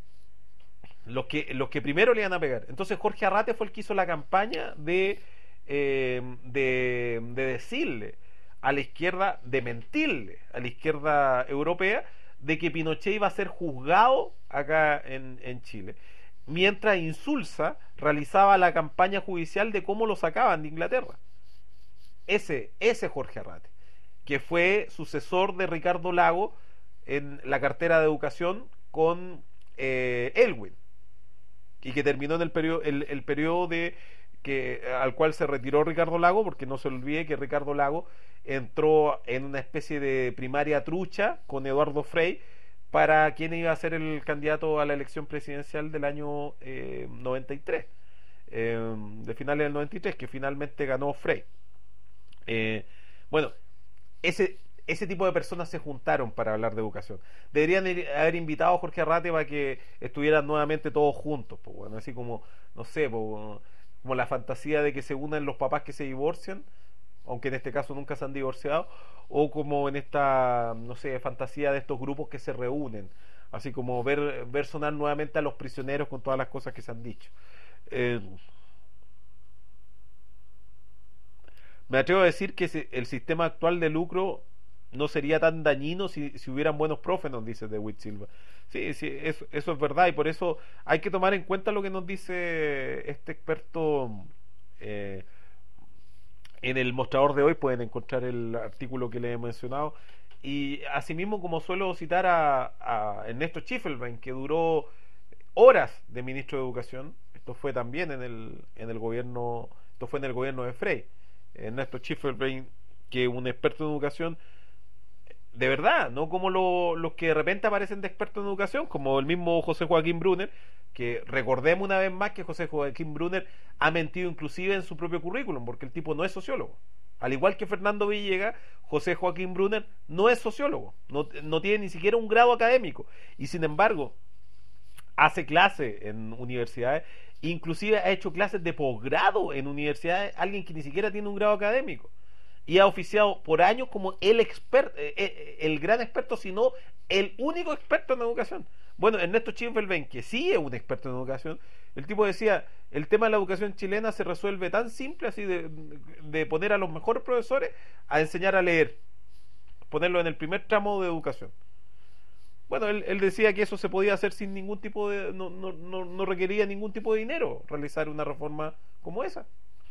los que, los que primero le iban a pegar. Entonces Jorge Arrate fue el que hizo la campaña de, eh, de, de decirle a la izquierda, de mentirle a la izquierda europea, de que Pinochet iba a ser juzgado acá en, en Chile, mientras Insulza realizaba la campaña judicial de cómo lo sacaban de Inglaterra. Ese, ese Jorge Arrate, que fue sucesor de Ricardo Lagos en la cartera de educación con eh, Elwin, y que terminó en el periodo, el, el periodo de que al cual se retiró Ricardo Lagos, porque no se olvide que Ricardo Lagos entró en una especie de primaria trucha con Eduardo Frei para quien iba a ser el candidato a la elección presidencial del año eh, noventa y tres, eh, de finales del noventa y tres, que finalmente ganó Frei. Eh, bueno, ese ese tipo de personas se juntaron para hablar de educación. Deberían ir, haber invitado a Jorge Arrate para que estuvieran nuevamente todos juntos, pues, bueno, así como, no sé, pues, como la fantasía de que se unan los papás que se divorcian, aunque en este caso nunca se han divorciado, o como en esta, no sé, fantasía de estos grupos que se reúnen, así como ver, ver sonar nuevamente a los prisioneros con todas las cosas que se han dicho. Eh, me atrevo a decir que el sistema actual de lucro no sería tan dañino si, si hubieran buenos profes, nos dice De Witt Silva. Sí, sí, eso, eso es verdad, y por eso hay que tomar en cuenta lo que nos dice este experto. eh, en el mostrador de hoy pueden encontrar el artículo que les he mencionado, y asimismo, como suelo citar a, a Ernesto Schiffelbein, que duró horas de ministro de Educación. Esto fue también en el, en el gobierno, esto fue en el gobierno de Frei. Ernesto Schiffelbein, que es un experto en educación de verdad, no como lo, los que de repente aparecen de expertos en educación, como el mismo José Joaquín Brunner, que recordemos una vez más que José Joaquín Brunner ha mentido inclusive en su propio currículum, porque el tipo no es sociólogo. Al igual que Fernando Villegas, José Joaquín Brunner no es sociólogo, no, no tiene ni siquiera un grado académico, y sin embargo hace clase en universidades, inclusive ha hecho clases de posgrado en universidades, alguien que ni siquiera tiene un grado académico, y ha oficiado por años como el experto, eh, el gran experto, sino el único experto en educación. Bueno, Ernesto Schiffelbein, que sí es un experto en educación, el tipo decía, el tema de la educación chilena se resuelve tan simple así de, de poner a los mejores profesores a enseñar a leer, ponerlo en el primer tramo de educación. Bueno, él, él decía que eso se podía hacer sin ningún tipo de, no, no, no, no requería ningún tipo de dinero realizar una reforma como esa.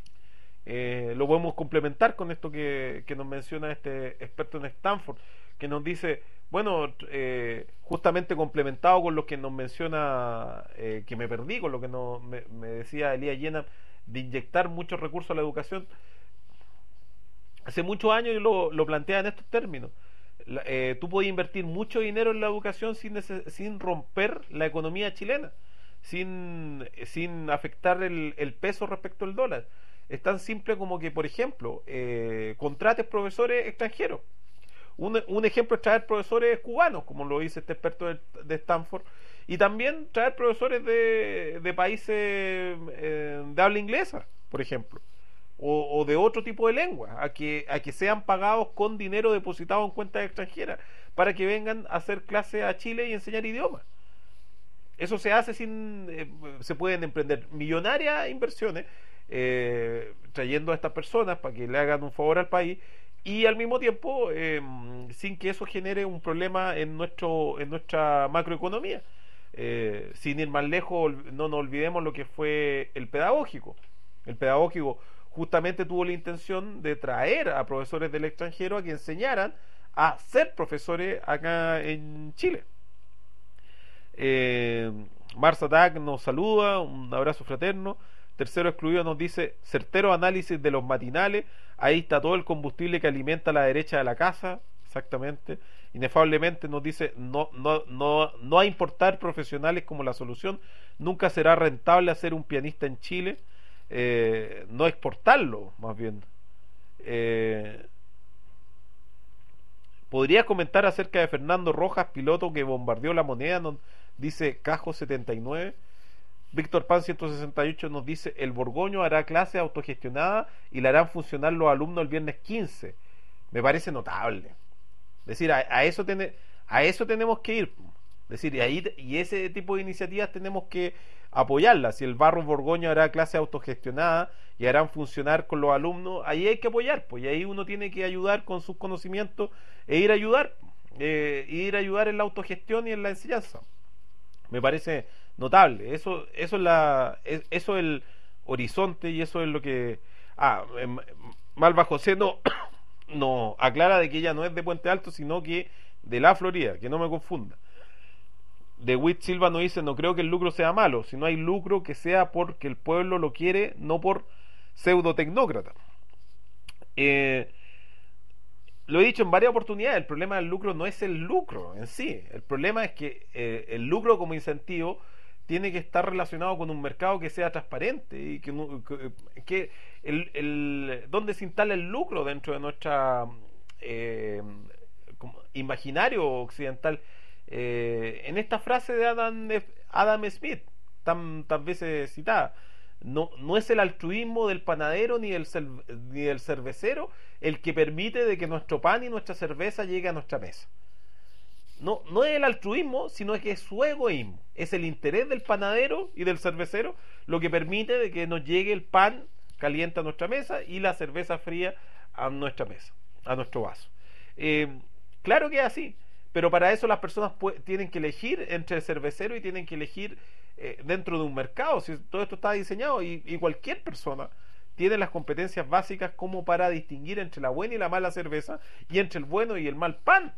Eh, lo podemos complementar con esto que, que nos menciona este experto en Stanford, que nos dice, bueno, eh, justamente complementado con lo que nos menciona, eh, que me perdí, con lo que nos, me, me decía Elías Llena, de inyectar muchos recursos a la educación. Hace muchos años yo lo, lo plantea en estos términos. La, eh, tú puedes invertir mucho dinero en la educación sin, neces- sin romper la economía chilena, sin, sin afectar el, el peso respecto al dólar. Es tan simple como que, por ejemplo, eh, contrates profesores extranjeros. Un, un ejemplo es traer profesores cubanos, como lo dice este experto de, de Stanford, y también traer profesores de, de países eh, de habla inglesa, por ejemplo, o, o de otro tipo de lengua, a que, a que sean pagados con dinero depositado en cuentas extranjeras, para que vengan a hacer clases a Chile y enseñar idiomas. Eso se hace sin, eh, se pueden emprender millonarias inversiones eh, trayendo a estas personas para que le hagan un favor al país, y al mismo tiempo eh, sin que eso genere un problema en nuestro en nuestra macroeconomía. Eh, sin ir más lejos, no nos olvidemos lo que fue el pedagógico. El pedagógico justamente tuvo la intención de traer a profesores del extranjero a que enseñaran a ser profesores acá en Chile. eh, Mars Attack nos saluda, un abrazo fraterno. Tercero Excluido nos dice: certero análisis de los matinales, ahí está todo el combustible que alimenta a la derecha de la casa. Exactamente. Inefablemente nos dice: no, no, no, no a importar profesionales como la solución, nunca será rentable hacer un pianista en Chile, eh, no exportarlo, más bien. eh, ¿Podrías comentar acerca de Fernando Rojas, piloto que bombardeó la Moneda? Nos dice Cajo setenta y nueve. Víctor Pan ciento sesenta y ocho nos dice: el Borgoño hará clase autogestionada y la harán funcionar los alumnos el viernes quince. Me parece notable. Es decir, a, a eso tiene, a eso tenemos que ir. Es decir, y, ahí, y ese tipo de iniciativas tenemos que apoyarlas. Si el Barro Borgoño hará clase autogestionada y harán funcionar con los alumnos, ahí hay que apoyar, pues, y ahí uno tiene que ayudar con sus conocimientos e ir a ayudar, eh, ir a ayudar en la autogestión y en la enseñanza. Me parece notable. Eso, eso es la, es, eso es el horizonte, y eso es lo que. Ah, eh, Malva José no, no aclara de que ella no es de Puente Alto, sino que de la Florida, que no me confunda. De Witt Silva nos dice: no creo que el lucro sea malo, si no hay lucro que sea porque el pueblo lo quiere, no por pseudo tecnócrata. Eh, lo he dicho en varias oportunidades, el problema del lucro no es el lucro en sí, el problema es que eh, el lucro como incentivo tiene que estar relacionado con un mercado que sea transparente, y que, que el, el, donde se instala el lucro dentro de nuestra eh, imaginario occidental. Eh, en esta frase de Adam, Adam Smith, tan, tan veces citada, no, no es el altruismo del panadero ni del, ni del cervecero el que permite de que nuestro pan y nuestra cerveza llegue a nuestra mesa. No, no es el altruismo, sino que es su egoísmo. Es el interés del panadero y del cervecero lo que permite de que nos llegue el pan caliente a nuestra mesa y la cerveza fría a nuestra mesa, a nuestro vaso. Eh, claro que es así, pero para eso las personas tienen que elegir entre el cervecero y tienen que elegir eh, dentro de un mercado. Si todo esto está diseñado, y, y cualquier persona tiene las competencias básicas como para distinguir entre la buena y la mala cerveza, y entre el bueno y el mal pan.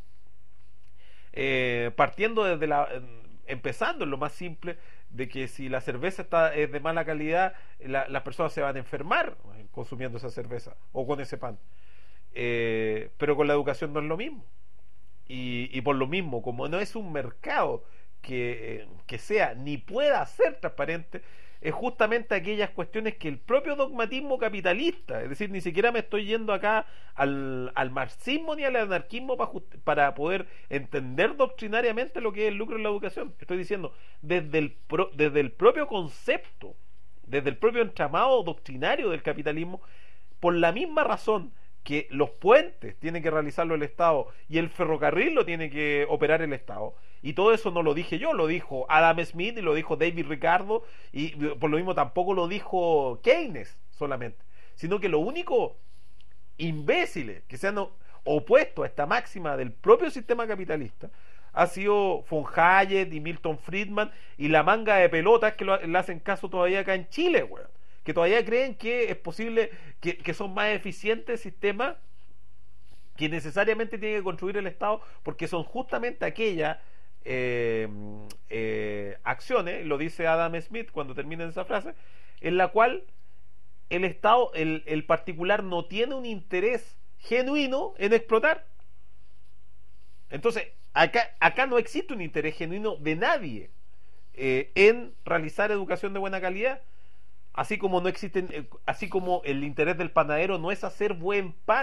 Eh, partiendo desde la, empezando en lo más simple, de que si la cerveza está es de mala calidad, la, las personas se van a enfermar consumiendo esa cerveza o con ese pan. Eh, pero con la educación no es lo mismo. Y, y por lo mismo, como no es un mercado que, que sea ni pueda ser transparente, es justamente aquellas cuestiones que el propio dogmatismo capitalista, es decir, ni siquiera me estoy yendo acá al, al marxismo ni al anarquismo para, para poder entender doctrinariamente lo que es el lucro en la educación. Estoy diciendo, desde el, pro, desde el propio concepto, desde el propio entramado doctrinario del capitalismo, por la misma razón que los puentes tiene que realizarlo el Estado y el ferrocarril lo tiene que operar el Estado, y todo eso no lo dije yo, lo dijo Adam Smith y lo dijo David Ricardo, y por lo mismo tampoco lo dijo Keynes solamente, sino que lo único imbéciles que se han opuesto a esta máxima del propio sistema capitalista ha sido von Hayek y Milton Friedman y la manga de pelotas que lo, le hacen caso todavía acá en Chile, weón, que todavía creen que es posible, que, que son más eficientes sistemas que necesariamente tiene que construir el Estado, porque son justamente aquellas eh, eh, acciones, lo dice Adam Smith cuando termina esa frase, en la cual el Estado, el, el particular no tiene un interés genuino en explotar. Entonces, acá, acá no existe un interés genuino de nadie eh, en realizar educación de buena calidad. Así como no existen, así como el interés del panadero no es hacer buen pan,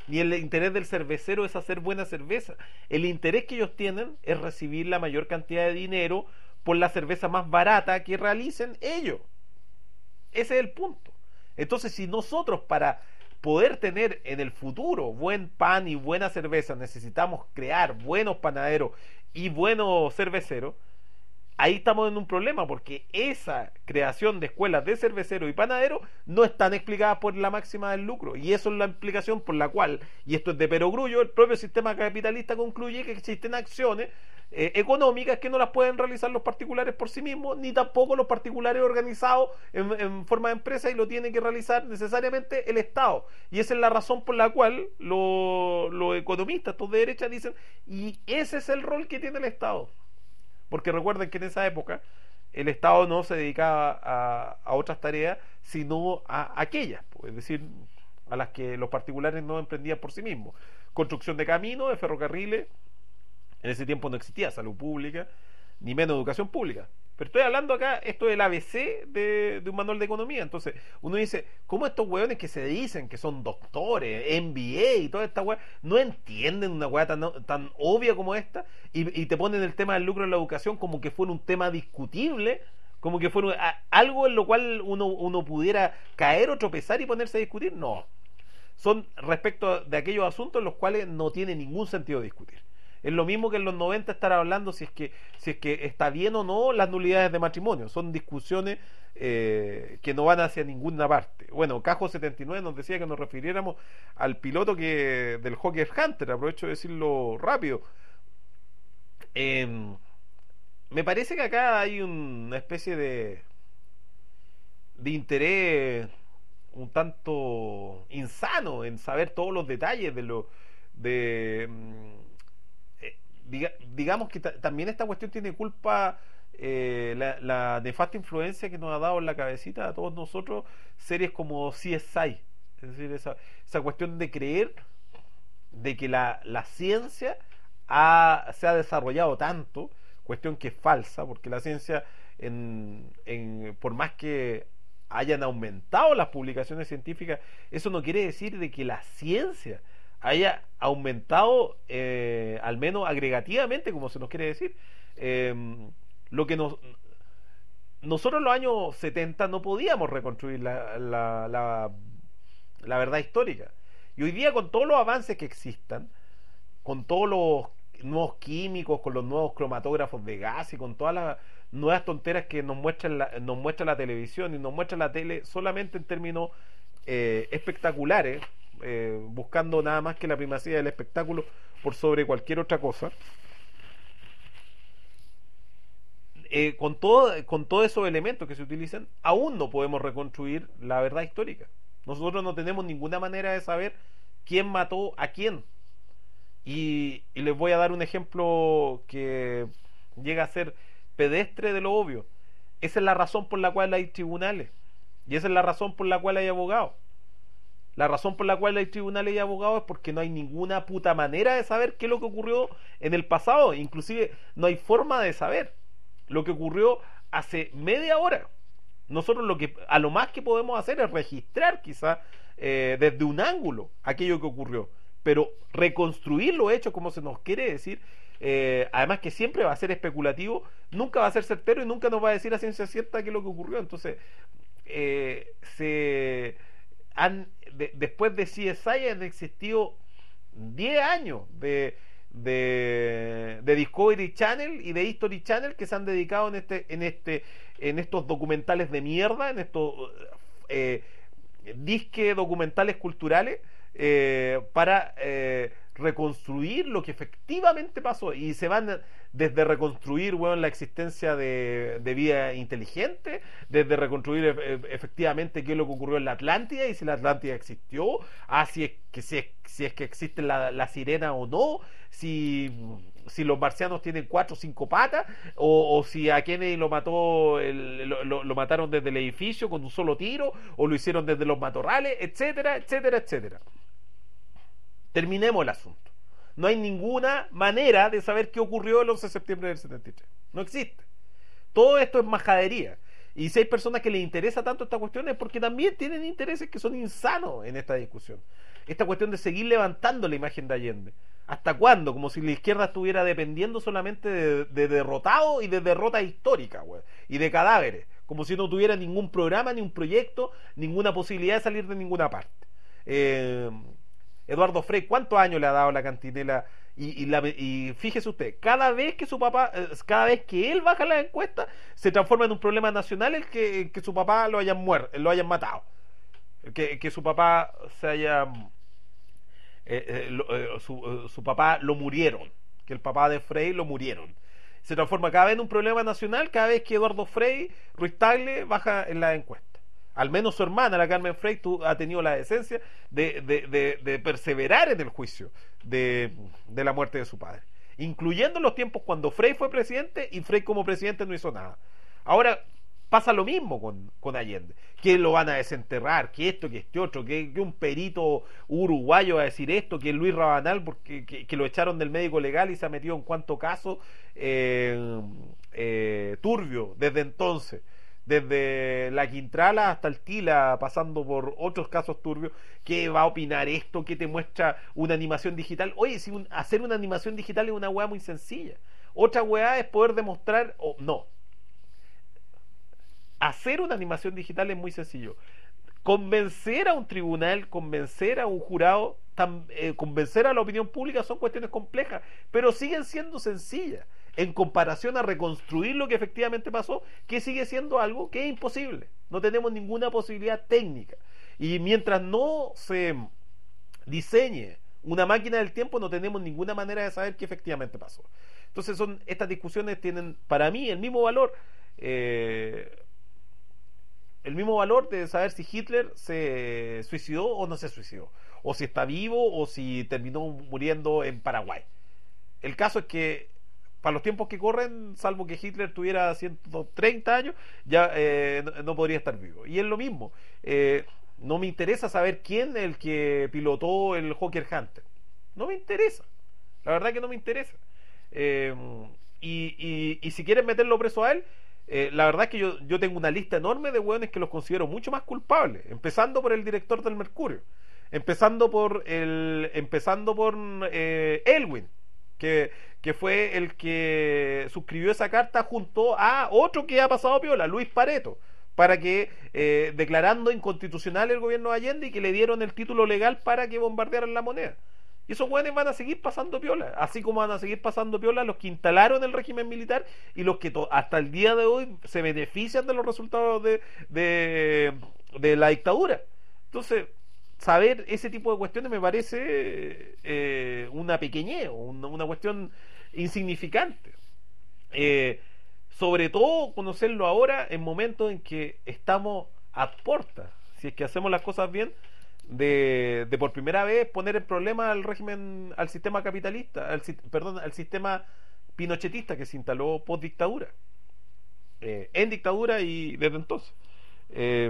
ni el interés del cervecero es hacer buena cerveza. El interés que ellos tienen es recibir la mayor cantidad de dinero por la cerveza más barata que realicen ellos. Ese es el punto. Entonces, si nosotros para poder tener en el futuro buen pan y buena cerveza necesitamos crear buenos panaderos y buenos cerveceros, ahí estamos en un problema, porque esa creación de escuelas de cerveceros y panaderos no están explicadas por la máxima del lucro, y eso es la explicación por la cual, y esto es de perogrullo, el propio sistema capitalista concluye que existen acciones eh, económicas que no las pueden realizar los particulares por sí mismos, ni tampoco los particulares organizados en, en forma de empresa, y lo tiene que realizar necesariamente el Estado. Y esa es la razón por la cual los lo economistas, estos de derecha, dicen, y ese es el rol que tiene el Estado. Porque recuerden que en esa época el Estado no se dedicaba a, a otras tareas, sino a aquellas, pues, es decir, a las que los particulares no emprendían por sí mismos. Construcción de caminos, de ferrocarriles. En ese tiempo no existía salud pública, ni menos educación pública. Pero estoy hablando acá, esto es el A B C de, de un manual de economía. Entonces, uno dice, ¿cómo estos hueones que se dicen que son doctores, M B A y toda esta hueá, no entienden una hueá tan, tan obvia como esta? Y, y te ponen el tema del lucro en la educación como que fuera un tema discutible, como que fuera a, algo en lo cual uno, uno pudiera caer o tropezar y ponerse a discutir. No. Son respecto de aquellos asuntos en los cuales no tiene ningún sentido discutir. Es lo mismo que en los noventa estar hablando si es que si es que está bien o no las nulidades de matrimonio. Son discusiones eh, que no van hacia ninguna parte. Bueno, Cajo setenta y nueve nos decía que nos refiriéramos al piloto que del Hawker Hunter. Aprovecho de decirlo rápido. Eh, me parece que acá hay una especie de de interés un tanto insano en saber todos los detalles de lo de Diga, digamos que ta, también esta cuestión tiene culpa eh, la, la nefasta influencia que nos ha dado en la cabecita a todos nosotros series como C S I, es decir, esa, esa cuestión de creer de que la, la ciencia ha, se ha desarrollado tanto, cuestión que es falsa, porque la ciencia en, en, por más que hayan aumentado las publicaciones científicas, eso no quiere decir de que la ciencia haya aumentado eh, al menos agregativamente, como se nos quiere decir. Eh, lo que nos nosotros en los años setenta no podíamos reconstruir la, la, la, la verdad histórica, y hoy día con todos los avances que existan, con todos los nuevos químicos, con los nuevos cromatógrafos de gas y con todas las nuevas tonteras que nos muestra la, nos muestra la televisión y nos muestra la tele solamente en términos eh, espectaculares, Eh, buscando nada más que la primacía del espectáculo por sobre cualquier otra cosa, eh, con todo, con todos esos elementos que se utilizan, aún no podemos reconstruir la verdad histórica. Nosotros no tenemos ninguna manera de saber quién mató a quién, y, y les voy a dar un ejemplo que llega a ser pedestre de lo obvio. Esa es la razón por la cual hay tribunales, y esa es la razón por la cual hay abogados. La razón por la cual hay tribunales y abogados es porque no hay ninguna puta manera de saber qué es lo que ocurrió en el pasado. Inclusive no hay forma de saber lo que ocurrió hace media hora. Nosotros lo que a lo más que podemos hacer es registrar quizá eh, desde un ángulo aquello que ocurrió, pero reconstruir los hechos como se nos quiere decir, eh, además que siempre va a ser especulativo, nunca va a ser certero y nunca nos va a decir a ciencia cierta qué es lo que ocurrió. Entonces eh, se han de, después de C S I han existido diez años de, de, de Discovery Channel y de History Channel que se han dedicado en este en este en estos documentales de mierda, en estos eh, disque documentales culturales eh, para eh, reconstruir lo que efectivamente pasó, y se van desde reconstruir, bueno, la existencia de, de vida inteligente, desde reconstruir e efectivamente qué es lo que ocurrió en la Atlántida y si la Atlántida existió, ah, si es que, si es, si es que existe la, la sirena o no, si, si los marcianos tienen cuatro o cinco patas, o, o si a Kennedy lo mató el, lo, lo, lo mataron desde el edificio con un solo tiro, o lo hicieron desde los matorrales, etcétera, etcétera, etcétera. Terminemos el asunto. No hay ninguna manera de saber qué ocurrió el once de septiembre del setenta y tres. No existe. Todo esto es majadería. Y si hay personas que les interesa tanto esta cuestión es porque también tienen intereses que son insanos en esta discusión. esta cuestión de seguir levantando la imagen de Allende. ¿Hasta cuándo? Como si la izquierda estuviera dependiendo solamente de, de derrotados y de derrotas históricas, güey, y de cadáveres, como si no tuviera ningún programa, ni un proyecto, ninguna posibilidad de salir de ninguna parte. Eh, Eduardo Frei, ¿cuántos años le ha dado la cantinela? Y, y, la, y fíjese usted, cada vez que su papá, eh, cada vez que él baja la encuesta, se transforma en un problema nacional el que, el que su papá lo hayan muerto, lo hayan matado, que, que su papá se haya eh, eh, lo, eh, su, eh, su papá lo murieron, que el papá de Frei lo murieron. Se transforma cada vez en un problema nacional cada vez que Eduardo Frei Ruiz Tagle baja en la encuesta. Al menos su hermana, la Carmen Frei, tú, ha tenido la decencia de, de, de, de perseverar en el juicio de, de la muerte de su padre, incluyendo los tiempos cuando Frei fue presidente y Frei como presidente no hizo nada. Ahora pasa lo mismo con, con Allende, que lo van a desenterrar, que esto, que este otro, que, que un perito uruguayo va a decir esto, que Luis Rabanal, porque que, que lo echaron del médico legal y se ha metido en cuanto caso eh, eh, turbio desde entonces, desde la Quintrala hasta el Tila, pasando por otros casos turbios, que va a opinar esto, que te muestra una animación digital. Oye, si un, hacer una animación digital es una weá muy sencilla. Otra weá es poder demostrar, o oh, no, hacer una animación digital es muy sencillo. Convencer a un tribunal, convencer a un jurado, tam, eh, convencer a la opinión pública son cuestiones complejas, pero siguen siendo sencillas en comparación a reconstruir lo que efectivamente pasó, que sigue siendo algo que es imposible. No tenemos ninguna posibilidad técnica. Y mientras no se diseñe una máquina del tiempo, no tenemos ninguna manera de saber qué efectivamente pasó. Entonces son estas discusiones tienen para mí el mismo valor eh, el mismo valor de saber si Hitler se suicidó o no se suicidó, o si está vivo o si terminó muriendo en Paraguay. El caso es que para los tiempos que corren, salvo que Hitler tuviera ciento treinta años, ya eh, no, no podría estar vivo. Y es lo mismo. Eh, no me interesa saber quién es el que pilotó el Hawker Hunter. No me interesa. La verdad que no me interesa. Eh, y, y, y si quieren meterlo preso a él, eh, la verdad es que yo, yo tengo una lista enorme de hueones que los considero mucho más culpables. Empezando por el director del Mercurio. Empezando por el empezando por eh, Elwin, que, que fue el que suscribió esa carta junto a otro que ha pasado piola, Luis Pareto, para que, eh, declarando inconstitucional el gobierno de Allende y que le dieron el título legal para que bombardearan la moneda. Y esos güeyes van a seguir pasando piola, así como van a seguir pasando piola los que instalaron el régimen militar y los que hasta el día de hoy se benefician de los resultados de, de, de la dictadura. Entonces, saber ese tipo de cuestiones me parece eh, una pequeñez, una, una cuestión insignificante. Eh, sobre todo conocerlo ahora en momentos en que estamos a puertas, si es que hacemos las cosas bien, de, de por primera vez poner en problema al régimen, al sistema capitalista, al, perdón, al sistema pinochetista que se instaló post dictadura, eh, en dictadura y desde entonces. Eh,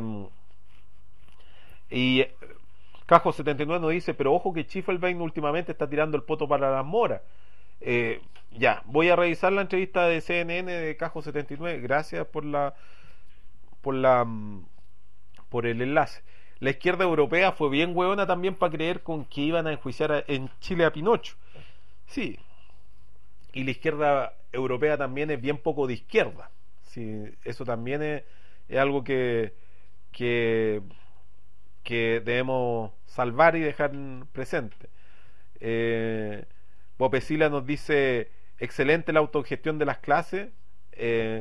y Cajo setenta y nueve nos dice, pero ojo que Schiffelbein últimamente está tirando el poto para las moras. Eh, ya, voy a revisar la entrevista de C N N de Cajo setenta y nueve. Gracias por la por la por el enlace. La izquierda europea fue bien hueona también para creer con que iban a enjuiciar a, en Chile a Pinocho. Sí. Y la izquierda europea también es bien poco de izquierda. Sí, eso también es, es algo que que que debemos salvar y dejar presente. Eh, Bopesila nos dice, excelente la autogestión de las clases. Eh,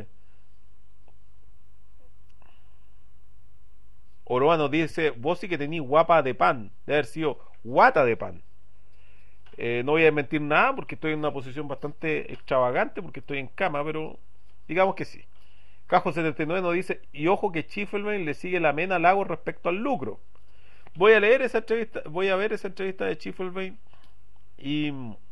Oroa nos dice, vos sí que tenís guapa de pan, de haber sido guata de pan. Eh, no voy a mentir nada porque estoy en una posición bastante extravagante, porque estoy en cama, pero digamos que sí. Cajo setenta y nueve nos dice, y ojo que Schiffelbein le sigue la mena al lago respecto al lucro. Voy a leer esa entrevista, voy a ver esa entrevista de Schiffelbein y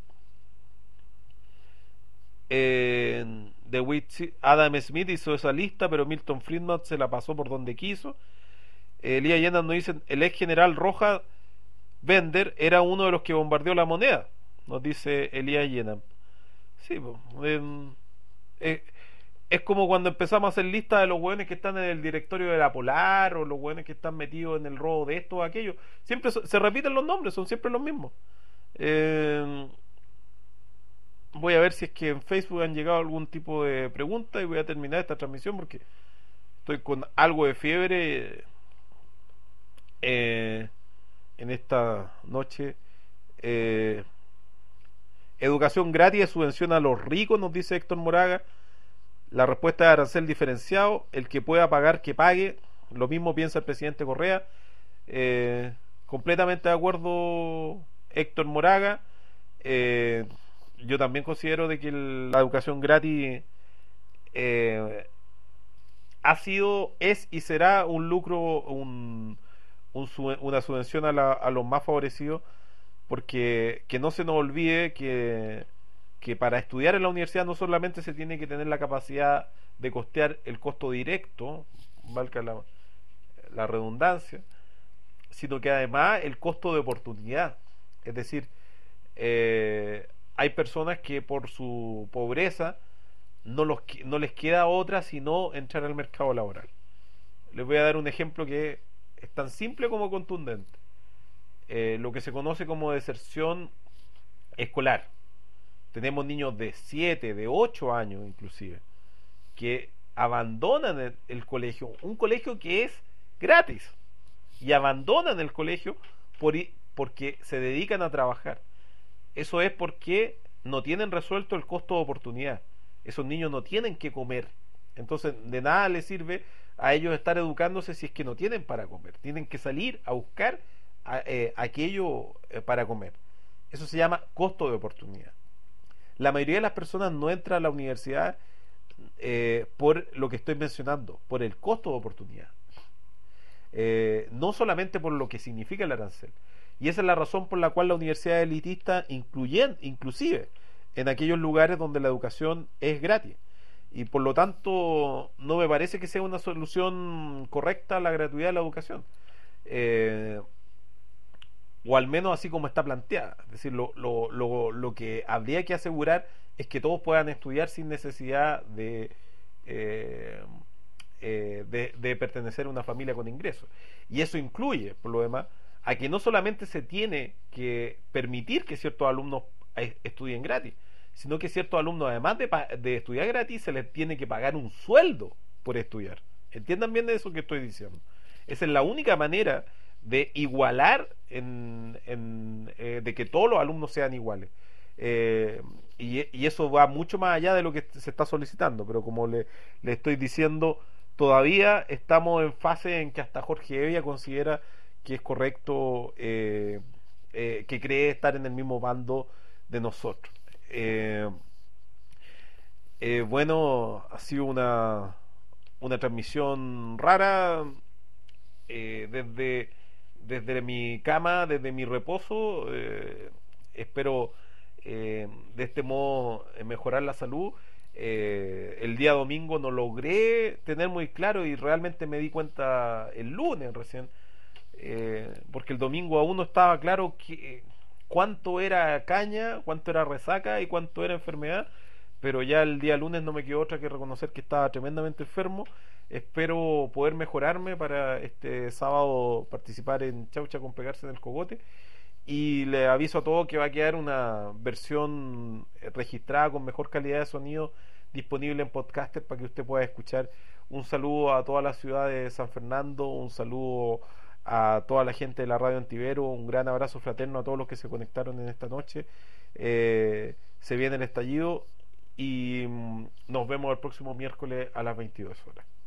eh, de Witsi, Adam Smith hizo esa lista, pero Milton Friedman se la pasó por donde quiso. eh, Elías Llenas nos dice, el ex general Roja Bender era uno de los que bombardeó la moneda, nos dice Elías Llenas. Sí, pues, eh, eh, es como cuando empezamos a hacer listas de los hueones que están en el directorio de la Polar o los hueones que están metidos en el robo de esto o aquello. Siempre so- se repiten los nombres, son siempre los mismos. Eh, Voy a ver si es que en Facebook han llegado algún tipo de pregunta y voy a terminar esta transmisión porque estoy con algo de fiebre eh, en esta noche. Eh, Educación gratis subvenciona a los ricos, nos dice Héctor Moraga. La respuesta es arancel diferenciado. El que pueda pagar, que pague. Lo mismo piensa el presidente Correa. Eh, completamente de acuerdo, Héctor Moraga. Eh, yo también considero de que el- la educación gratis eh, ha sido, es y será un lucro, un, un sub- una subvención a, la- a los más favorecidos, porque que no se nos olvide que, que para estudiar en la universidad no solamente se tiene que tener la capacidad de costear el costo directo, valga la, la redundancia, sino que además el costo de oportunidad. Es decir, eh, hay personas que por su pobreza no, los, no les queda otra sino entrar al mercado laboral. Les voy a dar un ejemplo que es tan simple como contundente. Eh, lo que se conoce como deserción escolar. Tenemos niños de siete, de ocho años inclusive, que abandonan el, el colegio, un colegio que es gratis, y abandonan el colegio por, porque se dedican a trabajar. Eso es porque no tienen resuelto el costo de oportunidad. Esos niños no tienen que comer. Entonces, de nada les sirve a ellos estar educándose si es que no tienen para comer. Tienen que salir a buscar a, eh, aquello eh, para comer. Eso se llama costo de oportunidad. La mayoría de las personas no entra a la universidad eh, por lo que estoy mencionando, por el costo de oportunidad. Eh, no solamente por lo que significa el arancel. Y esa es la razón por la cual la universidad elitista incluyen, inclusive en aquellos lugares donde la educación es gratis. Y por lo tanto no me parece que sea una solución correcta la gratuidad de la educación. Eh, o al menos así como está planteada. Es decir, lo, lo, lo, lo que habría que asegurar es que todos puedan estudiar sin necesidad de, eh, eh, de, de pertenecer a una familia con ingresos. Y eso incluye, por lo demás, a que no solamente se tiene que permitir que ciertos alumnos eh, estudien gratis, sino que ciertos alumnos, además de, de estudiar gratis, se les tiene que pagar un sueldo por estudiar. Entiendan bien de eso que estoy diciendo. Esa es la única manera de igualar, en, en, eh, de que todos los alumnos sean iguales. Eh, y, y eso va mucho más allá de lo que se está solicitando, pero como le, le estoy diciendo, todavía estamos en fase en que hasta Jorge Evia considera que es correcto, eh, eh, que cree estar en el mismo bando de nosotros. Eh, eh, bueno, ha sido una, una transmisión rara, eh, desde, desde mi cama, desde mi reposo. Eh, espero eh, de este modo eh, mejorar la salud. Eh, el día domingo no logré tener muy claro y realmente me di cuenta el lunes recién, eh, porque el domingo aún no estaba claro que, cuánto era caña, cuánto era resaca y cuánto era enfermedad, pero ya el día lunes no me quedó otra que reconocer que estaba tremendamente enfermo. Espero poder mejorarme para este sábado participar en Chaucha con Pegarse en el Cogote, y le aviso a todos que va a quedar una versión registrada con mejor calidad de sonido disponible en Podcaster para que usted pueda escuchar. Un saludo a toda la ciudad de San Fernando, un saludo a toda la gente de la radio Antivero, un gran abrazo fraterno a todos los que se conectaron en esta noche. Eh, se viene el estallido y mm, nos vemos el próximo miércoles a las veintidós horas.